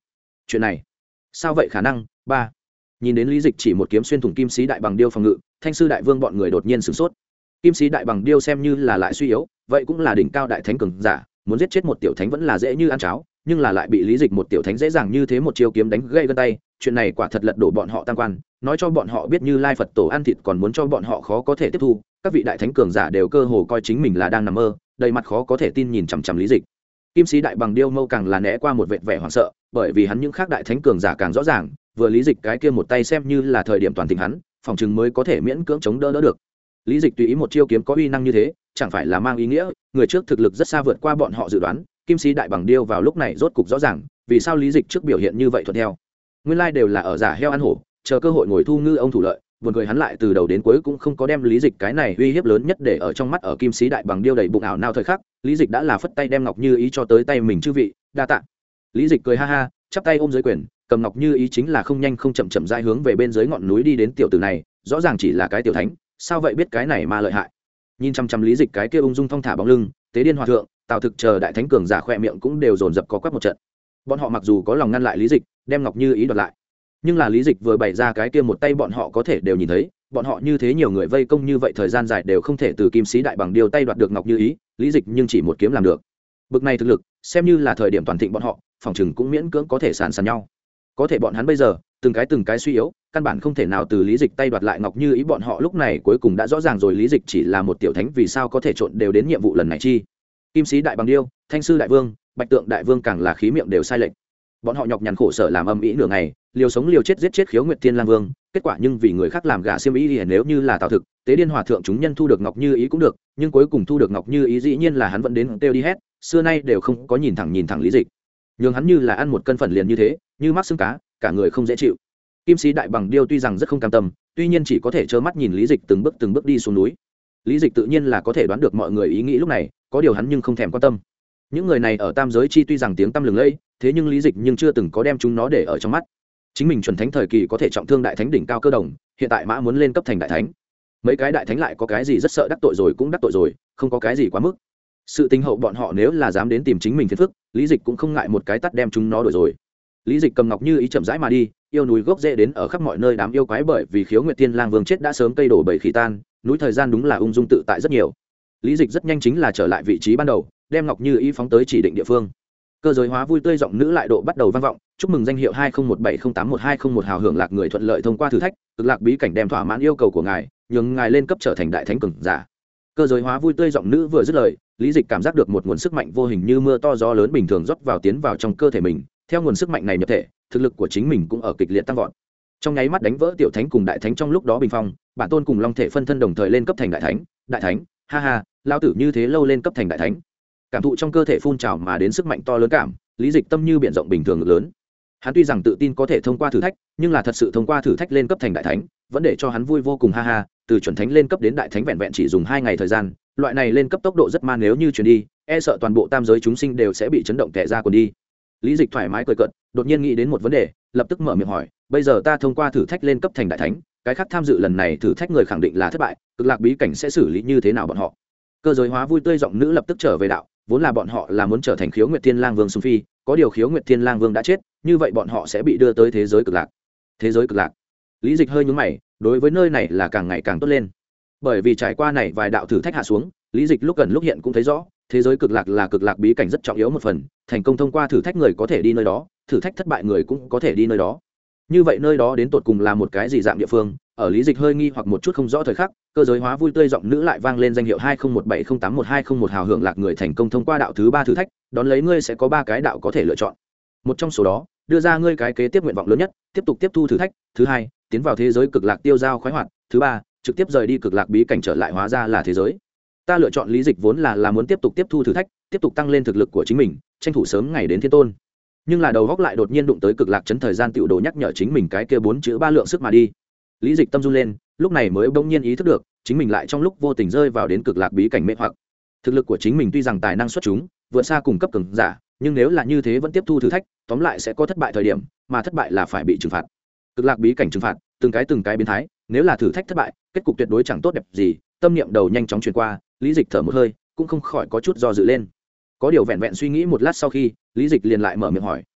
chuyện này sao vậy khả năng ba nhìn đến lý dịch chỉ một kiếm xuyên thủng kim sĩ đại bằng điêu phòng ngự, thanh sư đại vương bọn người đột nhiên sửng sốt. Kim sĩ đại bằng điêu xem như là lại suy yếu, vậy cũng là đỉnh cao đại thánh cường giả, muốn giết chết một tiểu thánh vẫn là dễ như ăn cháo, nhưng là lại bị lý dịch một tiểu thánh dễ dàng như thế một chiêu kiếm đánh gãy gân tay, chuyện này quả thật lật đổ bọn họ tam quan, nói cho bọn họ biết Như Lai Phật tổ ăn thịt còn muốn cho bọn họ khó có thể tiếp thu. Các vị đại thánh cường giả đều cơ hồ coi chính mình là đang nằm mơ, đầy mặt khó có thể tin nhìn chằm chằm lý dịch. Kim sĩ đại bằng điêu mâu càng là né qua một vệt vẻ hoảng sợ, bởi vì hắn những khác đại thánh cường giả càng rõ ràng, vừa lý dịch cái kia một tay xem như là thời điểm toàn thịnh hắn, phòng chừng mới có thể miễn cưỡng chống đỡ đỡ được. Lý dịch tùy ý một chiêu kiếm có uy năng như thế, chẳng phải là mang ý nghĩa người trước thực lực rất xa vượt qua bọn họ dự đoán. Kim sĩ đại bằng điêu vào lúc này rốt cục rõ ràng vì sao lý dịch trước biểu hiện như vậy thuận theo, nguyên lai đều là ở giả heo ăn hổ, chờ cơ hội ngồi thu ngư ông thủ lợi. Buồn cười hắn lại từ đầu đến cuối cũng không có đem lý dịch cái này uy hiếp lớn nhất để ở trong mắt. Ở kim sĩ đại bằng điêu đầy bụng ảo nào thời khắc, lý dịch đã là phất tay đem ngọc như ý cho tới tay mình. Chư vị đa tạ. Lý dịch cười ha ha, chắp tay ôm dưới quyền, cầm ngọc như ý chính là không nhanh không chậm chậm rãi hướng về bên dưới ngọn núi đi đến. Tiểu tử này rõ ràng chỉ là cái tiểu thánh, sao vậy biết cái này mà lợi hại. Nhìn chăm chăm lý dịch cái kia ung dung thong thả bóng lưng, tế điên hòa thượng, tào thực chờ đại thánh cường giả khoe miệng cũng đều dồn dập có quắc một trận. Bọn họ mặc dù có lòng ngăn lại lý dịch đem ngọc như ý đoạt lại, nhưng là lý dịch vừa bày ra cái kia một tay bọn họ có thể đều nhìn thấy, bọn họ như thế nhiều người vây công như vậy thời gian dài đều không thể từ kim sĩ đại bằng điêu tay đoạt được ngọc như ý, lý dịch nhưng chỉ một kiếm làm được. Bực này thực lực xem như là thời điểm toàn thịnh bọn họ phòng chừng cũng miễn cưỡng có thể sàn sàn nhau. Có thể bọn hắn bây giờ từng cái từng cái suy yếu, căn bản không thể nào từ lý dịch tay đoạt lại ngọc như ý. Bọn họ lúc này cuối cùng đã rõ ràng rồi lý dịch chỉ là một tiểu thánh vì sao có thể trộn đều đến nhiệm vụ lần này chi. Kim sĩ đại bằng điêu, thanh sư đại vương, bạch tượng đại vương càng là khí miệng đều sai lệch. Bọn họ nhọc nhằn khổ sở làm âm ĩ nửa ngày, liều sống liều chết giết chết Khiếu Nguyệt Thiên Lang Vương, kết quả nhưng vì người khác làm gà xiêm ý thì nếu như là tào thực tế điên hòa thượng chúng nhân thu được ngọc như ý cũng được, nhưng cuối cùng thu được ngọc như ý dĩ nhiên là hắn vẫn đến kêu đi hết, xưa nay đều không có nhìn thẳng nhìn thẳng lý dịch, nhường hắn như là ăn một cân phần liền như thế, như mắc xương cá, cả người không dễ chịu. Kim sĩ đại bằng điêu tuy rằng rất không cam tâm, tuy nhiên chỉ có thể trơ mắt nhìn lý dịch từng bước từng bước đi xuống núi. Lý dịch tự nhiên là có thể đoán được mọi người ý nghĩ lúc này, có điều hắn nhưng không thèm quan tâm. Những người này ở tam giới chi tuy rằng tiếng tăm lừng lẫy, thế nhưng lý dịch nhưng chưa từng có đem chúng nó để ở trong mắt. Chính mình chuẩn thánh thời kỳ có thể trọng thương đại thánh đỉnh cao cơ đồng, hiện tại mã muốn lên cấp thành đại thánh, mấy cái đại thánh lại có cái gì rất sợ đắc tội rồi cũng đắc tội rồi, không có cái gì quá mức. Sự tình hậu bọn họ nếu là dám đến tìm chính mình phiền phức, lý dịch cũng không ngại một cái tắt đem chúng nó đuổi rồi. Lý dịch cầm ngọc như ý chậm rãi mà đi, yêu núi gốc rễ đến ở khắp mọi nơi đám yêu quái bởi vì Khiếu Nguyệt Thiên Lang Vương chết đã sớm cây đổ bầy khỉ tan, núi thời gian đúng là ung dung tự tại rất nhiều. Lý dịch rất nhanh chính là trở lại vị trí ban đầu, đem ngọc như ý phóng tới chỉ định địa phương. Cơ giới hóa vui tươi giọng nữ lại độ bắt đầu vang vọng, chúc mừng danh hiệu hai không một bảy không tám một hai không một hào hưởng lạc người thuận lợi thông qua thử thách, cực lạc bí cảnh đem thỏa mãn yêu cầu của ngài, nhường ngài lên cấp trở thành đại thánh cường giả. Cơ giới hóa vui tươi giọng nữ vừa dứt lời, lý dịch cảm giác được một nguồn sức mạnh vô hình như mưa to gió lớn bình thường rót vào tiến vào trong cơ thể mình, theo nguồn sức mạnh này nhập thể, thực lực của chính mình cũng ở kịch liệt tăng vọt. Trong nháy mắt đánh vỡ tiểu thánh cùng đại thánh trong lúc đó bình phong, bản tôn cùng long thể phân thân đồng thời lên cấp thành đại thánh. Đại thánh, ha ha, lao tử như thế lâu lên cấp thành đại thánh. Cảm thụ trong cơ thể phun trào mà đến sức mạnh to lớn cảm, lý dịch tâm như biển rộng bình thường lớn. Hắn tuy rằng tự tin có thể thông qua thử thách, nhưng là thật sự thông qua thử thách lên cấp thành đại thánh vẫn để cho hắn vui vô cùng, ha ha. Từ chuẩn thánh lên cấp đến đại thánh vẹn vẹn chỉ dùng hai ngày thời gian, loại này lên cấp tốc độ rất man, nếu như truyền đi e sợ toàn bộ tam giới chúng sinh đều sẽ bị chấn động tẻ ra quần đi. Lý dịch thoải mái cười cợt, đột nhiên nghĩ đến một vấn đề, lập tức mở miệng hỏi, bây giờ ta thông qua thử thách lên cấp thành đại thánh, cái khác tham dự lần này thử thách người khẳng định là thất bại, cực lạc bí cảnh sẽ xử lý như thế nào bọn họ? Cơ giới hóa vui tươi giọng nữ lập tức trở về đạo, vốn là bọn họ là muốn trở thành Khiếu Nguyệt Thiên Lang Vương xung phi, có điều Khiếu Nguyệt Thiên Lang Vương đã chết, như vậy bọn họ sẽ bị đưa tới thế giới cực lạc. Thế giới cực lạc? Lý dịch hơi nhướng mày, đối với nơi này là càng ngày càng tốt lên. Bởi vì trải qua này vài đạo thử thách hạ xuống, lý dịch lúc gần lúc hiện cũng thấy rõ, thế giới cực lạc là cực lạc bí cảnh rất trọng yếu một phần, thành công thông qua thử thách người có thể đi nơi đó, thử thách thất bại người cũng có thể đi nơi đó. Như vậy nơi đó đến tột cùng là một cái gì dạng địa phương? Ở lý dịch hơi nghi hoặc một chút không rõ thời khắc, cơ giới hóa vui tươi giọng nữ lại vang lên danh hiệu hai không một bảy không tám một hai không một hào hưởng lạc người thành công thông qua đạo thứ ba thử thách, đón lấy ngươi sẽ có ba cái đạo có thể lựa chọn. Một trong số đó, đưa ra ngươi cái kế tiếp nguyện vọng lớn nhất, tiếp tục tiếp thu thử thách, thứ hai, tiến vào thế giới cực lạc tiêu dao khoái hoạt, thứ ba, trực tiếp rời đi cực lạc bí cảnh trở lại hóa ra là thế giới. Ta lựa chọn lý dịch vốn là là muốn tiếp tục tiếp thu thử thách, tiếp tục tăng lên thực lực của chính mình, tranh thủ sớm ngày đến thiên tôn. Nhưng là đầu góc lại đột nhiên đụng tới cực lạc chấn thời gian tiểu đồ nhắc nhở chính mình cái kia bốn chữ ba lượng sức mà đi. Lý dịch tâm run lên, lúc này mới bỗng nhiên ý thức được, chính mình lại trong lúc vô tình rơi vào đến cực lạc bí cảnh mê hoặc. Thực lực của chính mình tuy rằng tài năng xuất chúng, vượt xa cùng cấp cường giả, nhưng nếu là như thế vẫn tiếp thu thử thách, tóm lại sẽ có thất bại thời điểm, mà thất bại là phải bị trừng phạt. Cực lạc bí cảnh trừng phạt, từng cái từng cái biến thái, nếu là thử thách thất bại, kết cục tuyệt đối chẳng tốt đẹp gì. Tâm niệm đầu nhanh chóng truyền qua, lý dịch thở một hơi, cũng không khỏi có chút do dự lên. Có điều vẹn vẹn suy nghĩ một lát sau khi, lý dịch liền lại mở miệng hỏi,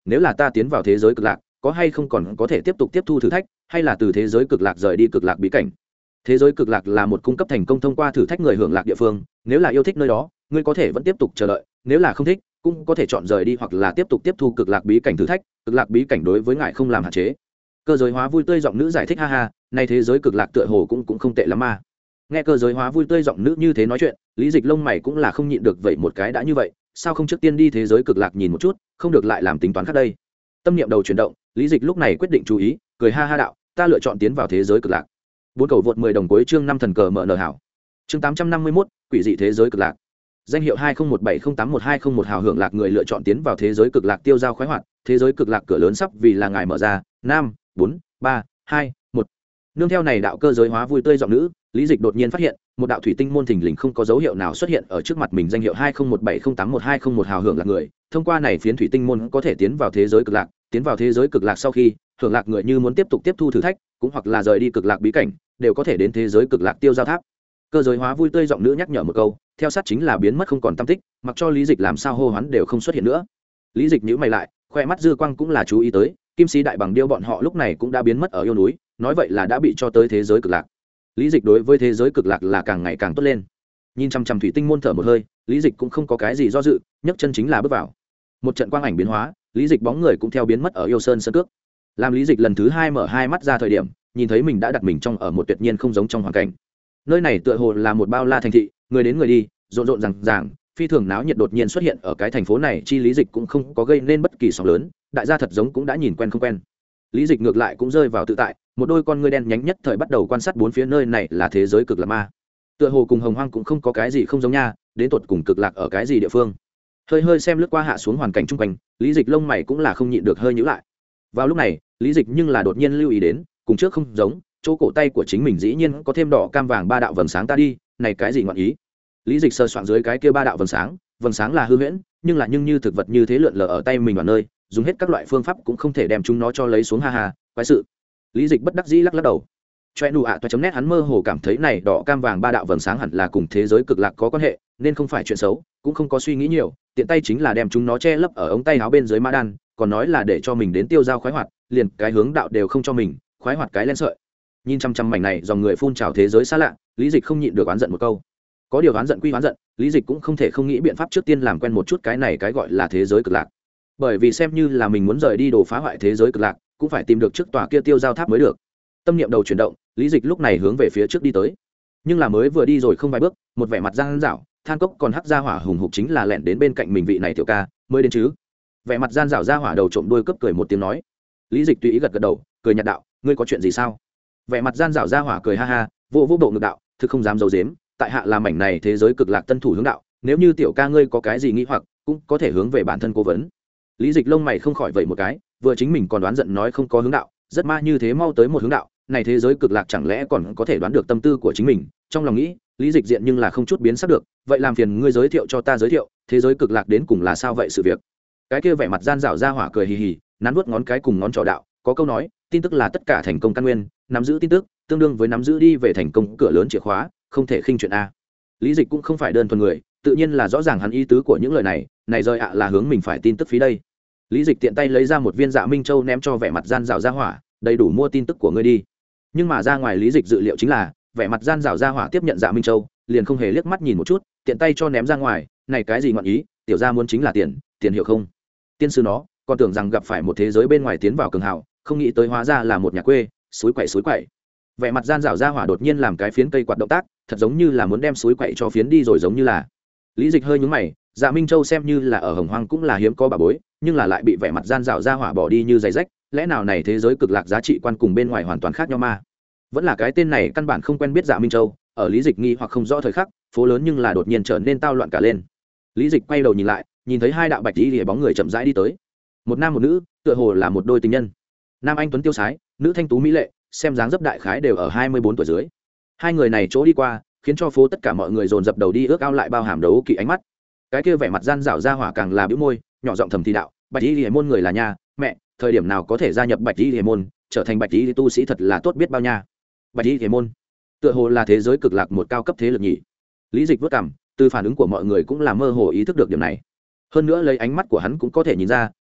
nếu là ta tiến vào thế giới cực lạc có hay không còn có thể tiếp tục tiếp thu thử thách hay là từ thế giới cực lạc rời đi cực lạc bí cảnh. Thế giới cực lạc là một cung cấp thành công thông qua thử thách người hưởng lạc địa phương, nếu là yêu thích nơi đó ngươi có thể vẫn tiếp tục chờ đợi, nếu là không thích cũng có thể chọn rời đi hoặc là tiếp tục tiếp thu cực lạc bí cảnh thử thách. Cực lạc bí cảnh đối với ngài không làm hạn chế. Cơ giới hóa vui tươi giọng nữ giải thích, ha ha, nay thế giới cực lạc tựa hồ cũng cũng không tệ lắm mà. Nghe cơ giới hóa vui tươi giọng nữ như thế nói chuyện, Lý Dịch lông mày cũng là không nhịn được, vậy một cái đã như vậy sao không trước tiên đi thế giới cực lạc nhìn một chút, không được lại làm tính toán khác đây. Tâm niệm đầu chuyển động, Lý Dịch lúc này quyết định chú ý, cười ha ha đạo, ta lựa chọn tiến vào thế giới cực lạc. Bốn cầu vượt mười đồng cuối chương năm thần cờ mở nở hảo. Chương tám trăm năm mươi mốt, quỷ dị thế giới cực lạc. Danh hiệu hai không một bảy không tám một hai không một hào hưởng lạc người lựa chọn tiến vào thế giới cực lạc tiêu giao khoái hoạt, thế giới cực lạc cửa lớn sắp vì là ngài mở ra, năm, bốn, ba, hai, một. Nương theo này đạo cơ giới hóa vui tươi giọng nữ, Lý Dịch đột nhiên phát hiện, một đạo thủy tinh môn thình lình không có dấu hiệu nào xuất hiện ở trước mặt mình. Danh hiệu hai không một bảy không tám một hai không một hào hưởng lạc người, thông qua này phiến thủy tinh môn có thể tiến vào thế giới cực lạc, tiến vào thế giới cực lạc sau khi, hưởng lạc người như muốn tiếp tục tiếp thu thử thách, cũng hoặc là rời đi cực lạc bí cảnh, đều có thể đến thế giới cực lạc tiêu giao tháp. Cơ giới hóa vui tươi giọng nữ nhắc nhở một câu, theo sát chính là biến mất không còn tăm tích, mặc cho Lý Dịch làm sao hô hoán đều không xuất hiện nữa. Lý Dịch nhíu mày lại, khoe mắt dư quang cũng là chú ý tới, Kim Sĩ đại bằng điêu bọn họ lúc này cũng đã biến mất ở yêu núi, nói vậy là đã bị cho tới thế giới cực lạc. Lý Dịch đối với thế giới cực lạc là càng ngày càng tốt lên. Nhìn chăm chăm thủy tinh môn thở một hơi, Lý Dịch cũng không có cái gì do dự, nhấc chân chính là bước vào. Một trận quang ảnh biến hóa, Lý Dịch bóng người cũng theo biến mất ở yêu sơn sơn cước. Làm Lý Dịch lần thứ hai mở hai mắt ra thời điểm, nhìn thấy mình đã đặt mình trong ở một tuyệt nhiên không giống trong hoàn cảnh. Nơi này tựa hồ là một bao la thành thị, người đến người đi, rộn rộn ràng ràng, phi thường náo nhiệt đột nhiên xuất hiện ở cái thành phố này, chi Lý Dịch cũng không có gây nên bất kỳ sóng lớn, đại gia thật giống cũng đã nhìn quen không quen. Lý Dịch ngược lại cũng rơi vào tự tại, một đôi con ngươi đen nhánh nhất thời bắt đầu quan sát bốn phía. Nơi này là thế giới cực lạc ma, tựa hồ cùng hồng hoang cũng không có cái gì không giống nha, đến tột cùng cực lạc ở cái gì địa phương. Hơi hơi xem lướt qua hạ xuống hoàn cảnh chung quanh, Lý Dịch lông mày cũng là không nhịn được hơi nhíu lại. Vào lúc này, Lý Dịch nhưng là đột nhiên lưu ý đến, cùng trước không giống, chỗ cổ tay của chính mình dĩ nhiên có thêm đỏ cam vàng ba đạo vầng sáng. Ta đi, này cái gì ngọn ý? Lý Dịch sờ soạn dưới cái kia ba đạo vầng sáng, vầng sáng là hư huyễn, nhưng là nhưng như thực vật như thế lượn lờ ở tay mình vào nơi, dùng hết các loại phương pháp cũng không thể đem chúng nó cho lấy xuống, ha ha, quái sự. Lý Dịch bất đắc dĩ lắc lắc đầu. Choe nụ ạ toa chấm nét, hắn mơ hồ cảm thấy này đỏ cam vàng ba đạo vầng sáng hẳn là cùng thế giới cực lạc có quan hệ, nên không phải chuyện xấu, cũng không có suy nghĩ nhiều, tiện tay chính là đem chúng nó che lấp ở ống tay áo bên dưới ma đan, còn nói là để cho mình đến tiêu giao khoái hoạt, liền cái hướng đạo đều không cho mình, khoái hoạt cái len sợi. Nhìn chăm chăm mảnh này dòng người phun trào thế giới xa lạ, Lý Dịch không nhịn được oán giận một câu. Có điều oán giận quy oán giận, Lý Dịch cũng không thể không nghĩ biện pháp trước tiên làm quen một chút cái này cái gọi là thế giới cực lạc. Bởi vì xem như là mình muốn rời đi đồ phá hoại thế giới cực lạc, cũng phải tìm được trước tòa kia tiêu giao tháp mới được. Tâm niệm đầu chuyển động, Lý Dịch lúc này hướng về phía trước đi tới. Nhưng là mới vừa đi rồi không vài bước, một vẻ mặt gian dảo, than cốc còn hắc ra hỏa hùng hục chính là lẹn đến bên cạnh mình. Vị này tiểu ca, mới đến chứ? Vẻ mặt gian dảo ra hỏa đầu trộm đuôi cấp cười một tiếng nói. Lý Dịch tùy ý gật gật đầu, cười nhạt đạo, ngươi có chuyện gì sao? Vẻ mặt gian dảo ra hỏa cười ha ha, vô vô bộ ngực đạo, thực không dám giấu giếm, tại hạ là mảnh này thế giới cực lạc tân thủ hướng đạo, nếu như tiểu ca ngươi có cái gì nghi hoặc, cũng có thể hướng về bản thân cố vấn. Lý Dịch lông mày không khỏi vậy một cái, vừa chính mình còn đoán giận nói không có hướng đạo, rất ma như thế mau tới một hướng đạo, này thế giới cực lạc chẳng lẽ còn có thể đoán được tâm tư của chính mình. Trong lòng nghĩ, Lý Dịch diện nhưng là không chút biến sắc được, vậy làm phiền ngươi giới thiệu cho ta giới thiệu, thế giới cực lạc đến cùng là sao vậy sự việc. Cái kia vẻ mặt gian dảo ra hỏa cười hì hì, nắn nuốt ngón cái cùng ngón trỏ đạo, có câu nói, tin tức là tất cả thành công căn nguyên, nắm giữ tin tức tương đương với nắm giữ đi về thành công cửa lớn chìa khóa, không thể khinh chuyện a. Lý Dịch cũng không phải đơn thuần người, tự nhiên là rõ ràng hắn ý tứ của những lời này, này rơi ạ là hướng mình phải tin tức phí đây. Lý Dịch tiện tay lấy ra một viên Dạ Minh Châu ném cho vẻ mặt gian dảo ra hỏa, đầy đủ mua tin tức của ngươi đi. Nhưng mà ra ngoài Lý Dịch dự liệu chính là, vẻ mặt gian dảo ra hỏa tiếp nhận Dạ Minh Châu, liền không hề liếc mắt nhìn một chút, tiện tay cho ném ra ngoài, này cái gì ngọn ý, tiểu gia muốn chính là tiền, tiền hiểu không? Tiên sư nó, còn tưởng rằng gặp phải một thế giới bên ngoài tiến vào cường hào, không nghĩ tới hóa ra là một nhà quê, suối quậy suối quậy. Vẻ mặt gian dảo ra hỏa đột nhiên làm cái phiến cây quạt động tác, thật giống như là muốn đem suối quậy cho phiến đi rồi giống như là. Lý Dịch hơi nhướng mày, Dạ Minh Châu xem như là ở Hồng Hoang cũng là hiếm có bà bối, nhưng là lại bị vẻ mặt gian dảo ra hỏa bỏ đi như giày rách, lẽ nào này thế giới cực lạc giá trị quan cùng bên ngoài hoàn toàn khác nhau mà? Vẫn là cái tên này căn bản không quen biết Dạ Minh Châu, ở Lý Dịch nghi hoặc không rõ thời khắc, phố lớn nhưng là đột nhiên trở nên tao loạn cả lên. Lý Dịch quay đầu nhìn lại, nhìn thấy hai đạo bạch y lìa bóng người chậm rãi đi tới, một nam một nữ, tựa hồ là một đôi tình nhân. Nam anh tuấn tiêu sái, nữ thanh tú mỹ lệ, xem dáng dấp đại khái đều ở hai mươi bốn tuổi dưới. Hai người này chỗ đi qua, khiến cho phố tất cả mọi người dồn dập đầu đi ước ao lại bao hàm đấu kỵ ánh mắt. Cái kia vẻ mặt gian dảo ra hỏa càng là bĩu môi, nhỏ giọng thầm thì đạo, bạch y lìa môn người là nha, mẹ, thời điểm nào có thể gia nhập bạch y lìa môn, trở thành bạch y tu sĩ thật là tốt biết bao nha. Bạch y lìa môn, tựa hồ là thế giới cực lạc một cao cấp thế lực nhỉ. Lý Dịch vất cảm, từ phản ứng của mọi người cũng là mơ hồ ý thức được điểm này. Hơn nữa lấy ánh mắt của hắn cũng có thể nhìn ra,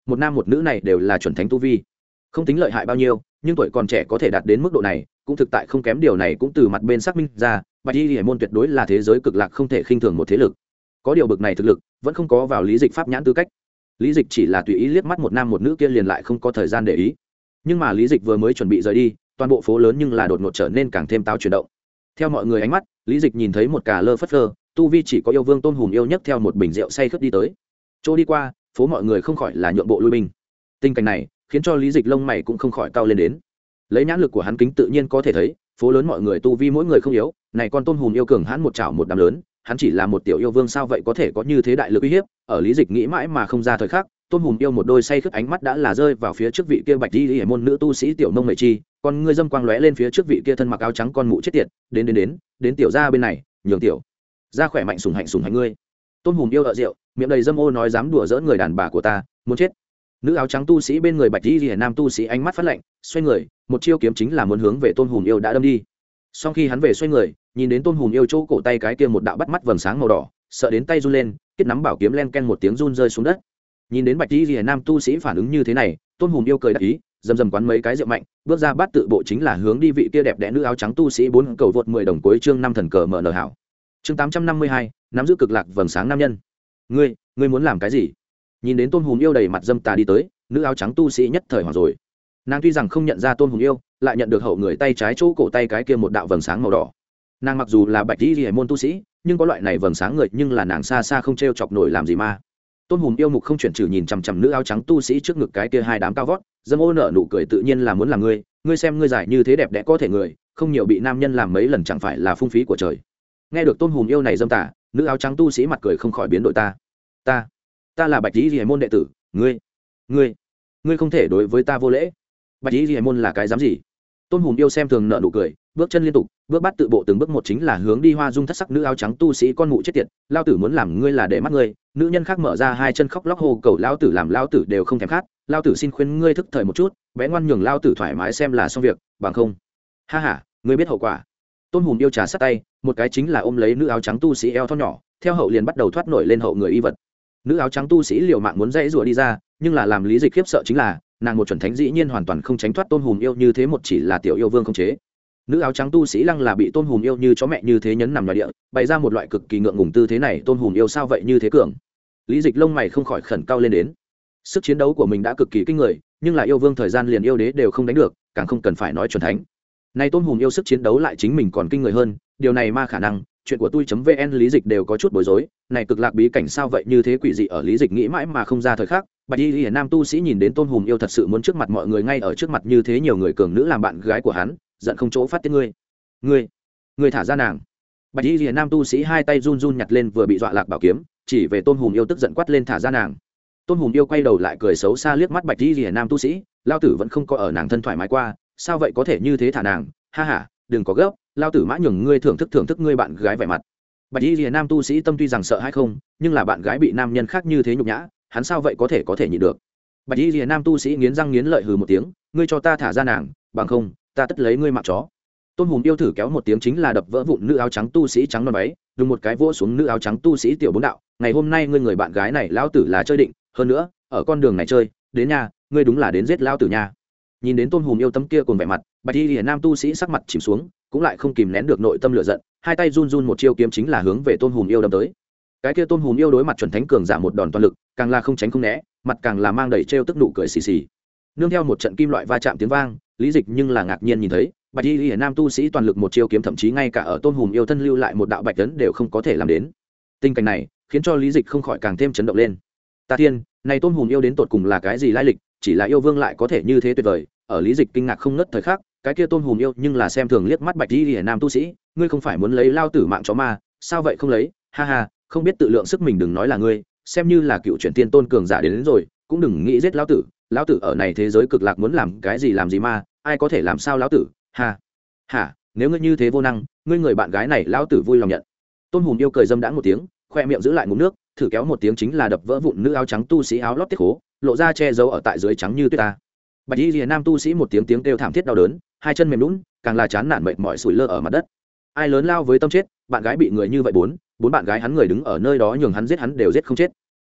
một nam một nữ này đều là chuẩn thánh tu vi, không tính lợi hại bao nhiêu, nhưng tuổi còn trẻ có thể đạt đến mức độ này cũng thực tại không kém. Điều này cũng từ mặt bên xác minh ra bạch y hải môn tuyệt đối là thế giới cực lạc không thể khinh thường một thế lực. Có điều bực này thực lực vẫn không có vào lý dịch pháp nhãn tư cách. Lý dịch chỉ là tùy ý liếc mắt một nam một nữ kia liền lại không có thời gian để ý. Nhưng mà lý dịch vừa mới chuẩn bị rời đi, toàn bộ phố lớn nhưng là đột ngột trở nên càng thêm táo chuyển động. Theo mọi người ánh mắt, lý dịch nhìn thấy một cà lơ phất phơ tu vi chỉ có yêu vương Tôn Hùng Yêu nhấc theo một bình rượu say khướt đi tới. Chỗ đi qua phố mọi người không khỏi là nhượng bộ lui binh. Tình cảnh này khiến cho lý dịch lông mày cũng không khỏi cau lên đến. Lấy nhãn lực của hắn kính tự nhiên có thể thấy phố lớn mọi người tu vi mỗi người không yếu, này con Tôn Hùng Yêu cường hãn một chảo một đám lớn, hắn chỉ là một tiểu yêu vương sao vậy có thể có như thế đại lực uy hiếp. Ở lý dịch nghĩ mãi mà không ra thời khắc, Tôn Hùng Yêu một đôi say khướt ánh mắt đã là rơi vào phía trước vị kia bạch y hải môn nữ tu sĩ tiểu nông mệ chi, con ngươi dâm quang lóe lên phía trước vị kia thân mặc áo trắng con mụ chết tiệt, đến đến đến, đến tiểu gia bên này, nhường tiểu gia khỏe mạnh sủng hạnh sủng hạnh ngươi. Tôn Hùng Yêu ở rượu, miệng đầy dâm ô nói dám đùa giỡn người đàn bà của ta, muốn chết. Nữ áo trắng tu sĩ bên người bạch y nam tu sĩ ánh mắt phát lạnh, xoay người, một chiêu kiếm chính là muốn hướng về Tôn Hùng Yêu đã đâm đi. Sau khi hắn về xoay người, nhìn đến Tôn Hùng Yêu chỗ cổ tay cái kia một đạo bắt mắt vầng sáng màu đỏ, sợ đến tay run lên, kết nắm bảo kiếm len ken một tiếng run rơi xuống đất. Nhìn đến bạch y nam tu sĩ phản ứng như thế này, Tôn Hùng Yêu cười đắc ý, dầm dầm quán mấy cái rượu mạnh, bước ra bát tự bộ chính là hướng đi vị kia đẹp đẽ nữ áo trắng tu sĩ. Bốn cầu vượt mười đồng cuối chương năm thần cờ mở nở hảo. Chương tám trăm năm mươi hai, nắm giữ cực lạc vầng sáng nam nhân. Ngươi, ngươi muốn làm cái gì? Nhìn đến Tôn Hùng Yêu đầy mặt dâm tà đi tới, nữ áo trắng tu sĩ nhất thời hoảng rồi. Nàng tuy rằng không nhận ra Tôn Hùng Yêu, lại nhận được hậu người tay trái chỗ cổ tay cái kia một đạo vầng sáng màu đỏ. Nàng mặc dù là bạch y hải môn tu sĩ, nhưng có loại này vầng sáng người nhưng là nàng xa xa không trêu chọc nổi làm gì mà. Tôn Hùng Yêu mục không chuyển trừ nhìn chằm chằm nữ áo trắng tu sĩ trước ngực cái kia hai đám cao vót, dâm ô nở nụ cười tự nhiên là muốn làm ngươi, ngươi xem ngươi giải như thế đẹp đẽ có thể người, không nhiều bị nam nhân làm mấy lần chẳng phải là phung phí của trời. Nghe được Tôn Hùng Yêu này dâm tà, nữ áo trắng tu sĩ mặt cười không khỏi biến đổi. Ta, ta, ta là bạch y hải môn đệ tử, ngươi, ngươi, ngươi không thể đối với ta vô lễ. Bạch y hải môn là cái dám gì? Tôn Hùng Yêu xem thường nở nụ cười, bước chân liên tục, bước bắt tự bộ từng bước một chính là hướng đi hoa dung thất sắc nữ áo trắng tu sĩ. Con mụ chết tiệt, lao tử muốn làm ngươi là để mắt ngươi. Nữ nhân khác mở ra hai chân khóc lóc hô cầu lao tử, làm lao tử đều không thèm khát. Lao tử xin khuyên ngươi thức thời một chút, bé ngoan nhường lao tử thoải mái xem là xong việc, bằng không ha ha, ngươi biết hậu quả. Tôn Hùng Yêu trà sát tay, một cái chính là ôm lấy nữ áo trắng tu sĩ eo thon nhỏ, theo hậu liền bắt đầu thoát nổi lên hậu người y vật. Nữ áo trắng tu sĩ liều mạng muốn dãy rủa đi ra, nhưng là làm lý dịch khiếp sợ chính là nàng một chuẩn thánh dĩ nhiên hoàn toàn không tránh thoát Tôn Hùng Yêu như thế một chỉ là tiểu yêu vương không chế. Nữ áo trắng tu sĩ lăng là bị Tôn Hùng Yêu như chó mẹ như thế nhấn nằm ngoài địa, bày ra một loại cực kỳ ngượng ngùng tư thế này. Tôn Hùng Yêu sao vậy như thế cường? Lý dịch lông mày không khỏi khẩn cao lên đến. Sức chiến đấu của mình đã cực kỳ kinh người, nhưng là yêu vương thời gian liền yêu đế đều không đánh được, càng không cần phải nói chuẩn thánh. Nay Tôn Hùng Yêu sức chiến đấu lại chính mình còn kinh người hơn, điều này ma khả năng, chuyện của tôi.vn lý dịch đều có chút bối rối, này cực lạc bí cảnh sao vậy như thế quỷ dị. Ở lý dịch nghĩ mãi mà không ra thời khắc, bạch y hiển nam tu sĩ nhìn đến Tôn Hùng Yêu thật sự muốn trước mặt mọi người, ngay ở trước mặt như thế nhiều người cường nữ làm bạn gái của hắn, giận không chỗ phát tiết. Ngươi, ngươi, ngươi thả ra nàng. Bạch y hiển nam tu sĩ hai tay run run nhặt lên vừa bị dọa lạc bảo kiếm, chỉ về Tôn Hùng Yêu tức giận quát lên thả ra nàng. Tôn Hùng Yêu quay đầu lại cười xấu xa liếc mắt bạch y hiển nam tu sĩ, lao tử vẫn không có ở nàng thân thoải mái qua, sao vậy có thể như thế thả nàng, ha ha, đừng có gấp, lao tử mã nhường ngươi thưởng thức thưởng thức ngươi bạn gái vẻ mặt. Bạch y hiển nam tu sĩ tâm tuy rằng sợ hay không, nhưng là bạn gái bị nam nhân khác như thế nhục nhã, hắn sao vậy có thể có thể nhịn được. Bạch y hiển nam tu sĩ nghiến răng nghiến lợi hừ một tiếng, ngươi cho ta thả ra nàng, bằng không ta tất lấy ngươi mạng chó. Tôn Hùng Yêu thử kéo một tiếng chính là đập vỡ vụn nữ áo trắng tu sĩ trắng non váy, dùng một cái vỗ xuống nữ áo trắng tu sĩ tiểu bốn đạo, ngày hôm nay ngươi người bạn gái này lão tử là chơi định, hơn nữa ở con đường này chơi đến nhà ngươi đúng là đến giết lão tử nha. Nhìn đến Tôn Hùng Yêu tấm kia cùng vẻ mặt, bạch y hiển nam tu sĩ sắc mặt chìm xuống, cũng lại không kìm nén được nội tâm lửa giận, hai tay run run một chiêu kiếm chính là hướng về Tôn Hùng Yêu đâm tới. Cái kia Tôn Hùng Yêu đối mặt chuẩn thánh cường giả một đòn toàn lực, càng là không tránh không né, mặt càng là mang đầy trêu tức nụ cười xì xì. Nương theo một trận kim loại va chạm tiếng vang, lý dịch nhưng là ngạc nhiên nhìn thấy bạch y hiển nam tu sĩ toàn lực một chiêu kiếm, thậm chí ngay cả ở Tôn Hùng Yêu thân lưu lại một đạo bạch tấn đều không có thể làm đến. Tình cảnh này khiến cho lý dịch không khỏi càng thêm chấn động lên. Ta thiên, này Tôn Hùng Yêu đến tột cùng là cái gì lai lịch, chỉ là yêu vương lại có thể như thế tuyệt vời. Ở lý dịch kinh ngạc không ngớt thời khắc, cái kia Tôn Hùng Yêu nhưng là xem thường liếc mắt bạch y hiển nam tu sĩ, ngươi không phải muốn lấy lao tử mạng chó ma, sao vậy không lấy, ha ha, không biết tự lượng sức mình, đừng nói là ngươi, xem như là cựu chuyển tiên tôn cường giả đến, đến rồi cũng đừng nghĩ giết lão tử, lão tử ở này thế giới cực lạc muốn làm cái gì làm gì ma, ai có thể làm sao lão tử, ha hả, nếu ngươi như thế vô năng, ngươi người bạn gái này lão tử vui lòng nhận. Tôn Hùng Yêu cười dâm đãng một tiếng, khoe miệng giữ lại ngụm nước, thử kéo một tiếng chính là đập vỡ vụn nữ áo trắng tu sĩ áo lót tiết khố, lộ ra che giấu ở tại dưới trắng như tuyết ta. Bạch y nam tu sĩ một tiếng tiếng kêu thảm thiết đau đớn, hai chân mềm lún, càng là chán nản mệt mỏi sủi lơ ở mặt đất. Ai lớn lao với tâm chết, bạn gái bị người như vậy, bốn bốn bạn gái hắn người đứng ở nơi đó nhường hắn giết hắn đều giết không chết.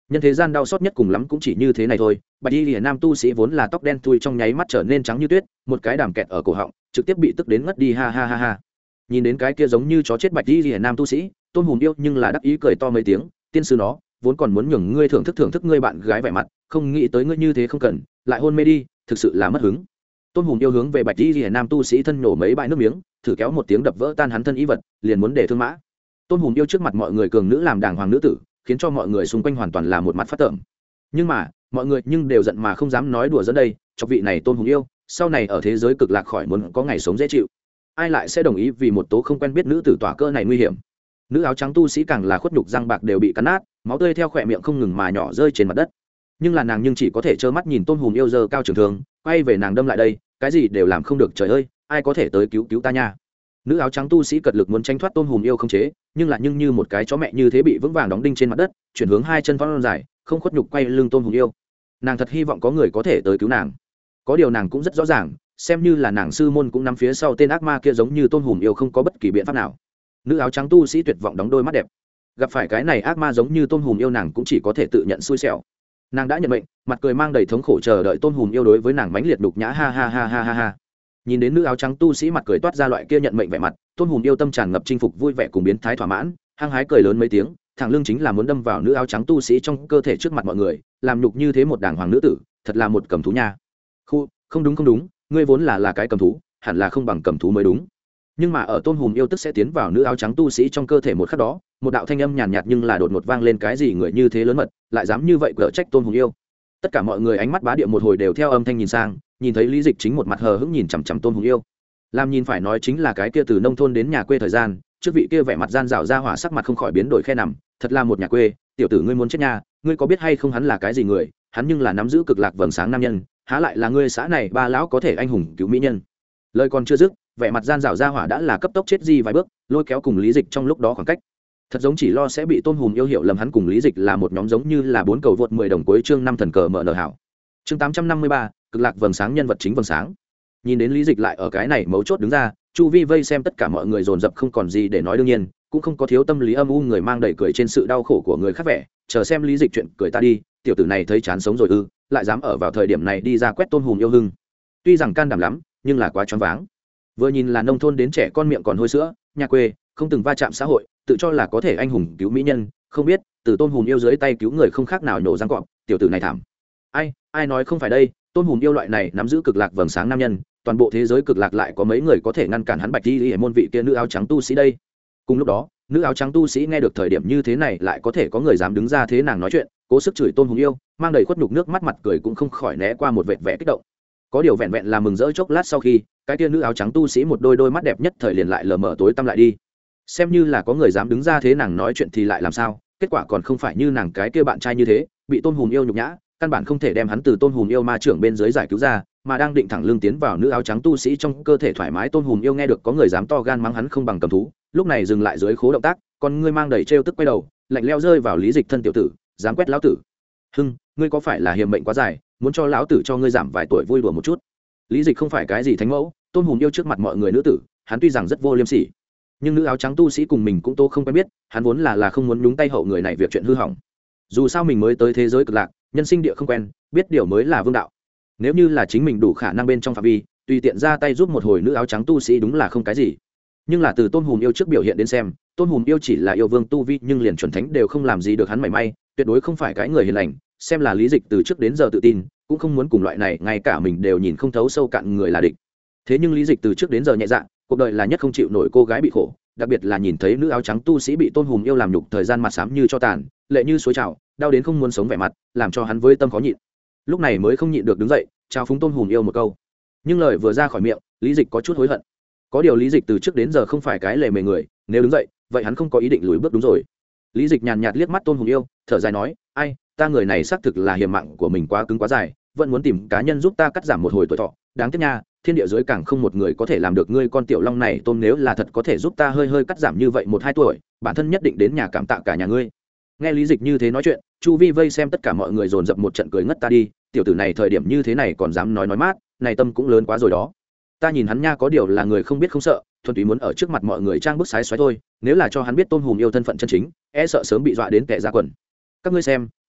nhân thế gian đau xót nhất cùng lắm cũng chỉ như thế này thôi. Bạch y lìa nam tu sĩ vốn là tóc đen thui trong nháy mắt trở nên trắng như tuyết, một cái đàm kẹt ở cổ họng trực tiếp bị tức đến ngất đi, ha ha ha ha. Nhìn đến cái kia giống như chó chết bạch y lìa nam tu sĩ, Tôn Hùng Yêu nhưng là đắc ý cười to mấy tiếng, tiên sư nó vốn còn muốn nhường ngươi thưởng thức thưởng thức ngươi bạn gái vẻ mặt, không nghĩ tới ngươi như thế không cần lại hôn mê đi, thực sự là mất hứng. Tôn Hùng Yêu hướng về bạch y lìa nam tu sĩ thân nổ mấy bãi nước miếng, thử kéo một tiếng đập vỡ tan hắn thân ý vật, liền muốn để thương mã. Tôn Hùng Yêu trước mặt mọi người cường nữ làm đàng hoàng nữ tử, khiến cho mọi người xung quanh hoàn toàn là một mặt phát tởm. Nhưng mà mọi người nhưng đều giận mà không dám nói đùa dẫn đây, cho vị này Tôn Hùng Yêu sau này ở thế giới cực lạc khỏi muốn có ngày sống dễ chịu. Ai lại sẽ đồng ý vì một tố không quen biết nữ tử tỏa cơ này nguy hiểm. Nữ áo trắng tu sĩ càng là khuất nhục, răng bạc đều bị cắn nát, máu tươi theo khỏe miệng không ngừng mà nhỏ rơi trên mặt đất. Nhưng là nàng nhưng chỉ có thể trơ mắt nhìn Tôn Hùng Yêu giơ cao trường thương quay về nàng đâm lại đây, cái gì đều làm không được. Trời ơi, ai có thể tới cứu cứu ta nha. Nữ áo trắng tu sĩ cật lực muốn tránh thoát Tôn Hùng Yêu không chế, nhưng là nhưng như một cái chó mẹ như thế bị vững vàng đóng đinh trên mặt đất, chuyển hướng hai chân vón dài không khuất nhục quay lưng Tôn Hùng Yêu. Nàng thật hy vọng có người có thể tới cứu nàng, có điều nàng cũng rất rõ ràng, xem như là nàng sư môn cũng nắm phía sau tên ác ma kia giống như Tôn Hùng Yêu không có bất kỳ biện pháp nào. Nữ áo trắng tu sĩ tuyệt vọng đóng đôi mắt đẹp, gặp phải cái này ác ma giống như Tôn Hùng Yêu, nàng cũng chỉ có thể tự nhận xui xẻo. Nàng đã nhận mệnh, mặt cười mang đầy thống khổ chờ đợi Tôn Hùng Yêu đối với nàng mãnh liệt đục nhã, ha ha ha ha ha ha. Nhìn đến nữ áo trắng tu sĩ mặt cười toát ra loại kia nhận mệnh vẻ mặt, Tôn Hùng Yêu tâm tràn ngập chinh phục vui vẻ cùng biến thái thỏa mãn, hăng hái cười lớn mấy tiếng, thẳng lưng chính là muốn đâm vào nữ áo trắng tu sĩ trong cơ thể trước mặt mọi người, làm nhục như thế một đàng hoàng nữ tử, thật là một cầm thú nha. Khu, không đúng không đúng, ngươi vốn là là cái cầm thú, hẳn là không bằng cầm thú mới đúng. Nhưng mà ở Tôn Hùng Yêu tức sẽ tiến vào nữ áo trắng tu sĩ trong cơ thể một khắc đó, một đạo thanh âm nhàn nhạt, nhạt nhưng là đột ngột vang lên, cái gì người như thế lớn mật, lại dám như vậy cở trách Tôn Hùng Yêu. Tất cả mọi người ánh mắt bá địa một hồi đều theo âm thanh nhìn sang, nhìn thấy Lý Dịch chính một mặt hờ hững nhìn chằm chằm Tôn Hùng Yêu. Làm nhìn phải nói chính là cái kia từ nông thôn đến nhà quê thời gian, trước vị kia vẻ mặt gian rảo ra hỏa sắc mặt không khỏi biến đổi khe nằm, thật là một nhà quê, tiểu tử ngươi muốn chết nha, ngươi có biết hay không hắn là cái gì người, hắn nhưng là nắm giữ cực lạc vầng sáng nam nhân, há lại là ngươi xã này ba lão có thể anh hùng cứu mỹ nhân. Lời còn chưa dứt, vẻ mặt gian rảo ra hỏa đã là cấp tốc chết di vài bước, lôi kéo cùng Lý Dịch trong lúc đó khoảng cách. Thật giống chỉ lo sẽ bị Tôn Hùng Yêu hiểu lầm hắn cùng Lý Dịch là một nhóm, giống như là bốn cầu vượt mười đồng cuối chương năm thần cờ mở nở hảo. Chương tám trăm năm mươi ba, cực lạc vầng sáng nhân vật chính vầng sáng. Nhìn đến Lý Dịch lại ở cái này mấu chốt đứng ra, chu vi vây xem tất cả mọi người dồn dập không còn gì để nói, đương nhiên cũng không có thiếu tâm lý âm u người mang đầy cười trên sự đau khổ của người khác vẻ, chờ xem Lý Dịch chuyện cười ta đi, tiểu tử này thấy chán sống rồi ư, lại dám ở vào thời điểm này đi ra quét Tôn Hùng Yêu hưng. Tuy rằng can đảm lắm, nhưng là quá choáng váng. Vừa nhìn là nông thôn đến trẻ con miệng còn hôi sữa, nhà quê, không từng va chạm xã hội, tự cho là có thể anh hùng cứu mỹ nhân, không biết từ Tôn Hùng Yêu dưới tay cứu người không khác nào nhổ răng cọp, tiểu tử này thảm. Ai, ai nói không phải đây, Tôn Hùng Yêu loại này nắm giữ cực lạc vầng sáng nam nhân, toàn bộ thế giới cực lạc lại có mấy người có thể ngăn cản hắn Bạch Y Liễu môn vị kia nữ áo trắng tu sĩ đây. Cùng lúc đó, nữ áo trắng tu sĩ nghe được thời điểm như thế này lại có thể có người dám đứng ra thế nàng nói chuyện, cố sức chửi Tôn Hùng Yêu, mang đầy khuất nhục, nước mắt mặt cười cũng không khỏi né qua một vệt vẻ kích động. Có điều vẹn vẹn là mừng rỡ chốc lát sau khi, cái kia nữ áo trắng tu sĩ một đôi đôi mắt đẹp nhất thời liền lại lờ mờ tối tăm lại đi. Xem như là có người dám đứng ra thế nàng nói chuyện thì lại làm sao, kết quả còn không phải như nàng cái kia bạn trai như thế, bị Tôn Hùng Yêu nhục nhã, căn bản không thể đem hắn từ Tôn Hùng Yêu ma trưởng bên dưới giải cứu ra, mà đang định thẳng lưng tiến vào nữ áo trắng tu sĩ trong cơ thể thoải mái. Tôn Hùng Yêu nghe được có người dám to gan mắng hắn không bằng cầm thú, lúc này dừng lại dưới khố động tác, con ngươi mang đầy trêu tức quay đầu, lạnh lẽo rơi vào Lý Dịch thân, tiểu tử, dám quét lão tử. Hưng, ngươi có phải là hiềm mệnh quá dài, muốn cho lão tử cho ngươi giảm vài tuổi vui đùa một chút. Lý Dịch không phải cái gì thánh mẫu, Tôn Hùng Yêu trước mặt mọi người nữ tử, hắn tuy rằng rất vô liêm sỉ, nhưng nữ áo trắng tu sĩ cùng mình cũng tô không quen biết, hắn vốn là là không muốn nhúng tay hậu người này việc chuyện hư hỏng. Dù sao mình mới tới thế giới cực lạc, nhân sinh địa không quen, biết điều mới là vương đạo. Nếu như là chính mình đủ khả năng bên trong phạm vi, tùy tiện ra tay giúp một hồi nữ áo trắng tu sĩ đúng là không cái gì. Nhưng là từ Tôn Hùng Yêu trước biểu hiện đến xem, Tôn Hùng Yêu chỉ là yêu vương tu vi, nhưng liền chuẩn thánh đều không làm gì được hắn mảy may, tuyệt đối không phải cái người hiền lành. Xem là Lý Dịch từ trước đến giờ tự tin, cũng không muốn cùng loại này ngay cả mình đều nhìn không thấu sâu cạn người là địch. Thế nhưng Lý Dịch từ trước đến giờ nhẹ dạ, cuộc đời là nhất không chịu nổi cô gái bị khổ, đặc biệt là nhìn thấy nữ áo trắng tu sĩ bị Tôn Hùng Yêu làm nhục, thời gian mặt xám như cho tàn, lệ như suối trào, đau đến không muốn sống vẻ mặt, làm cho hắn với tâm khó nhịn. Lúc này mới không nhịn được đứng dậy, chào phúng Tôn Hùng Yêu một câu. Nhưng lời vừa ra khỏi miệng, Lý Dịch có chút hối hận. Có điều Lý Dịch từ trước đến giờ không phải cái lề mề người, nếu đứng dậy, vậy hắn không có ý định lùi bước đúng rồi. Lý Dịch nhàn nhạt liếc mắt Tôn Hùng Yêu, thở dài nói, ai, ta người này xác thực là hiểm mạng của mình quá cứng quá dài, vẫn muốn tìm cá nhân giúp ta cắt giảm một hồi tuổi thọ, đáng tiếc nha, thiên địa dưới càng không một người có thể làm được ngươi con tiểu long này Tôn, nếu là thật có thể giúp ta hơi hơi cắt giảm như vậy một hai tuổi, bản thân nhất định đến nhà cảm tạ cả nhà ngươi. Nghe Lý Dịch như thế nói chuyện, chu vi vây xem tất cả mọi người dồn dập một trận cười ngất, ta đi, tiểu tử này thời điểm như thế này còn dám nói nói mát, này tâm cũng lớn quá rồi đó. Ta nhìn hắn nha, có điều là người không biết không sợ, thuần túy muốn ở trước mặt mọi người trang bức sái xoái thôi, nếu là cho hắn biết Tôn Hùng Yêu thân phận chân chính, e sợ sớm bị dọa đến kẻ ra quần. Các ngươi xem,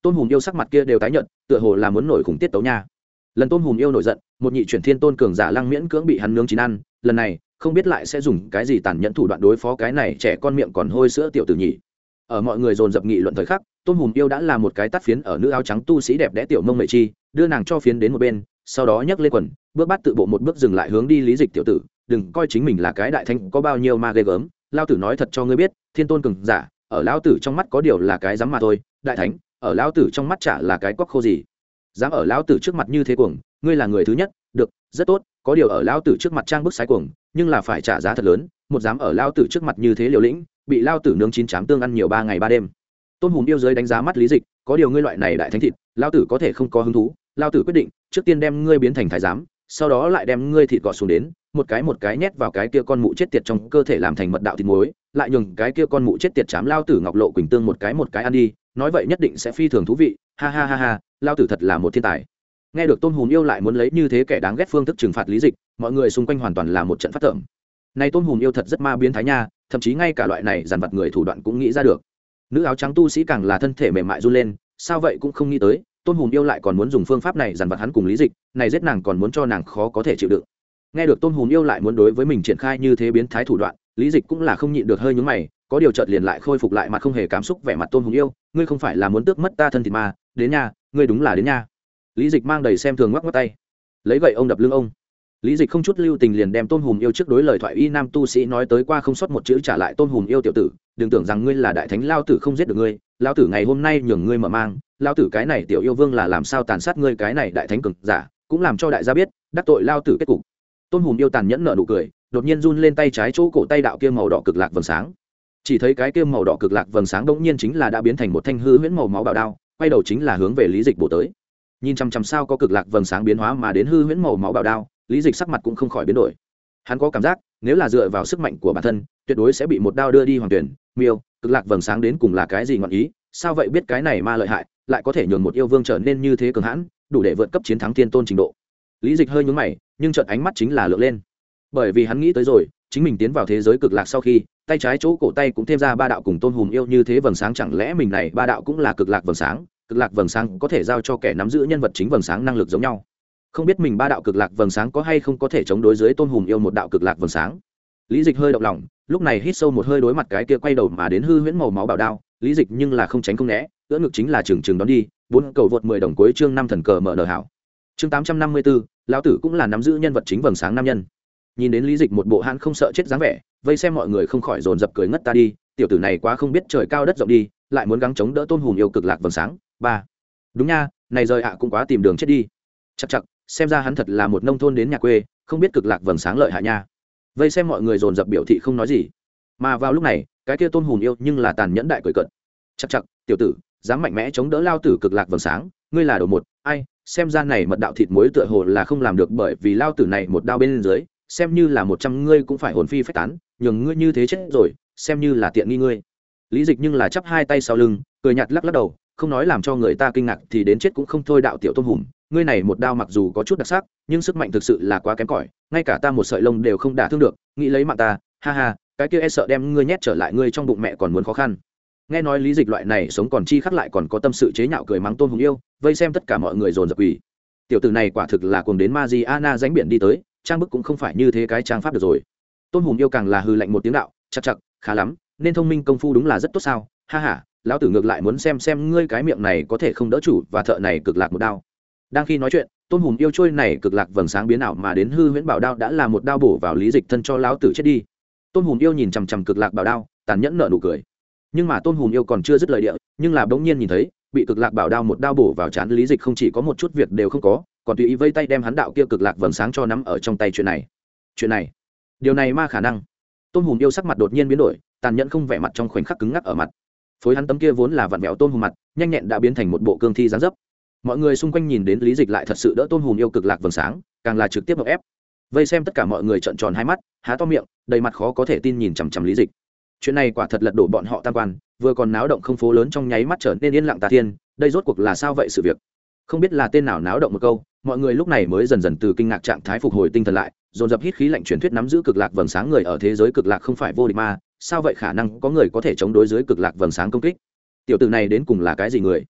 Tôn Hùng yêu sắc mặt kia đều tái nhợt, tựa hồ là muốn nổi khủng tiết tấu nha. Lần Tôn Hùng yêu nổi giận, một nhị chuyển thiên tôn cường giả lăng miễn cưỡng bị hắn nướng chín ăn, lần này không biết lại sẽ dùng cái gì tàn nhẫn thủ đoạn đối phó cái này trẻ con miệng còn hôi sữa tiểu tử nhỉ. Ở mọi người dồn dập nghị luận thời khắc, Tôn Hùng yêu đã là một cái tát phiến ở nữ áo trắng tu sĩ đẹp đẽ tiểu mông mệ chi, đưa nàng cho phiến đến một bên, sau đó nhấc lên quần, bước bát tự bộ một bước dừng lại hướng đi Lý Dịch tiểu tử, đừng coi chính mình là cái đại thánh có bao nhiêu ma ghê gớm, lao tử nói thật cho ngươi biết, thiên tôn cường giả, ở lão tử trong mắt có điều là cái dám mà thôi, đại thánh, ở lão tử trong mắt chả là cái quắc khô gì. Dám ở lão tử trước mặt như thế cuồng, ngươi là người thứ nhất, được, rất tốt, có điều ở lão tử trước mặt trang bức sái cuồng, nhưng là phải trả giá thật lớn, một dám ở lão tử trước mặt như thế liều lĩnh, bị lão tử nướng chín chám tương ăn nhiều ba ngày ba đêm. Tôn Hùng yêu giới đánh giá mắt Lý Dịch, có điều ngươi loại này đại thánh thịt, lão tử có thể không có hứng thú, lão tử quyết định, trước tiên đem ngươi biến thành thái giám, sau đó lại đem ngươi thịt gọt xuống đến, một cái một cái nhét vào cái kia con mụ chết tiệt trong cơ thể làm thành mật đạo thịt muối, lại nhường cái kia con mụ chết tiệt chám lão tử ngọc lộ quỳnh tương một cái một cái ăn đi, nói vậy nhất định sẽ phi thường thú vị, ha ha ha ha, lão tử thật là một thiên tài. Nghe được Tôn Hùng yêu lại muốn lấy như thế kẻ đáng ghét phương thức trừng phạt Lý Dịch, mọi người xung quanh hoàn toàn là một trận phát tưởng. Này Tôn Hùng yêu thật rất ma biến thái nha, thậm chí ngay cả loại này dàn vật người thủ đoạn cũng nghĩ ra được. Nữ áo trắng tu sĩ càng là thân thể mềm mại run lên, sao vậy cũng không nghĩ tới, Tôn Hùng yêu lại còn muốn dùng phương pháp này dàn vật hắn cùng Lý Dịch, này giết nàng còn muốn cho nàng khó có thể chịu đựng. Nghe được Tôn Hùng yêu lại muốn đối với mình triển khai như thế biến thái thủ đoạn, Lý Dịch cũng là không nhịn được hơi nhướng mày, có điều chợt liền lại khôi phục lại mặt không hề cảm xúc vẻ mặt Tôn Hùng yêu, ngươi không phải là muốn tước mất ta thân thịt mà, đến nha, ngươi đúng là đến nha. Lý Dịch mang đầy xem thường ngoắc ngoắc tay, lấy gậy ông đập lưng ông. Lý Dịch không chút lưu tình liền đem Tôn Hùng yêu trước đối lời thoại y nam tu sĩ nói tới qua không sót một chữ trả lại Tôn Hùng yêu tiểu tử, đừng tưởng rằng ngươi là đại thánh lao tử không giết được ngươi, lao tử ngày hôm nay nhường ngươi mở mang, lao tử cái này tiểu yêu vương là làm sao tàn sát ngươi cái này đại thánh cường giả, cũng làm cho đại gia biết, đắc tội lao tử kết cục. Tôn Hùng yêu tàn nhẫn nở nụ cười, đột nhiên run lên tay trái chỗ cổ tay đạo kia màu đỏ cực lạc vầng sáng. Chỉ thấy cái kia màu đỏ cực lạc vầng sáng đột nhiên chính là đã biến thành một thanh hư huyễn màu máu bảo đao, quay đầu chính là hướng về Lý Dịch bổ tới. Nhìn chằm chằm sao có cực lạc vầng sáng biến hóa mà đến hư huyễn màu máu bảo đao, Lý Dịch sắc mặt cũng không khỏi biến đổi. Hắn có cảm giác, nếu là dựa vào sức mạnh của bản thân, tuyệt đối sẽ bị một đao đưa đi hoàng tuyển. Miêu, cực lạc vầng sáng đến cùng là cái gì ngọn ý? Sao vậy biết cái này ma lợi hại, lại có thể nhường một yêu vương trở nên như thế cường hãn, đủ để vượt cấp chiến thắng thiên tôn trình độ. Lý Dịch hơi nhướng mày, nhưng chợt ánh mắt chính là lượn lên. Bởi vì hắn nghĩ tới rồi, chính mình tiến vào thế giới cực lạc sau khi, tay trái chỗ cổ tay cũng thêm ra ba đạo cùng Tôn Hùng yêu như thế vầng sáng, chẳng lẽ mình này ba đạo cũng là cực lạc vầng sáng? Cực lạc vầng sáng có thể giao cho kẻ nắm giữ nhân vật chính vầng sáng năng lực giống nhau. Không biết mình ba đạo cực lạc vầng sáng có hay không có thể chống đối dưới Tôn Hùng yêu một đạo cực lạc vầng sáng. Lý Dịch hơi động lòng, lúc này hít sâu một hơi đối mặt cái kia quay đầu mà đến hư huyễn màu máu bảo đao, Lý Dịch nhưng là không tránh không né, ưỡn ngực chính là chừng chừng đón đi, bốn cầu vượt mười đồng cuối chương năm thần cờ mở nở hảo. Chương tám trăm năm mươi tư, lão tử cũng là nắm giữ nhân vật chính vầng sáng nam nhân. Nhìn đến Lý Dịch một bộ hãn không sợ chết dáng vẻ, vây xem mọi người không khỏi dồn dập cười ngất ta đi, tiểu tử này quá không biết trời cao đất rộng đi, lại muốn gắng chống đỡ Tôn Hùng yêu cực lạc vầng sáng. Ba, đúng nha, này rời ạ cũng quá tìm đường chết đi. Chắc chắc, xem ra hắn thật là một nông thôn đến nhà quê, không biết cực lạc vầng sáng lợi hại nha. Vây xem mọi người dồn dập biểu thị không nói gì. Mà vào lúc này, cái kia Tôn Hùng yêu nhưng là tàn nhẫn đại cười cợt. Chắc chắc, tiểu tử, dám mạnh mẽ chống đỡ lao tử cực lạc vầng sáng, ngươi là đồ một, ai, xem ra này mật đạo thịt muối tựa hồ là không làm được, bởi vì lao tử này một đao bên dưới, xem như là một trăm ngươi cũng phải hồn phi phách tán, nhường ngươi như thế chết rồi, xem như là tiện nghi ngươi. Lý Dịch nhưng là chắp hai tay sau lưng, cười nhạt lắc lắc đầu, không nói làm cho người ta kinh ngạc thì đến chết cũng không thôi. Đạo tiểu Tôn Hùng, ngươi này một đao mặc dù có chút đặc sắc, nhưng sức mạnh thực sự là quá kém cỏi, ngay cả ta một sợi lông đều không đả thương được, nghĩ lấy mạng ta, ha ha, cái kia e sợ đem ngươi nhét trở lại ngươi trong bụng mẹ còn muốn khó khăn. Nghe nói Lý Dịch loại này sống còn chi khắc lại còn có tâm sự chế nhạo cười mắng Tôn Hùng yêu, vây xem tất cả mọi người dồn dập quỳ. Tiểu tử này quả thực là cuồng đến Mariana rãnh biển đi tới, trang bức cũng không phải như thế cái trang pháp được rồi. Tôn Hùng yêu càng là hư lạnh một tiếng đạo, chắc chắc, khá lắm, nên thông minh công phu đúng là rất tốt sao, ha ha, lão tử ngược lại muốn xem xem ngươi cái miệng này có thể không đỡ chủ và thợ này cực lạc một đao. Đang khi nói chuyện, Tôn Hùng yêu trôi này cực lạc vầng sáng biến ảo mà đến hư huyễn bảo đao đã là một đao bổ vào Lý Dịch thân cho lão tử chết đi. Tôn Hùng yêu nhìn chằm chằm cực lạc bảo đao, tàn nhẫn nở nụ cười. Nhưng mà Tôn Hùng yêu còn chưa dứt lời địa, nhưng là bỗng nhiên nhìn thấy, bị cực lạc bảo đao một đao bổ vào trán Lý Dịch không chỉ có một chút việc đều không có, còn tùy ý vây tay đem hắn đạo kia cực lạc vầng sáng cho nắm ở trong tay. Chuyện này, chuyện này, điều này ma khả năng. Tôn Hùng yêu sắc mặt đột nhiên biến đổi, tàn nhẫn không vẻ mặt trong khoảnh khắc cứng ngắc ở mặt. Phối hắn tấm kia vốn là vặn vẹo Tôn Hùng mặt, nhanh nhẹn đã biến thành một bộ cương thi dáng dấp. Mọi người xung quanh nhìn đến Lý Dịch lại thật sự đỡ Tôn Hùng yêu cực lạc vầng sáng, càng là trực tiếp ép. Vây xem tất cả mọi người trợn tròn hai mắt, há to miệng, đầy mặt khó có thể tin nhìn chằm chằm Lý Dịch. Chuyện này quả thật lật đổ bọn họ tam quan, vừa còn náo động không phố lớn trong nháy mắt trở nên yên lặng tà thiên, đây rốt cuộc là sao vậy sự việc? Không biết là tên nào náo động một câu, mọi người lúc này mới dần dần từ kinh ngạc trạng thái phục hồi tinh thần lại, dồn dập hít khí lạnh, truyền thuyết nắm giữ cực lạc vầng sáng người ở thế giới cực lạc không phải vô địch ma, sao vậy khả năng có người có thể chống đối dưới cực lạc vầng sáng công kích? Tiểu tử này đến cùng là cái gì người?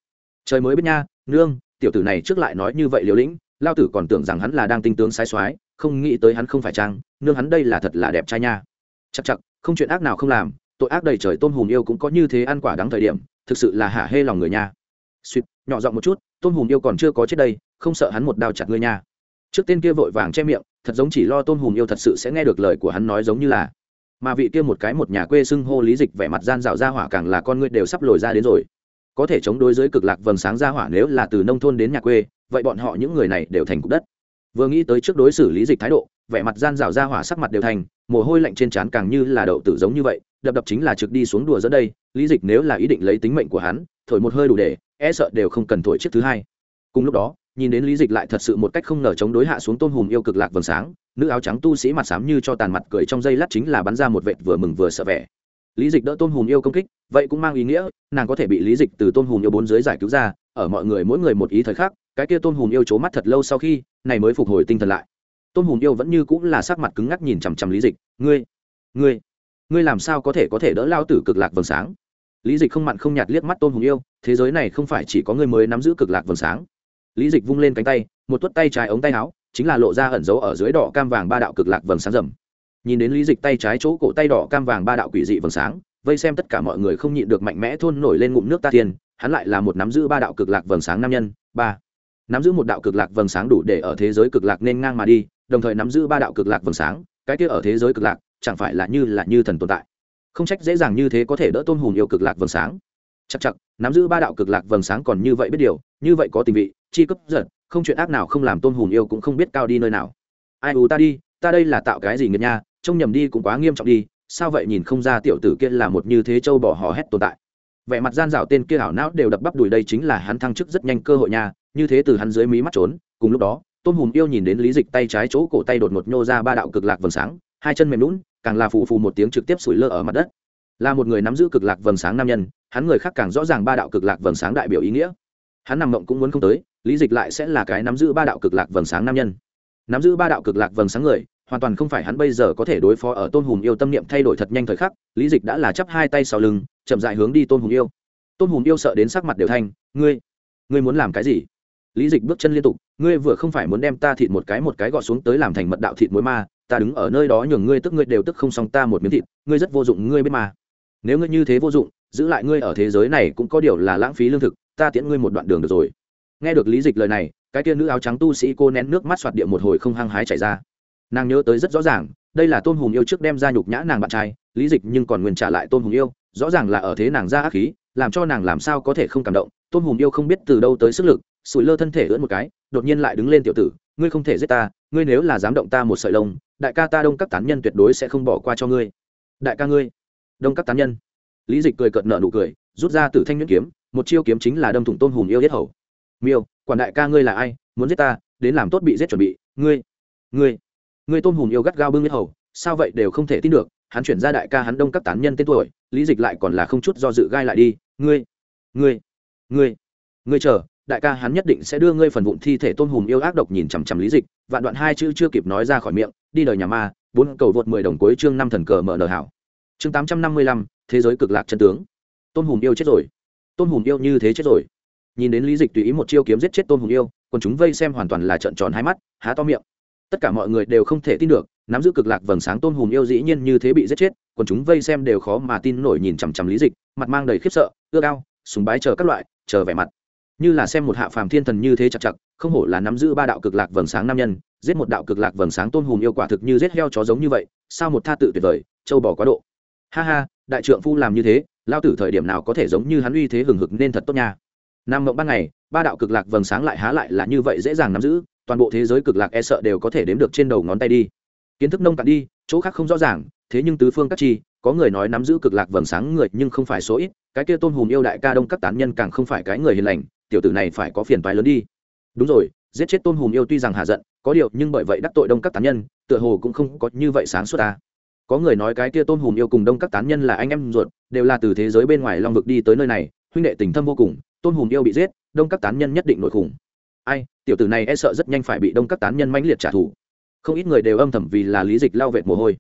trời mới biết nha, nương, tiểu tử này trước lại nói như vậy liều lĩnh, lao tử còn tưởng rằng hắn là đang tinh tướng sái soái, không nghĩ tới hắn không phải trang, nương hắn đây là thật là đẹp trai nha. Chắc chắc, không chuyện ác nào không làm, tội ác đầy trời. Tôn Hùng Yêu cũng có như thế ăn quả đắng thời điểm, thực sự là hả hê lòng người nha. Suýt, nhỏ giọng một chút, Tôn Hùng Yêu còn chưa có chết đây, không sợ hắn một đao chặt ngươi nha. Trước tên kia vội vàng che miệng, thật giống chỉ lo Tôn Hùng Yêu thật sự sẽ nghe được lời của hắn nói giống như là. Mà vị kia một cái một nhà quê xưng hô Lý Dịch vẻ mặt gian dạo ra hỏa càng là con ngươi đều sắp lồi ra đến rồi. Có thể chống đối dưới cực lạc vầng sáng ra hỏa nếu là từ nông thôn đến nhà quê, vậy bọn họ những người này đều thành cục đất. Vừa nghĩ tới trước đối xử Lý Dịch thái độ, vẻ mặt gian dạo ra hỏa sắc mặt đều thành, mồ hôi lạnh trên trán càng như là đậu tử giống như vậy, đập đập chính là trực đi xuống đùa dẫn đây. Lý Dịch nếu là ý định lấy tính mệnh của hắn, thổi một hơi đủ để, e sợ đều không cần thổi chiếc thứ hai. Cùng lúc đó, nhìn đến Lý Dịch lại thật sự một cách không ngờ chống đối hạ xuống Tôn Hùng Yêu cực lạc vầng sáng, nữ áo trắng tu sĩ mặt xám như cho tàn mặt cười trong giây lát chính là bắn ra một vệt vừa mừng vừa sợ vẻ. Lý Dịch đỡ Tôn Hùng Yêu công kích, vậy cũng mang ý nghĩa nàng có thể bị Lý Dịch từ Tôn Hùng Yêu bốn dưới giải cứu ra, ở mọi người mỗi người một ý thời khắc, cái kia Tôn Hùng Yêu chố mắt thật lâu sau khi, này mới phục hồi tinh thần lại. Tôn Hùng Yêu vẫn như cũng là sắc mặt cứng ngắc nhìn chằm chằm Lý Dịch, "Ngươi, ngươi, ngươi làm sao có thể có thể đỡ lao tử cực lạc vầng sáng?" Lý Dịch không mặn không nhạt liếc mắt Tôn Hùng Yêu, "Thế giới này không phải chỉ có ngươi mới nắm giữ cực lạc vầng sáng." Lý Dịch vung lên cánh tay, một tuốt tay trái ống tay áo, chính là lộ ra ẩn dấu ở dưới đỏ cam vàng ba đạo cực lạc vầng sáng rầm. Nhìn đến Lý Dịch tay trái chỗ cổ tay đỏ cam vàng ba đạo quỷ dị vầng sáng, vây xem tất cả mọi người không nhịn được mạnh mẽ thôn nổi lên ngụm nước ta tiền, hắn lại là một nắm giữ ba đạo cực lạc vầng sáng nam nhân, ba. Nắm giữ một đạo cực lạc vầng sáng đủ để ở thế giới cực lạc nên ngang mà đi, đồng thời nắm giữ ba đạo cực lạc vầng sáng, cái kia ở thế giới cực lạc, chẳng phải là như là như thần tồn tại. Không trách dễ dàng như thế có thể đỡ Tôn Hùng Yêu cực lạc vầng sáng. Chắc chắc, nắm giữ ba đạo cực lạc vầng sáng còn như vậy biết điều, như vậy có tình vị, chi cấp giật, không chuyện ác nào không làm Tôn Hùng Yêu cũng không biết cao đi nơi nào. Ai u ta đi, ta đây là tạo cái gì nghiệt nha, trông nhầm đi cũng quá nghiêm trọng đi, sao vậy nhìn không ra tiểu tử kia là một như thế châu bỏ hò hét tồn tại. Vẻ mặt gian dảo tên kia ảo não đều đập bắp đùi đây chính là hắn thăng chức rất nhanh cơ hội nha, như thế từ hắn dưới mí mắt trốn, cùng lúc đó, Tôn Hùng Yêu nhìn đến Lý Dịch tay trái chỗ cổ tay đột ngột nhô ra ba đạo cực lạc vầng sáng, hai chân mềm nhũn, càng là phù phù một tiếng trực tiếp sủi lơ ở mặt đất. Là một người nắm giữ cực lạc vầng sáng nam nhân, hắn người khác càng rõ ràng ba đạo cực lạc vầng sáng đại biểu ý nghĩa. Hắn nằm mộng cũng muốn không tới, Lý Dịch lại sẽ là cái nắm giữ ba đạo cực lạc vầng sáng nam nhân. Nắm giữ ba đạo cực lạc vầng sáng người, hoàn toàn không phải hắn bây giờ có thể đối phó ở Tôn Hùng Yêu tâm niệm thay đổi thật nhanh thời khắc, Lý Dịch đã là chắp hai tay sau lưng, chậm rãi hướng đi Tôn Hùng Yêu. Tôn Hùng Yêu sợ đến sắc mặt đều thanh, "Ngươi, ngươi muốn làm cái gì?" Lý Dịch bước chân liên tục, "Ngươi vừa không phải muốn đem ta thịt một cái một cái gọt xuống tới làm thành mật đạo thịt muối ma, ta đứng ở nơi đó nhường ngươi tức ngươi đều tức không xong ta một miếng thịt, ngươi rất vô dụng ngươi biết mà. Nếu ngươi như thế vô dụng, giữ lại ngươi ở thế giới này cũng có điều là lãng phí lương thực, ta tiễn ngươi một đoạn đường được rồi." Nghe được Lý Dịch lời này, cái kia nữ áo trắng tu sĩ cô nén nước mắt xoạt địa một hồi không hăng hái chảy ra. Nàng nhớ tới rất rõ ràng, đây là Tôn Hùng Yêu trước đem ra nhục nhã nàng bạn trai, Lý Dịch nhưng còn nguyên trả lại Tôn Hùng Yêu, rõ ràng là ở thế nàng ra ác khí, làm cho nàng làm sao có thể không cảm động. Tôn Hùng Yêu không biết từ đâu tới sức lực, sủi lơ thân thể ưỡn một cái, đột nhiên lại đứng lên, "Tiểu tử, ngươi không thể giết ta, ngươi nếu là dám động ta một sợi lông, đại ca ta Đông Các tán nhân tuyệt đối sẽ không bỏ qua cho ngươi." "Đại ca ngươi?" "Đông Các tán nhân." Lý Dịch cười cợt nở nụ cười, rút ra Tử Thanh Nhuyễn kiếm, một chiêu kiếm chính là đâm thủng Tôn Hùng Yêu yết hầu. "Miêu, quản đại ca ngươi là ai, muốn giết ta, đến làm tốt bị giết chuẩn bị, ngươi, ngươi." Ngươi Tôn Hùng Yêu gắt gao bưng yết hầu, sao vậy đều không thể tin được, hắn chuyển ra đại ca hắn Đông Các tán nhân tên tuổi, Lý Dịch lại còn là không chút do dự gai lại đi, "Ngươi, ngươi, ngươi, ngươi chờ, đại ca hắn nhất định sẽ đưa ngươi phần vụn thi thể." Tôn Hùng Yêu ác độc nhìn chằm chằm Lý Dịch, vạn đoạn hai chữ chưa kịp nói ra khỏi miệng, đi đời nhà ma, bốn cầu vượt mười đồng cuối chương năm thần cờ mở nở hảo. Chương tám trăm năm mươi lăm, thế giới cực lạc chân tướng. Tôn Hùng Yêu chết rồi. Tôn Hùng Yêu như thế chết rồi. Nhìn đến Lý Dịch tùy ý một chiêu kiếm giết chết Tôn Hùng Yêu, còn chúng vây xem hoàn toàn là trợn tròn hai mắt, há to miệng. Tất cả mọi người đều không thể tin được, nắm giữ cực lạc vầng sáng Tôn Hùng Yêu dĩ nhiên như thế bị giết chết, còn chúng vây xem đều khó mà tin nổi nhìn chằm chằm Lý Dịch, mặt mang đầy khiếp sợ, ưa cao, sùng bái chờ các loại, chờ vẻ mặt. Như là xem một hạ phàm thiên thần như thế chặt chặt, không hổ là nắm giữ ba đạo cực lạc vầng sáng nam nhân, giết một đạo cực lạc vầng sáng Tôn Hùng Yêu quả thực như giết heo chó giống như vậy, sao một tha tự tuyệt vời, châu bò quá độ. Ha ha, đại trượng phu làm như thế, lao tử thời điểm nào có thể giống như hắn uy thế hừng hực nên thật tốt nha. Nam mộng ban ngày, ba đạo cực lạc vầng sáng lại há lại là như vậy dễ dàng nắm giữ, toàn bộ thế giới cực lạc e sợ đều có thể đếm được trên đầu ngón tay đi. Kiến thức nông cạn đi, chỗ khác không rõ ràng, thế nhưng tứ phương các chi, có người nói nắm giữ cực lạc vầng sáng người nhưng không phải số ít, cái kia Tôn Hùng Yêu đại ca Đông Các tán nhân càng không phải cái người hiền lành, tiểu tử này phải có phiền toái lớn đi. Đúng rồi, giết chết Tôn Hùng Yêu tuy rằng hạ giận, có điều nhưng bởi vậy đắc tội Đông Các tán nhân, tựa hồ cũng không có như vậy sáng suốt ta. Có người nói cái kia Tôn Hùng Yêu cùng Đông Các tán nhân là anh em ruột, đều là từ thế giới bên ngoài long vực đi tới nơi này, huynh đệ tình thâm vô cùng, Tôn Hùng Yêu bị giết, Đông Các tán nhân nhất định nổi khủng. Ai, tiểu tử này e sợ rất nhanh phải bị Đông Các tán nhân mãnh liệt trả thù. Không ít người đều âm thầm vì là Lý Dịch lao vệt mồ hôi.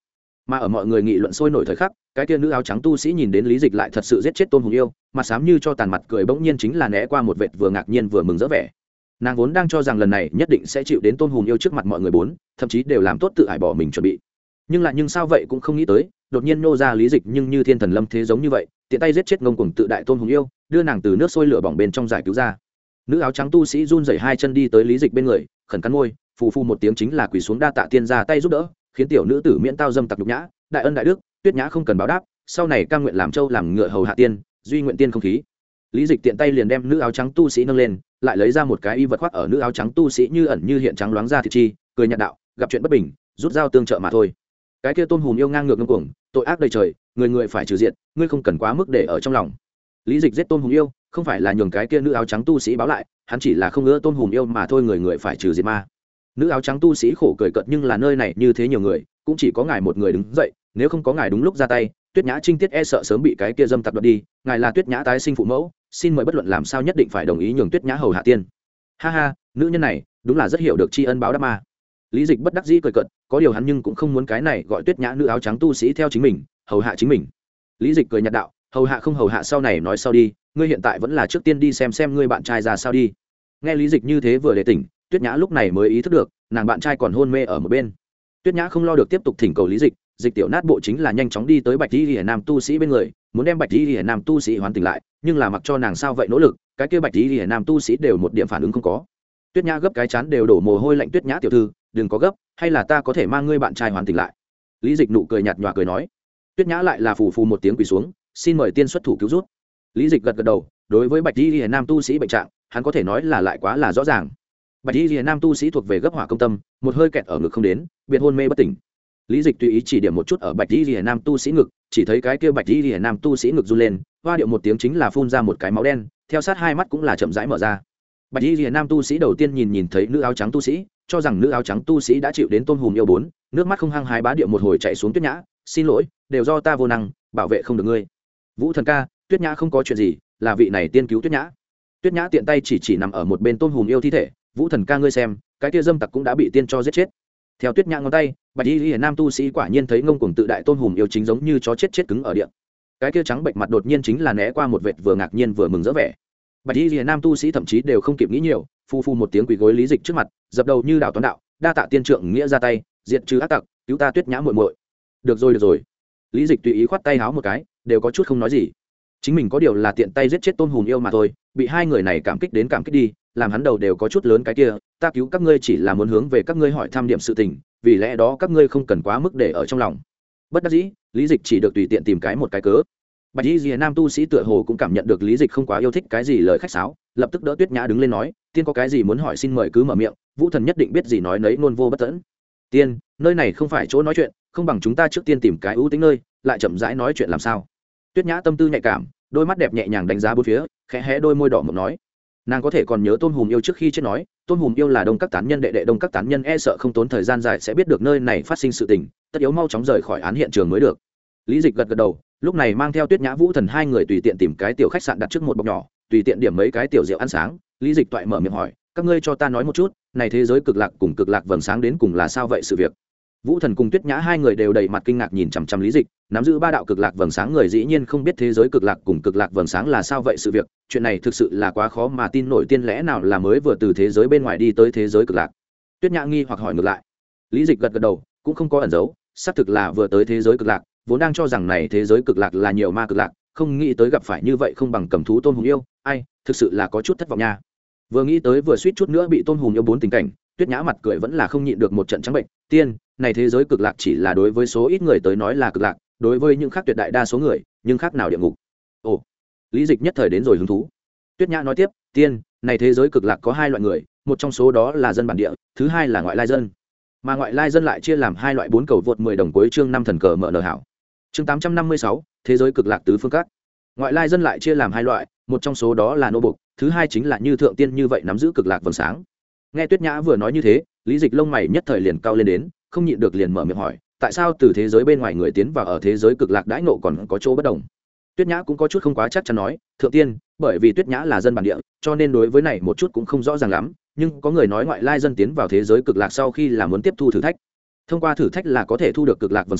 Mà ở mọi người nghị luận sôi nổi thời khắc, cái kia nữ áo trắng tu sĩ nhìn đến Lý Dịch lại thật sự giết chết Tôn Hùng Yêu, mặt xám như cho tàn mặt cười bỗng nhiên chính là né qua một vệt vừa ngạc nhiên vừa mừng rỡ vẻ. Nàng vốn đang cho rằng lần này nhất định sẽ chịu đến Tôn Hùng Yêu trước mặt mọi người bốn, thậm chí đều làm tốt tự ải bỏ mình chuẩn bị. Nhưng lại nhưng sao vậy cũng không nghĩ tới, đột nhiên nô ra Lý Dịch nhưng như thiên thần lâm thế giống như vậy, tiện tay giết chết ngông cuồng tự đại Tôn Hùng Yêu, đưa nàng từ nước sôi lửa bỏng bên trong giải cứu ra. Nữ áo trắng tu sĩ run rẩy hai chân đi tới Lý Dịch bên người, khẩn cắn môi, phù phù một tiếng chính là quỳ xuống đa tạ tiên ra tay giúp đỡ, khiến tiểu nữ tử miễn tao dâm tặc nhục nhã, đại ân đại đức, Tuyết Nhã không cần báo đáp, sau này cam nguyện làm trâu làm ngựa hầu hạ tiên, duy nguyện tiên không khí. Lý Dịch tiện tay liền đem nữ áo trắng tu sĩ nâng lên, lại lấy ra một cái y vật khoác ở nữ áo trắng tu sĩ như ẩn như hiện trắng loáng ra thịt chi, cười nhạt đạo, gặp chuyện bất bình, rút dao tương trợ mà thôi. Cái kia Tôn Hùng yêu ngang ngược ngông cuồng, tội ác đầy trời, người người phải trừ diệt, ngươi không cần quá mức để ở trong lòng. Lý Dịch giết Tôn Hùng yêu, không phải là nhường cái kia nữ áo trắng tu sĩ báo lại, hắn chỉ là không ngỡ Tôn Hùng yêu mà thôi, người người phải trừ diệt ma. Nữ áo trắng tu sĩ khổ cười cợt, nhưng là nơi này như thế nhiều người, cũng chỉ có ngài một người đứng dậy, nếu không có ngài đúng lúc ra tay, Tuyết Nhã trinh tiết e sợ sớm bị cái kia dâm tặc đoạt đi, ngài là Tuyết Nhã tái sinh phụ mẫu, xin mời bất luận làm sao nhất định phải đồng ý nhường Tuyết Nhã hầu hạ tiên. Ha ha, nữ nhân này đúng là rất hiểu được tri ân báo đáp ma. Lý Dịch bất đắc dĩ cười cợt, có điều hắn nhưng cũng không muốn cái này gọi Tuyết Nhã nữ áo trắng tu sĩ theo chính mình, hầu hạ chính mình. Lý Dịch cười nhạt đạo, hầu hạ không hầu hạ sau này nói sau đi, ngươi hiện tại vẫn là trước tiên đi xem xem ngươi bạn trai ra sao đi. Nghe Lý Dịch như thế vừa để tỉnh, Tuyết Nhã lúc này mới ý thức được, nàng bạn trai còn hôn mê ở một bên. Tuyết Nhã không lo được tiếp tục thỉnh cầu Lý Dịch, Dịch tiểu nát bộ chính là nhanh chóng đi tới Bạch Y Liễu nam tu sĩ bên người, muốn đem Bạch Y Liễu nam tu sĩ hoàn tỉnh lại, nhưng là mặc cho nàng sao vậy nỗ lực, cái kia Bạch Y Liễu nam tu sĩ đều một điểm phản ứng không có. Tuyết Nhã gấp cái chán đều đổ mồ hôi lạnh, Tuyết Nhã tiểu thư, đừng có gấp, hay là ta có thể mang ngươi bạn trai hoàn tỉnh lại. Lý Dịch nụ cười nhạt nhòa cười nói. Tuyết Nhã lại là phù phù một tiếng quỳ xuống, xin mời tiên xuất thủ cứu rút. Lý Dịch gật gật đầu, đối với Bạch Y Liễu nam tu sĩ bệnh trạng, hắn có thể nói là lại quá là rõ ràng. Bạch Y Liễu nam tu sĩ thuộc về gấp hỏa công tâm, một hơi kẹt ở ngực không đến, biệt hôn mê bất tỉnh. Lý Dịch tùy ý chỉ điểm một chút ở Bạch Y Liễu nam tu sĩ ngực, chỉ thấy cái kia Bạch Y Liễu nam tu sĩ ngực run lên, hoa điệu một tiếng chính là phun ra một cái máu đen, theo sát hai mắt cũng là chậm rãi mở ra. Bạch Y Liễu nam tu sĩ đầu tiên nhìn nhìn thấy nữ áo trắng tu sĩ, cho rằng nữ áo trắng tu sĩ đã chịu đến Tôn Hùng yêu bốn, nước mắt không hăng hái bá điệu một hồi chạy xuống. Tuyết Nhã, xin lỗi, đều do ta vô năng, bảo vệ không được ngươi. Vũ thần ca, Tuyết Nhã không có chuyện gì, là vị này tiên cứu Tuyết Nhã. Tuyết Nhã tiện tay chỉ chỉ nằm ở một bên Tôn Hùng yêu thi thể, Vũ thần ca ngươi xem, cái kia dâm tặc cũng đã bị tiên cho giết chết. Theo Tuyết Nhã ngón tay, Bạch Y Liễu nam tu sĩ quả nhiên thấy ngông cuồng tự đại Tôn Hùng yêu chính giống như chó chết chết cứng ở địa. Cái kia trắng bệnh mặt đột nhiên chính là né qua một vệt vừa ngạc nhiên vừa mừng rỡ vẻ. Bạch Y Liễu nam tu sĩ thậm chí đều không kịp nghĩ nhiều, phu phu một tiếng quỳ gối Lý Dịch trước mặt, dập đầu như đảo toán đạo, đa tạ tiên trượng nghĩa ra tay, diệt trừ ác tặc, cứu ta Tuyết Nhã muội muội. Được rồi được rồi. Lý Dịch tùy ý khoát tay háo một cái, đều có chút không nói gì. Chính mình có điều là tiện tay giết chết Tôn Hùng yêu mà thôi, bị hai người này cảm kích đến cảm kích đi, làm hắn đầu đều có chút lớn cái kia, ta cứu các ngươi chỉ là muốn hướng về các ngươi hỏi thăm điểm sự tình, vì lẽ đó các ngươi không cần quá mức để ở trong lòng. Bất đắc dĩ, Lý Dịch chỉ được tùy tiện tìm cái một cái cớ. Bạch Y Liễu nam tu sĩ tựa hồ cũng cảm nhận được Lý Dịch không quá yêu thích cái gì lời khách sáo, lập tức đỡ Tuyết Nhã đứng lên nói, tiên có cái gì muốn hỏi xin mời cứ mở miệng, Vũ thần nhất định biết gì nói nấy, ngôn vô bất tận. Tiên, nơi này không phải chỗ nói chuyện, không bằng chúng ta trước tiên tìm cái ưu tính nơi, lại chậm rãi nói chuyện làm sao? Tuyết Nhã tâm tư nhạy cảm, đôi mắt đẹp nhẹ nhàng đánh giá bốn phía, khẽ hé đôi môi đỏ mọng nói, nàng có thể còn nhớ Tôn Hùng yêu trước khi chết nói, Tôn Hùng yêu là đông các tán nhân đệ đệ đông các tán nhân, e sợ không tốn thời gian dài sẽ biết được nơi này phát sinh sự tình, tất yếu mau chóng rời khỏi án hiện trường mới được. Lý Dịch gật gật đầu, lúc này mang theo Tuyết Nhã Vũ thần hai người tùy tiện tìm cái tiểu khách sạn đặt trước một bọc nhỏ, tùy tiện điểm mấy cái tiểu rượu ăn sáng. Lý Dịch toại mở miệng hỏi, các ngươi cho ta nói một chút, này thế giới cực lạc cùng cực lạc vầng sáng đến cùng là sao vậy sự việc? Vũ thần cùng Tuyết Nhã hai người đều đầy mặt kinh ngạc nhìn chằm chằm Lý Dịch, nắm giữ ba đạo cực lạc vầng sáng người dĩ nhiên không biết thế giới cực lạc cùng cực lạc vầng sáng là sao vậy sự việc, chuyện này thực sự là quá khó mà tin nổi, tiên lẽ nào là mới vừa từ thế giới bên ngoài đi tới thế giới cực lạc? Tuyết Nhã nghi hoặc hỏi ngược lại. Lý Dịch gật gật đầu, cũng không có ẩn giấu, xác thực là vừa tới thế giới cực lạc, vốn đang cho rằng này thế giới cực lạc là nhiều ma cực lạc, không nghĩ tới gặp phải như vậy không bằng cầm thú Tôn Hùng yêu, ai, thực sự là có chút thất vọng nha. Vừa nghĩ tới vừa suýt chút nữa bị Tôn Hùng yêu bốn tình cảnh, Tuyết Nhã mặt cười vẫn là không nhịn được một trận trắng bệnh. Tiên, này thế giới cực lạc chỉ là đối với số ít người tới nói là cực lạc, đối với những khác tuyệt đại đa số người, nhưng khác nào địa ngục. Ồ, Lý Dịch nhất thời đến rồi hứng thú. Tuyết Nhã nói tiếp, tiên, này thế giới cực lạc có hai loại người, một trong số đó là dân bản địa, thứ hai là ngoại lai dân. Mà ngoại lai dân lại chia làm hai loại, bốn cầu vượt mười đồng cuối chương năm thần cờ mở nở hảo. Chương tám trăm năm mươi sáu, thế giới cực lạc tứ phương các. Ngoại lai dân lại chia làm hai loại, một trong số đó là nô bộc, thứ hai chính là như thượng tiên như vậy nắm giữ cực lạc vầng sáng. Nghe Tuyết Nhã vừa nói như thế, Lý Dịch lông mày nhất thời liền cau lên đến, không nhịn được liền mở miệng hỏi, tại sao từ thế giới bên ngoài người tiến vào ở thế giới cực lạc đãi ngộ còn có chỗ bất đồng? Tuyết Nhã cũng có chút không quá chắc chắn nói, thượng tiên, bởi vì Tuyết Nhã là dân bản địa, cho nên đối với này một chút cũng không rõ ràng lắm, nhưng có người nói ngoại lai dân tiến vào thế giới cực lạc sau khi là muốn tiếp thu thử thách, thông qua thử thách là có thể thu được cực lạc vầng sáng,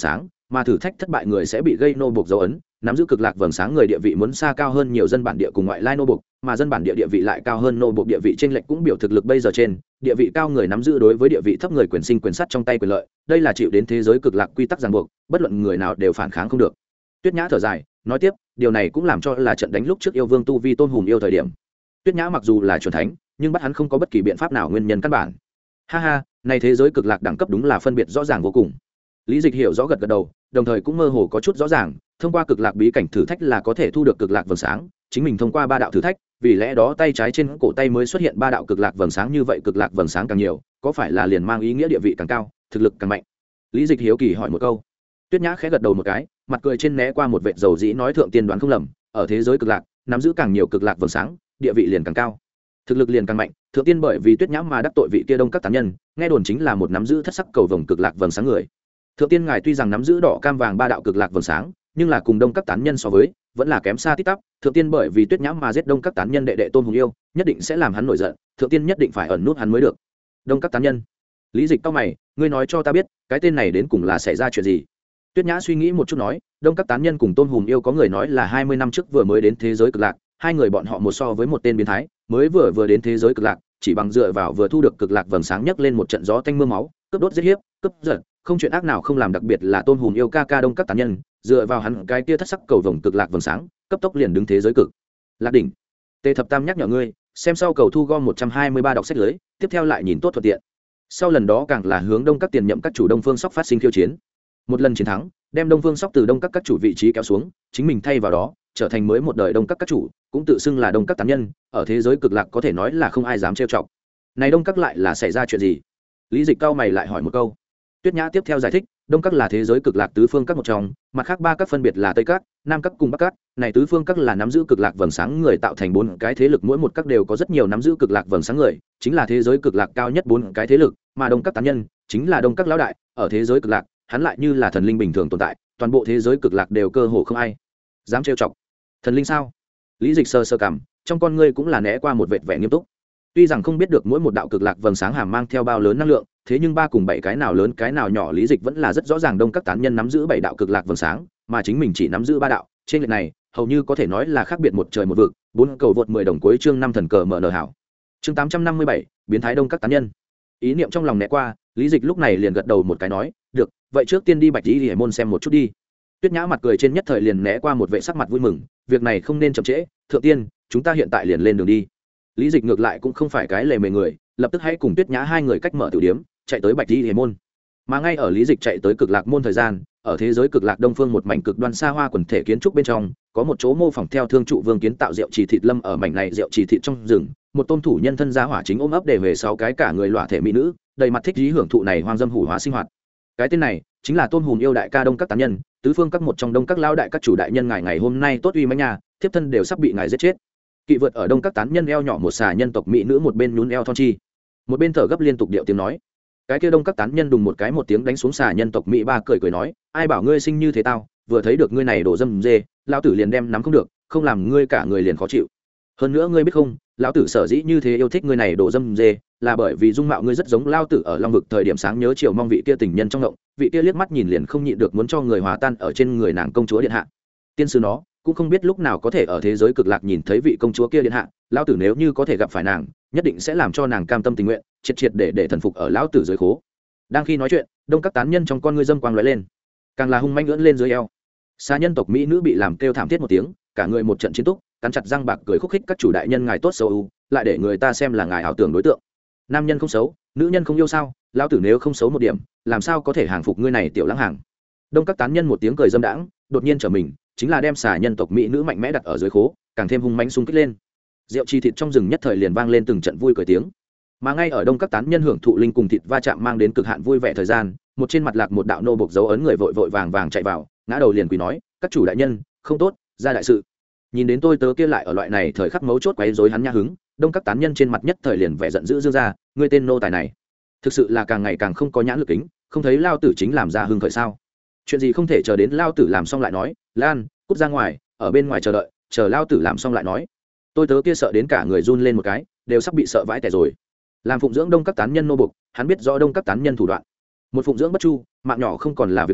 mà thử thách thất bại người sẽ bị gây nô buộc dấu ấn, nắm giữ cực lạc vầng sáng người địa vị muốn xa cao hơn nhiều dân bản địa cùng ngoại lai nô buộc, mà dân bản địa địa vị lại cao hơn nô buộc địa vị, trên lệch cũng biểu thực lực bây giờ trên, địa vị cao người nắm giữ đối với địa vị thấp người quyền sinh quyền sát trong tay quyền lợi, đây là chịu đến thế giới cực lạc quy tắc ràng buộc, bất luận người nào đều phản kháng không được. Tuyết Nhã thở dài nói tiếp, điều này cũng làm cho là trận đánh lúc trước yêu vương tu vi tôn hùng yêu thời điểm, Tuyết Nhã mặc dù là chuẩn thánh nhưng bắt hắn không có bất kỳ biện pháp nào, nguyên nhân căn bản. Ha ha, này thế giới cực lạc đẳng cấp đúng là phân biệt rõ ràng vô cùng. Lý Dịch hiểu rõ gật gật đầu, đồng thời cũng mơ hồ có chút rõ ràng, thông qua cực lạc bí cảnh thử thách là có thể thu được cực lạc vầng sáng, chính mình thông qua ba đạo thử thách, vì lẽ đó tay trái trên cổ tay mới xuất hiện ba đạo cực lạc vầng sáng, như vậy cực lạc vầng sáng càng nhiều, có phải là liền mang ý nghĩa địa vị càng cao, thực lực càng mạnh? Lý Dịch hiếu kỳ hỏi một câu. Tuyết Nhã khẽ gật đầu một cái, mặt cười trên né qua một vệt dầu dĩ, nói thượng tiên đoán không lầm, ở thế giới cực lạc, nắm giữ càng nhiều cực lạc vầng sáng, địa vị liền càng cao, thực lực liền càng mạnh. Thượng tiên bởi vì Tuyết Nhã mà đắc tội vị kia Đông các tán nhân, nghe đồn chính là một nắm giữ thất sắc cầu vồng cực lạc vầng sáng người. Thượng tiên ngài tuy rằng nắm giữ đỏ cam vàng ba đạo cực lạc vầng sáng, nhưng là cùng Đông các tán nhân so với, vẫn là kém xa tít tắp. Thượng tiên bởi vì Tuyết Nhã mà giết Đông các tán nhân đệ đệ Tôn Hùng Yêu, nhất định sẽ làm hắn nổi giận, thượng tiên nhất định phải ẩn nút hắn mới được. Đông các tán nhân? Lý Dịch cau mày, ngươi nói cho ta biết, cái tên này đến cùng là xảy ra chuyện gì? Tuyết Nhã suy nghĩ một chút nói, Đông các tán nhân cùng Tôn Hùng Yêu có người nói là hai mươi năm trước vừa mới đến thế giới cực lạc, hai người bọn họ một so với một tên biến thái, mới vừa vừa đến thế giới cực lạc, chỉ bằng dựa vào vừa thu được cực lạc vầng sáng nhấc lên một trận gió tanh mưa máu, cướp đốt giết hiếp, cướp giật, không chuyện ác nào không làm, đặc biệt là Tôn Hùng Yêu ca ca Đông các tán nhân, dựa vào hắn cái kia thất sắc cầu vồng cực lạc vầng sáng, cấp tốc liền đứng thế giới cực lạc đỉnh. Tề Thập Tam nhắc nhở ngươi, xem sau cầu thu gom một trăm hai mươi ba đọc sách lưới, tiếp theo lại nhìn tốt thuận tiện. Sau lần đó càng là hướng Đông các tiền nhậm các chủ Đông Phương Sóc phát sinh khiêu chiến. Một lần chiến thắng, đem Đông Phương Sóc từ Đông các các chủ vị trí kéo xuống, chính mình thay vào đó, trở thành mới một đời Đông các các chủ, cũng tự xưng là Đông các tán nhân, ở thế giới cực lạc có thể nói là không ai dám trêu chọc. Này Đông các lại là xảy ra chuyện gì? Lý Dịch cao mày lại hỏi một câu. Tuyết Nhã tiếp theo giải thích, Đông các là thế giới cực lạc tứ phương các một trong, mặt khác ba các phân biệt là Tây các, Nam các cùng Bắc các, này tứ phương các là nắm giữ cực lạc vầng sáng người tạo thành bốn cái thế lực, mỗi một các đều có rất nhiều nắm giữ cực lạc vầng sáng người, chính là thế giới cực lạc cao nhất bốn cái thế lực, mà Đông các tán nhân chính là Đông các lão đại, ở thế giới cực lạc, hắn lại như là thần linh bình thường tồn tại, toàn bộ thế giới cực lạc đều cơ hồ không ai dám trêu chọc. Thần linh sao? Lý Dịch sơ sơ cảm, trong con ngươi cũng là né qua một vệt vẻ nghiêm túc. Tuy rằng không biết được mỗi một đạo cực lạc vầng sáng hàm mang theo bao lớn năng lượng, thế nhưng ba cùng bảy cái nào lớn cái nào nhỏ, Lý Dịch vẫn là rất rõ ràng. Đông các tán nhân nắm giữ bảy đạo cực lạc vầng sáng, mà chính mình chỉ nắm giữ ba đạo, trên lệch này hầu như có thể nói là khác biệt một trời một vực. Bốn cầu vượt mười đồng cuối chương năm thần cờ mở nở hảo. Chương tám trăm năm mươi bảy, biến thái Đông các tán nhân. Ý niệm trong lòng né qua, Lý Dịch lúc này liền gật đầu một cái nói, được, vậy trước tiên đi Bạch Y Hải môn xem một chút đi. Tuyết Nhã mặt cười trên nhất thời liền né qua một vẻ sắc mặt vui mừng, việc này không nên chậm trễ, thượng tiên, chúng ta hiện tại liền lên đường đi. Lý Dịch ngược lại cũng không phải cái lề mề người, lập tức hãy cùng Tuyết Nhã hai người cách mở tiểu điếm, chạy tới Bạch Y Hải môn. Mà ngay ở Lý Dịch chạy tới Cực Lạc môn thời gian, ở thế giới Cực Lạc Đông phương một mảnh cực đoan xa hoa quần thể kiến trúc bên trong, có một chỗ mô phỏng theo thương trụ vương kiến tạo rượu trì thịt lâm, ở mảnh này rượu trì thịt trong rừng, một tôn thủ nhân thân gia hỏa chính ôm ấp để về sáu cái cả người lỏa thể mỹ nữ, đầy mặt thích ý hưởng thụ này hoang dâm hủ hóa sinh hoạt. Cái tên này chính là Tôn Hùng Yêu đại ca Đông các tán nhân, tứ phương các một trong Đông các lão đại các chủ đại nhân, ngài ngày hôm nay tốt uy mãnh nhà, thiếp thân đều sắp bị ngài giết chết. Kỵ vượt ở Đông các tán nhân eo nhỏ một xà nhân tộc mỹ nữ, một bên nhún eo thon chi, một bên thở gấp liên tục điệu tiếng nói. Cái kia Đông các tán nhân đùng một cái một tiếng đánh xuống xà nhân tộc mỹ ba, cười cười nói, ai bảo ngươi sinh như thế tao, vừa thấy được ngươi này đổ dâm dê, lão tử liền đem nắm không được, không làm ngươi cả người liền khó chịu. Hơn nữa ngươi biết không, lão tử sở dĩ như thế yêu thích ngươi này đổ dâm dê, là bởi vì dung mạo ngươi rất giống lao tử ở Long vực thời điểm sáng nhớ chiều mong vị kia tình nhân trong ngộng, vị kia liếc mắt nhìn liền không nhịn được muốn cho người hòa tan ở trên người nàng công chúa điện hạ. Tiên sư nó cũng không biết lúc nào có thể ở thế giới Cực Lạc nhìn thấy vị công chúa kia điện hạ, lão tử nếu như có thể gặp phải nàng, nhất định sẽ làm cho nàng cam tâm tình nguyện, triệt triệt để để thần phục ở lão tử dưới khố. Đang khi nói chuyện, Đông các tán nhân trong con ngươi dâm quang lóe lên, càng là hung manh ưỡn lên dưới eo. Xa nhân tộc mỹ nữ bị làm kêu thảm thiết một tiếng, cả người một trận chiến túc, cắn chặt răng bạc cười khúc khích, các chủ đại nhân ngài tốt xấu ưu, lại để người ta xem là ngài ảo tưởng đối tượng. Nam nhân không xấu, nữ nhân không yêu sao? Lão tử nếu không xấu một điểm, làm sao có thể hàng phục ngươi này tiểu lãng hàng? Đông các tán nhân một tiếng cười dâm đãng, đột nhiên trở mình, chính là đem xà nhân tộc mỹ nữ mạnh mẽ đặt ở dưới khố, càng thêm hung mãnh xung kích lên. Rượu chi thịt trong rừng nhất thời liền vang lên từng trận vui cười tiếng. Mà ngay ở Đông các tán nhân hưởng thụ linh cùng thịt va chạm mang đến cực hạn vui vẻ thời gian, một trên mặt lạc một đạo nô bộc dấu ấn người vội vội vàng vàng chạy vào, ngã đầu liền quỳ nói, các chủ đại nhân, không tốt, ra đại sự. Nhìn đến tôi tớ kia lại ở loại này thời khắc mấu chốt quấy rối hắn nhã hứng, Đông các tán nhân trên mặt nhất thời liền vẻ giận dữ dương ra, ngươi tên nô tài này thực sự là càng ngày càng không có nhãn lực kính, không thấy lao tử chính làm ra hưng khởi sao? Chuyện gì không thể chờ đến lao tử làm xong lại nói, Lan, cút ra ngoài, ở bên ngoài chờ đợi, chờ lao tử làm xong lại nói. Tôi tớ kia sợ đến cả người run lên một cái, đều sắp bị sợ vãi tẻ rồi. Làm phụng dưỡng Đông các tán nhân nô bộc, hắn biết rõ Đông các tán nhân thủ đoạn. Một phụng dưỡng bất chu, mạng nhỏ không còn là việc nhỏ,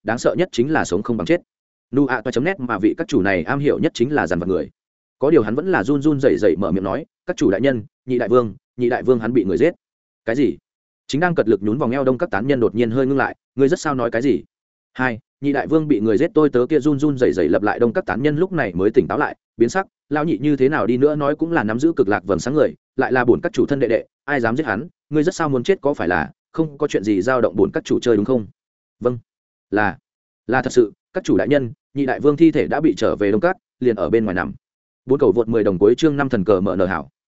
đáng sợ nhất chính là sống không bằng chết. Nu a toa chấm nét mà vị các chủ này am hiểu nhất chính là dằn vặt người. Có điều hắn vẫn là run run rẩy rẩy mở miệng nói, các chủ đại nhân, nhị đại vương, nhị đại vương hắn bị người giết. Cái gì? Chính đang cật lực nhún vòng eo đông các tán nhân đột nhiên hơi ngưng lại, ngươi rất sao nói cái gì? Hai, nhị đại vương bị người giết. Tôi tớ kia run run rẩy rẩy lặp lại, đông các tán nhân lúc này mới tỉnh táo lại, biến sắc, lão nhị như thế nào đi nữa nói cũng là nắm giữ cực lạc vầng sáng người, lại là bổn các chủ thân đệ đệ, ai dám giết hắn, ngươi rất sao muốn chết có phải là, không có chuyện gì dao động bổn các chủ chơi đúng không? Vâng, là là thật sự, các chủ đại nhân, nhị đại vương thi thể đã bị trở về đông các, liền ở bên ngoài nằm. Bốn cầu vượt mười đồng cuối chương năm thần cờ mở nở hảo.